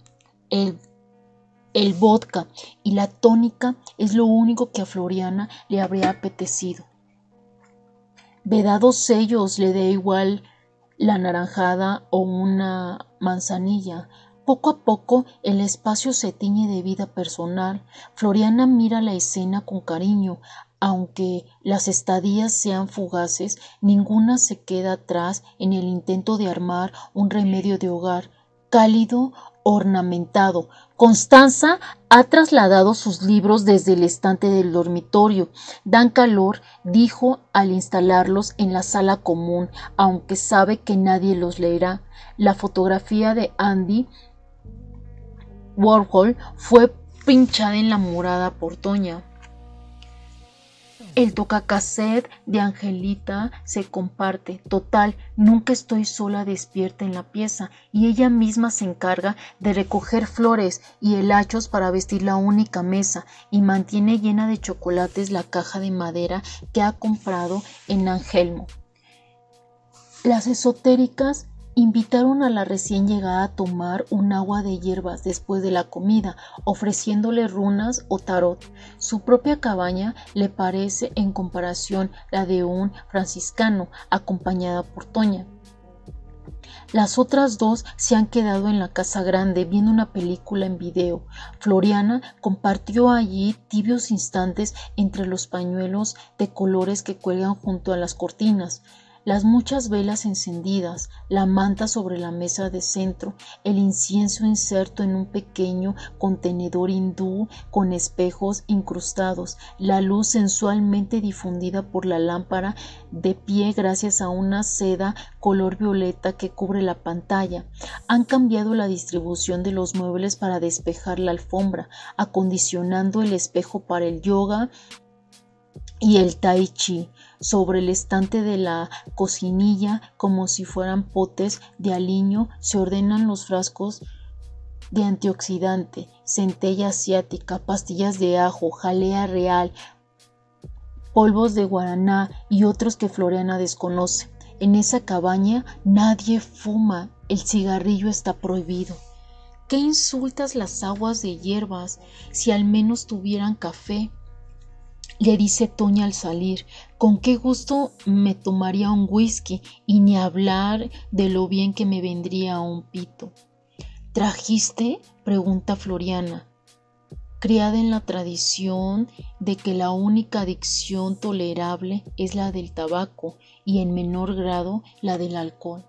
S9: El vodka y la tónica es lo único que a Floriana le habría apetecido. Vedados sellos, le da igual la naranjada o una manzanilla. Poco a poco el espacio se tiñe de vida personal. Floriana mira la escena con cariño. Aunque las estadías sean fugaces, ninguna se queda atrás en el intento de armar un remedio de hogar, cálido, ornamentado. Constanza ha trasladado sus libros desde el estante del dormitorio. Dan calor, dijo al instalarlos en la sala común, aunque sabe que nadie los leerá. La fotografía de Andy Warhol fue pinchada en la morada por Toña. El tocacassette de Angelita se comparte. Total, nunca estoy sola despierta en la pieza, y ella misma se encarga de recoger flores y helachos para vestir la única mesa, y mantiene llena de chocolates la caja de madera que ha comprado en Angelmo. Las esotéricas invitaron a la recién llegada a tomar un agua de hierbas después de la comida, ofreciéndole runas o tarot. Su propia cabaña le parece en comparación la de un franciscano, acompañada por Toña. Las otras dos se han quedado en la casa grande viendo una película en video. Floriana compartió allí tibios instantes entre los pañuelos de colores que cuelgan junto a las cortinas, las muchas velas encendidas, la manta sobre la mesa de centro, el incienso inserto en un pequeño contenedor hindú con espejos incrustados, la luz sensualmente difundida por la lámpara de pie gracias a una seda color violeta que cubre la pantalla. Han cambiado la distribución de los muebles para despejar la alfombra, acondicionando el espejo para el yoga y el tai chi. Sobre el estante de la cocinilla, como si fueran potes de aliño, se ordenan los frascos de antioxidante, centella asiática, pastillas de ajo, jalea real, polvos de guaraná y otros que Floriana desconoce. En esa cabaña nadie fuma, el cigarrillo está prohibido. ¿Qué insultas las aguas de hierbas? Si al menos tuvieran café, le dice Toña al salir. Con qué gusto me tomaría un whisky, y ni hablar de lo bien que me vendría un pito. ¿Trajiste?, pregunta Floriana, criada en la tradición de que la única adicción tolerable es la del tabaco y en menor grado la del alcohol.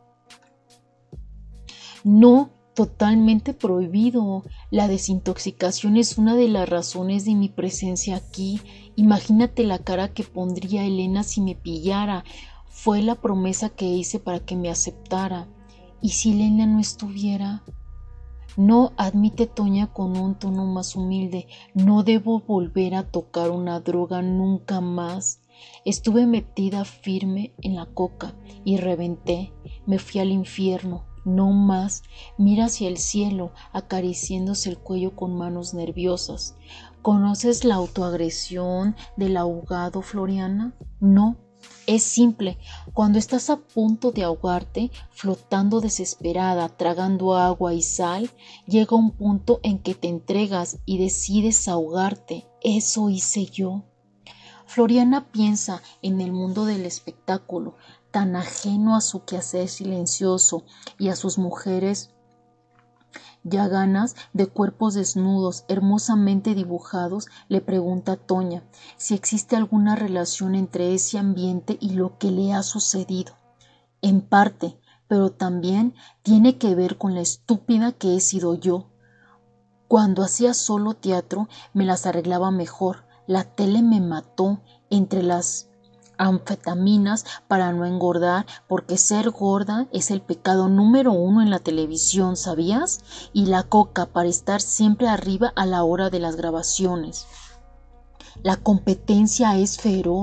S9: No, totalmente prohibido. La desintoxicación es una de las razones de mi presencia aquí. Imagínate la cara que pondría Elena si me pillara. Fue la promesa que hice para que me aceptara. ¿Y si Elena no estuviera? No, admite Toña con un tono más humilde. No debo volver a tocar una droga nunca más. Estuve metida firme en la coca y reventé. Me fui al infierno. No más. Mira hacia el cielo, acariciándose el cuello con manos nerviosas. ¿Conoces la autoagresión del ahogado, Floriana? No, es simple. Cuando estás a punto de ahogarte, flotando desesperada, tragando agua y sal, llega un punto en que te entregas y decides ahogarte. Eso hice yo. Floriana piensa en el mundo del espectáculo, tan ajeno a su quehacer silencioso y a sus mujeres yaganas de cuerpos desnudos hermosamente dibujados. Le pregunta a Toña si existe alguna relación entre ese ambiente y lo que le ha sucedido. En parte, pero también tiene que ver con la estúpida que he sido yo. Cuando hacía solo teatro me las arreglaba mejor. La tele me mató entre las anfetaminas para no engordar, porque ser gorda es el pecado número 1 en la televisión, ¿sabías? Y la coca para estar siempre arriba a la hora de las grabaciones. La competencia es feroz.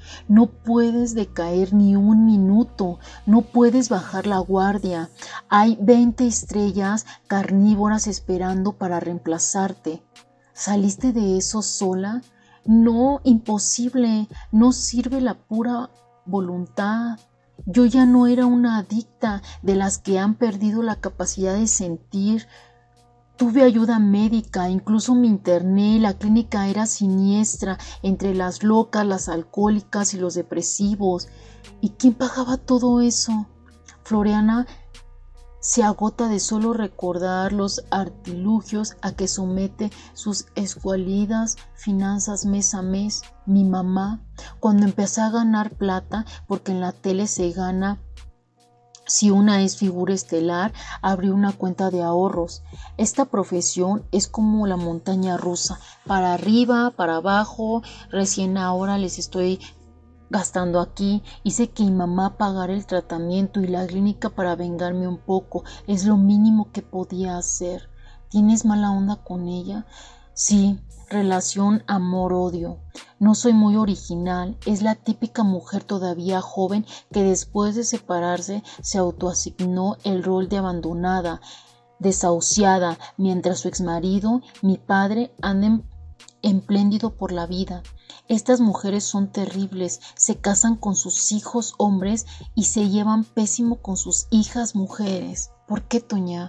S9: No puedes decaer ni un minuto, no puedes bajar la guardia. Hay 20 estrellas carnívoras esperando para reemplazarte. ¿Saliste de eso sola? No, imposible, no sirve la pura voluntad. Yo ya no era una adicta de las que han perdido la capacidad de sentir. Tuve ayuda médica, incluso me interné, la clínica era siniestra, entre las locas, las alcohólicas y los depresivos. ¿Y quién pagaba todo eso? Floriana se agota de solo recordar los artilugios a que somete sus escuálidas finanzas mes a mes. Mi mamá, cuando empecé a ganar plata, porque en la tele se gana, si una es figura estelar, abrió una cuenta de ahorros. Esta profesión es como la montaña rusa, para arriba, para abajo. Recién ahora les estoy gastando aquí. Hice que mi mamá pagara el tratamiento y la clínica para vengarme un poco. Es lo mínimo que podía hacer. ¿Tienes mala onda con ella? Sí, relación amor-odio. No soy muy original, es la típica mujer todavía joven que después de separarse se autoasignó el rol de abandonada, desahuciada, mientras su exmarido, mi padre, anda espléndido por la vida. Estas mujeres son terribles, se casan con sus hijos hombres y se llevan pésimo con sus hijas mujeres. ¿Por qué, Toña?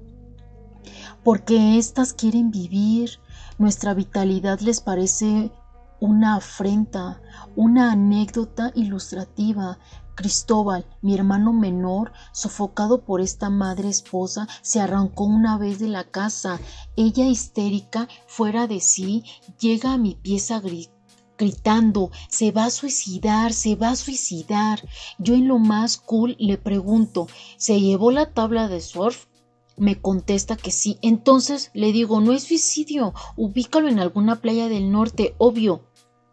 S9: Porque estas quieren vivir. Nuestra vitalidad les parece una afrenta, una anécdota ilustrativa. Cristóbal, mi hermano menor, sofocado por esta madre esposa, se arrancó una vez de la casa. Ella, histérica, fuera de sí, llega a mi pieza gritando, se va a suicidar, se va a suicidar. Yo en lo más cool le pregunto, ¿se llevó la tabla de surf? Me contesta que sí. Entonces le digo, no es suicidio, ubícalo en alguna playa del norte, obvio.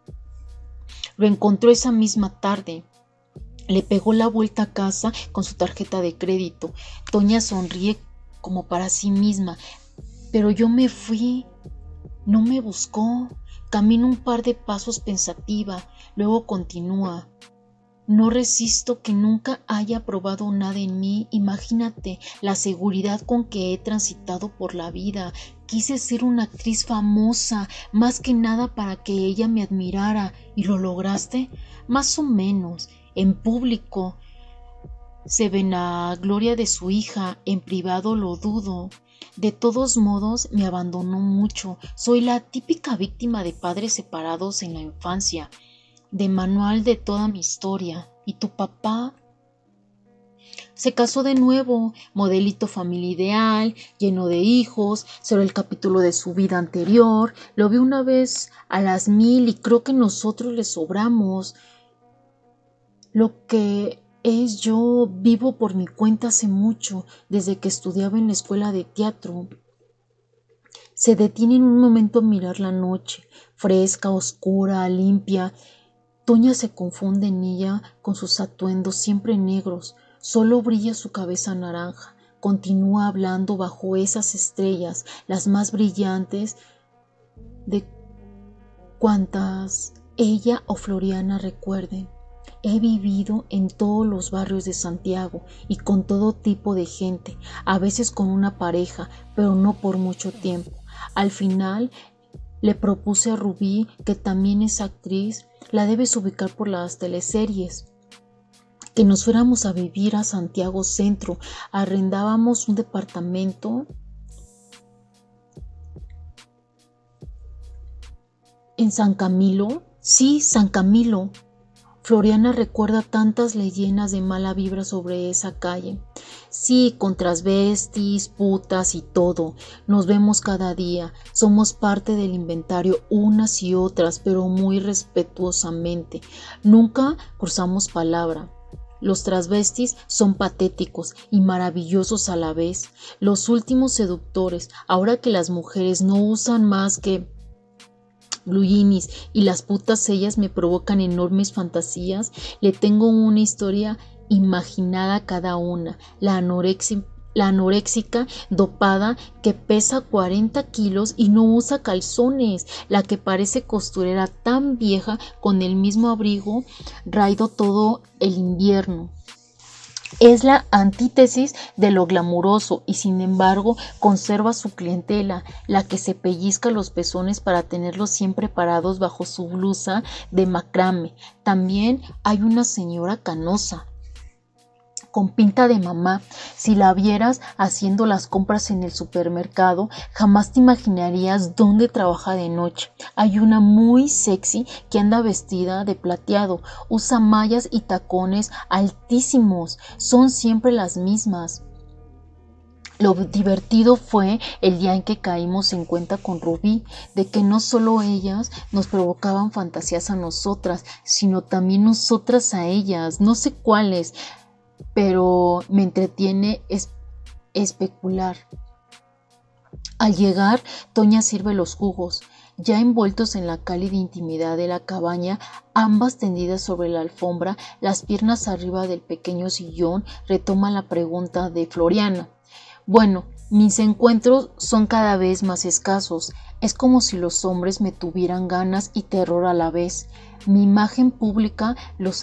S9: Lo encontró esa misma tarde. Le pegó la vuelta a casa con su tarjeta de crédito. Toña sonríe como para sí misma. Pero yo me fui. No me buscó. Camino un par de pasos pensativa. Luego continúa. No resisto que nunca haya probado nada en mí. Imagínate la seguridad con que he transitado por la vida. Quise ser una actriz famosa, más que nada para que ella me admirara. ¿Y lo lograste? Más o menos. En público se ven a gloria de su hija, en privado lo dudo. De todos modos, me abandonó mucho. Soy la típica víctima de padres separados en la infancia. De manual de toda mi historia. ¿Y tu papá? Se casó de nuevo, modelito familia ideal, lleno de hijos, solo el capítulo de su vida anterior. Lo vi una vez a las 1000 y creo que nosotros le sobramos. Lo que es yo vivo por mi cuenta hace mucho, desde que estudiaba en la escuela de teatro. Se detiene en un momento a mirar la noche, fresca, oscura, limpia. Toña se confunde en ella con sus atuendos siempre negros. Solo brilla su cabeza naranja. Continúa hablando bajo esas estrellas, las más brillantes de cuantas ella o Floriana recuerden. He vivido en todos los barrios de Santiago y con todo tipo de gente, a veces con una pareja, pero no por mucho tiempo. Al final le propuse a Rubí, que también es actriz, la debes ubicar por las teleseries, que nos fuéramos a vivir a Santiago Centro. Arrendábamos un departamento en San Camilo. Sí, San Camilo. Floriana recuerda tantas leyendas de mala vibra sobre esa calle. Sí, con transvestis, putas y todo. Nos vemos cada día. Somos parte del inventario unas y otras, pero muy respetuosamente. Nunca cruzamos palabra. Los transvestis son patéticos y maravillosos a la vez. Los últimos seductores, ahora que las mujeres no usan más que blue jeans y las putas ellas me provocan enormes fantasías, le tengo una historia imaginada a cada una. La la anoréxica dopada que pesa 40 kilos y no usa calzones, la que parece costurera tan vieja con el mismo abrigo raído todo el invierno. Es la antítesis de lo glamuroso y sin embargo conserva su clientela, la que se pellizca los pezones para tenerlos siempre parados bajo su blusa de macrame. También hay una señora canosa, con pinta de mamá. Si la vieras haciendo las compras en el supermercado, jamás te imaginarías dónde trabaja de noche. Hay una muy sexy que anda vestida de plateado, usa mallas y tacones altísimos, son siempre las mismas. Lo divertido fue el día en que caímos en cuenta con Rubí de que no solo ellas nos provocaban fantasías a nosotras, sino también nosotras a ellas, no sé cuáles, pero me entretiene especular. Al llegar, Toña sirve los jugos, ya envueltos en la cálida intimidad de la cabaña, ambas tendidas sobre la alfombra, las piernas arriba del pequeño sillón, retoma la pregunta de Floriana. Bueno, mis encuentros son cada vez más escasos. Es como si los hombres me tuvieran ganas y terror a la vez. Mi imagen pública los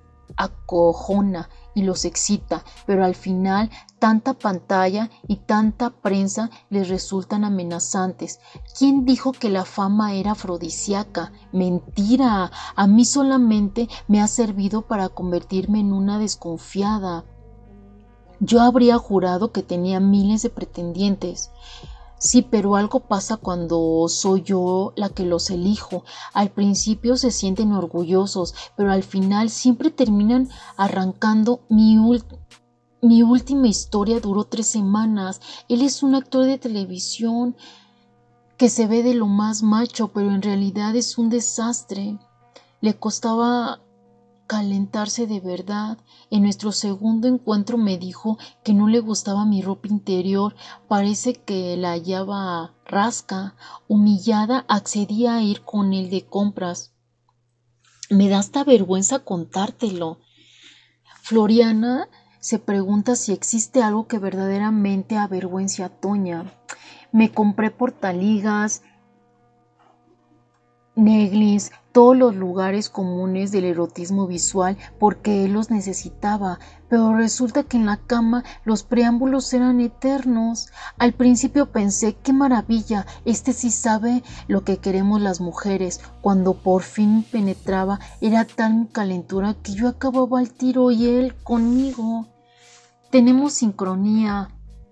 S9: acojona y los excita, pero al final tanta pantalla y tanta prensa les resultan amenazantes. ¿Quién dijo que la fama era afrodisíaca? Mentira, a mí solamente me ha servido para convertirme en una desconfiada. Yo habría jurado que tenía miles de pretendientes. Sí, pero algo pasa cuando soy yo la que los elijo. Al principio se sienten orgullosos, pero al final siempre terminan arrancando. Mi última historia duró 3 semanas. Él es un actor de televisión que se ve de lo más macho, pero en realidad es un desastre. Le costaba calentarse de verdad. En nuestro segundo encuentro me dijo que no le gustaba mi ropa interior, parece que la hallaba rasca. Humillada, accedí a ir con él de compras. Me da hasta vergüenza contártelo. Floriana se pregunta si existe algo que verdaderamente avergüence a Toña. Me compré portaligas, neglis, todos los lugares comunes del erotismo visual porque él los necesitaba, pero resulta que en la cama los preámbulos eran eternos. Al principio pensé, qué maravilla, este sí sabe lo que queremos las mujeres. Cuando por fin penetraba, era tal calentura que yo acababa al tiro y él conmigo. Tenemos sincronía.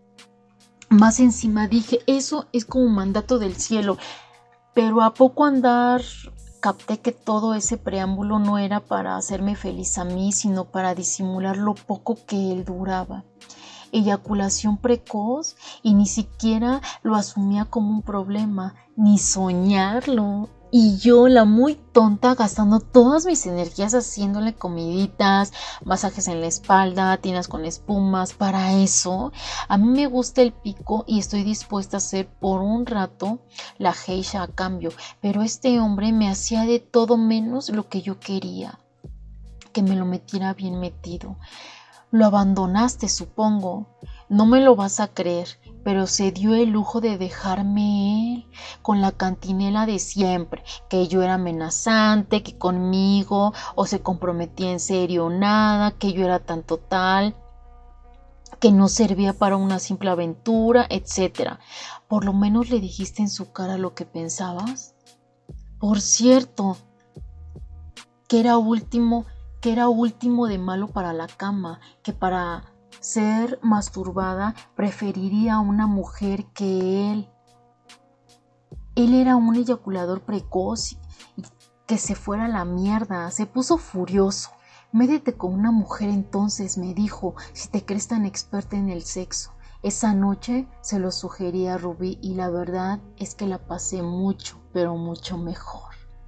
S9: Más encima dije, eso es como mandato del cielo. Pero a poco andar capté que todo ese preámbulo no era para hacerme feliz a mí, sino para disimular lo poco que él duraba. Eyaculación precoz, y ni siquiera lo asumía como un problema, ni soñarlo. Y yo, la muy tonta, gastando todas mis energías haciéndole comiditas, masajes en la espalda, tinas con espumas. Para eso, a mí me gusta el pico y estoy dispuesta a hacer por un rato la geisha a cambio. Pero este hombre me hacía de todo menos lo que yo quería, que me lo metiera bien metido. Lo abandonaste, supongo. No me lo vas a creer, pero se dio el lujo de dejarme él, con la cantinela de siempre, que yo era amenazante, que conmigo o se comprometía en serio o nada, que yo era tan total, que no servía para una simple aventura, etc. ¿Por lo menos le dijiste en su cara lo que pensabas? Por cierto, que era último de malo para la cama, que para ser masturbada preferiría a una mujer que él. Él era un eyaculador precoz y que se fuera a la mierda. Se puso furioso. Médete con una mujer entonces, me dijo, si te crees tan experta en el sexo. Esa noche se lo sugerí a Rubí y la verdad es que la pasé mucho, pero mucho mejor.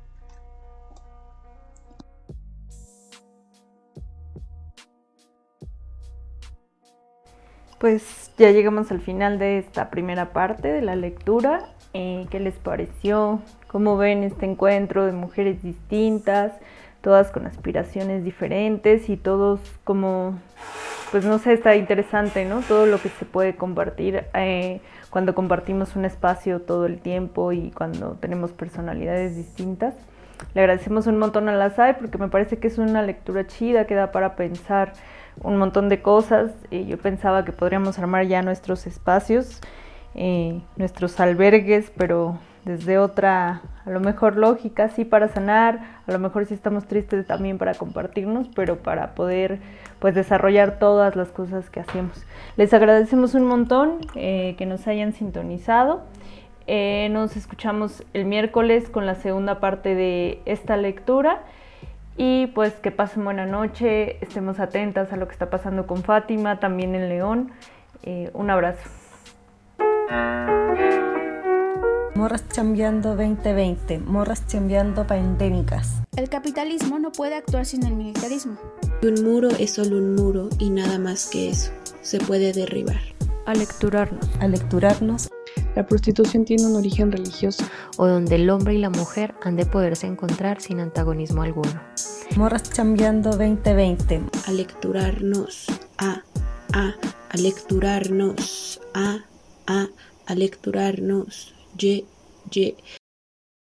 S7: Pues ya llegamos al final de esta primera parte de la lectura. ¿Qué les pareció? ¿Cómo ven este encuentro de mujeres distintas, todas con aspiraciones diferentes y todos como pues no sé, está interesante, ¿no? Todo lo que se puede compartir cuando compartimos un espacio todo el tiempo y cuando tenemos personalidades distintas. Le agradecemos un montón a la SAE porque me parece que es una lectura chida que da para pensar un montón de cosas. Yo pensaba que podríamos armar ya nuestros espacios, nuestros albergues, pero desde otra, a lo mejor lógica, sí, para sanar, a lo mejor si estamos tristes también para compartirnos, pero para poder pues desarrollar todas las cosas que hacemos. Les agradecemos un montón que nos hayan sintonizado. Nos escuchamos el miércoles con la segunda parte de esta lectura y pues que pasen buena noche, estemos atentas a lo que está pasando con Fátima, también en León. Un abrazo.
S1: Morras Chambeando 2020, Morras Chambeando Pandémicas.
S2: El capitalismo no puede actuar sin el militarismo.
S3: Un muro es solo un muro y nada más que eso. Se puede derribar.
S7: A lecturarnos.
S1: A lecturarnos.
S4: La prostitución tiene un origen religioso.
S5: O donde el hombre y la mujer han de poderse encontrar sin antagonismo alguno.
S1: Morras Chambeando 2020.
S3: A lecturarnos. A lecturarnos. A lecturarnos.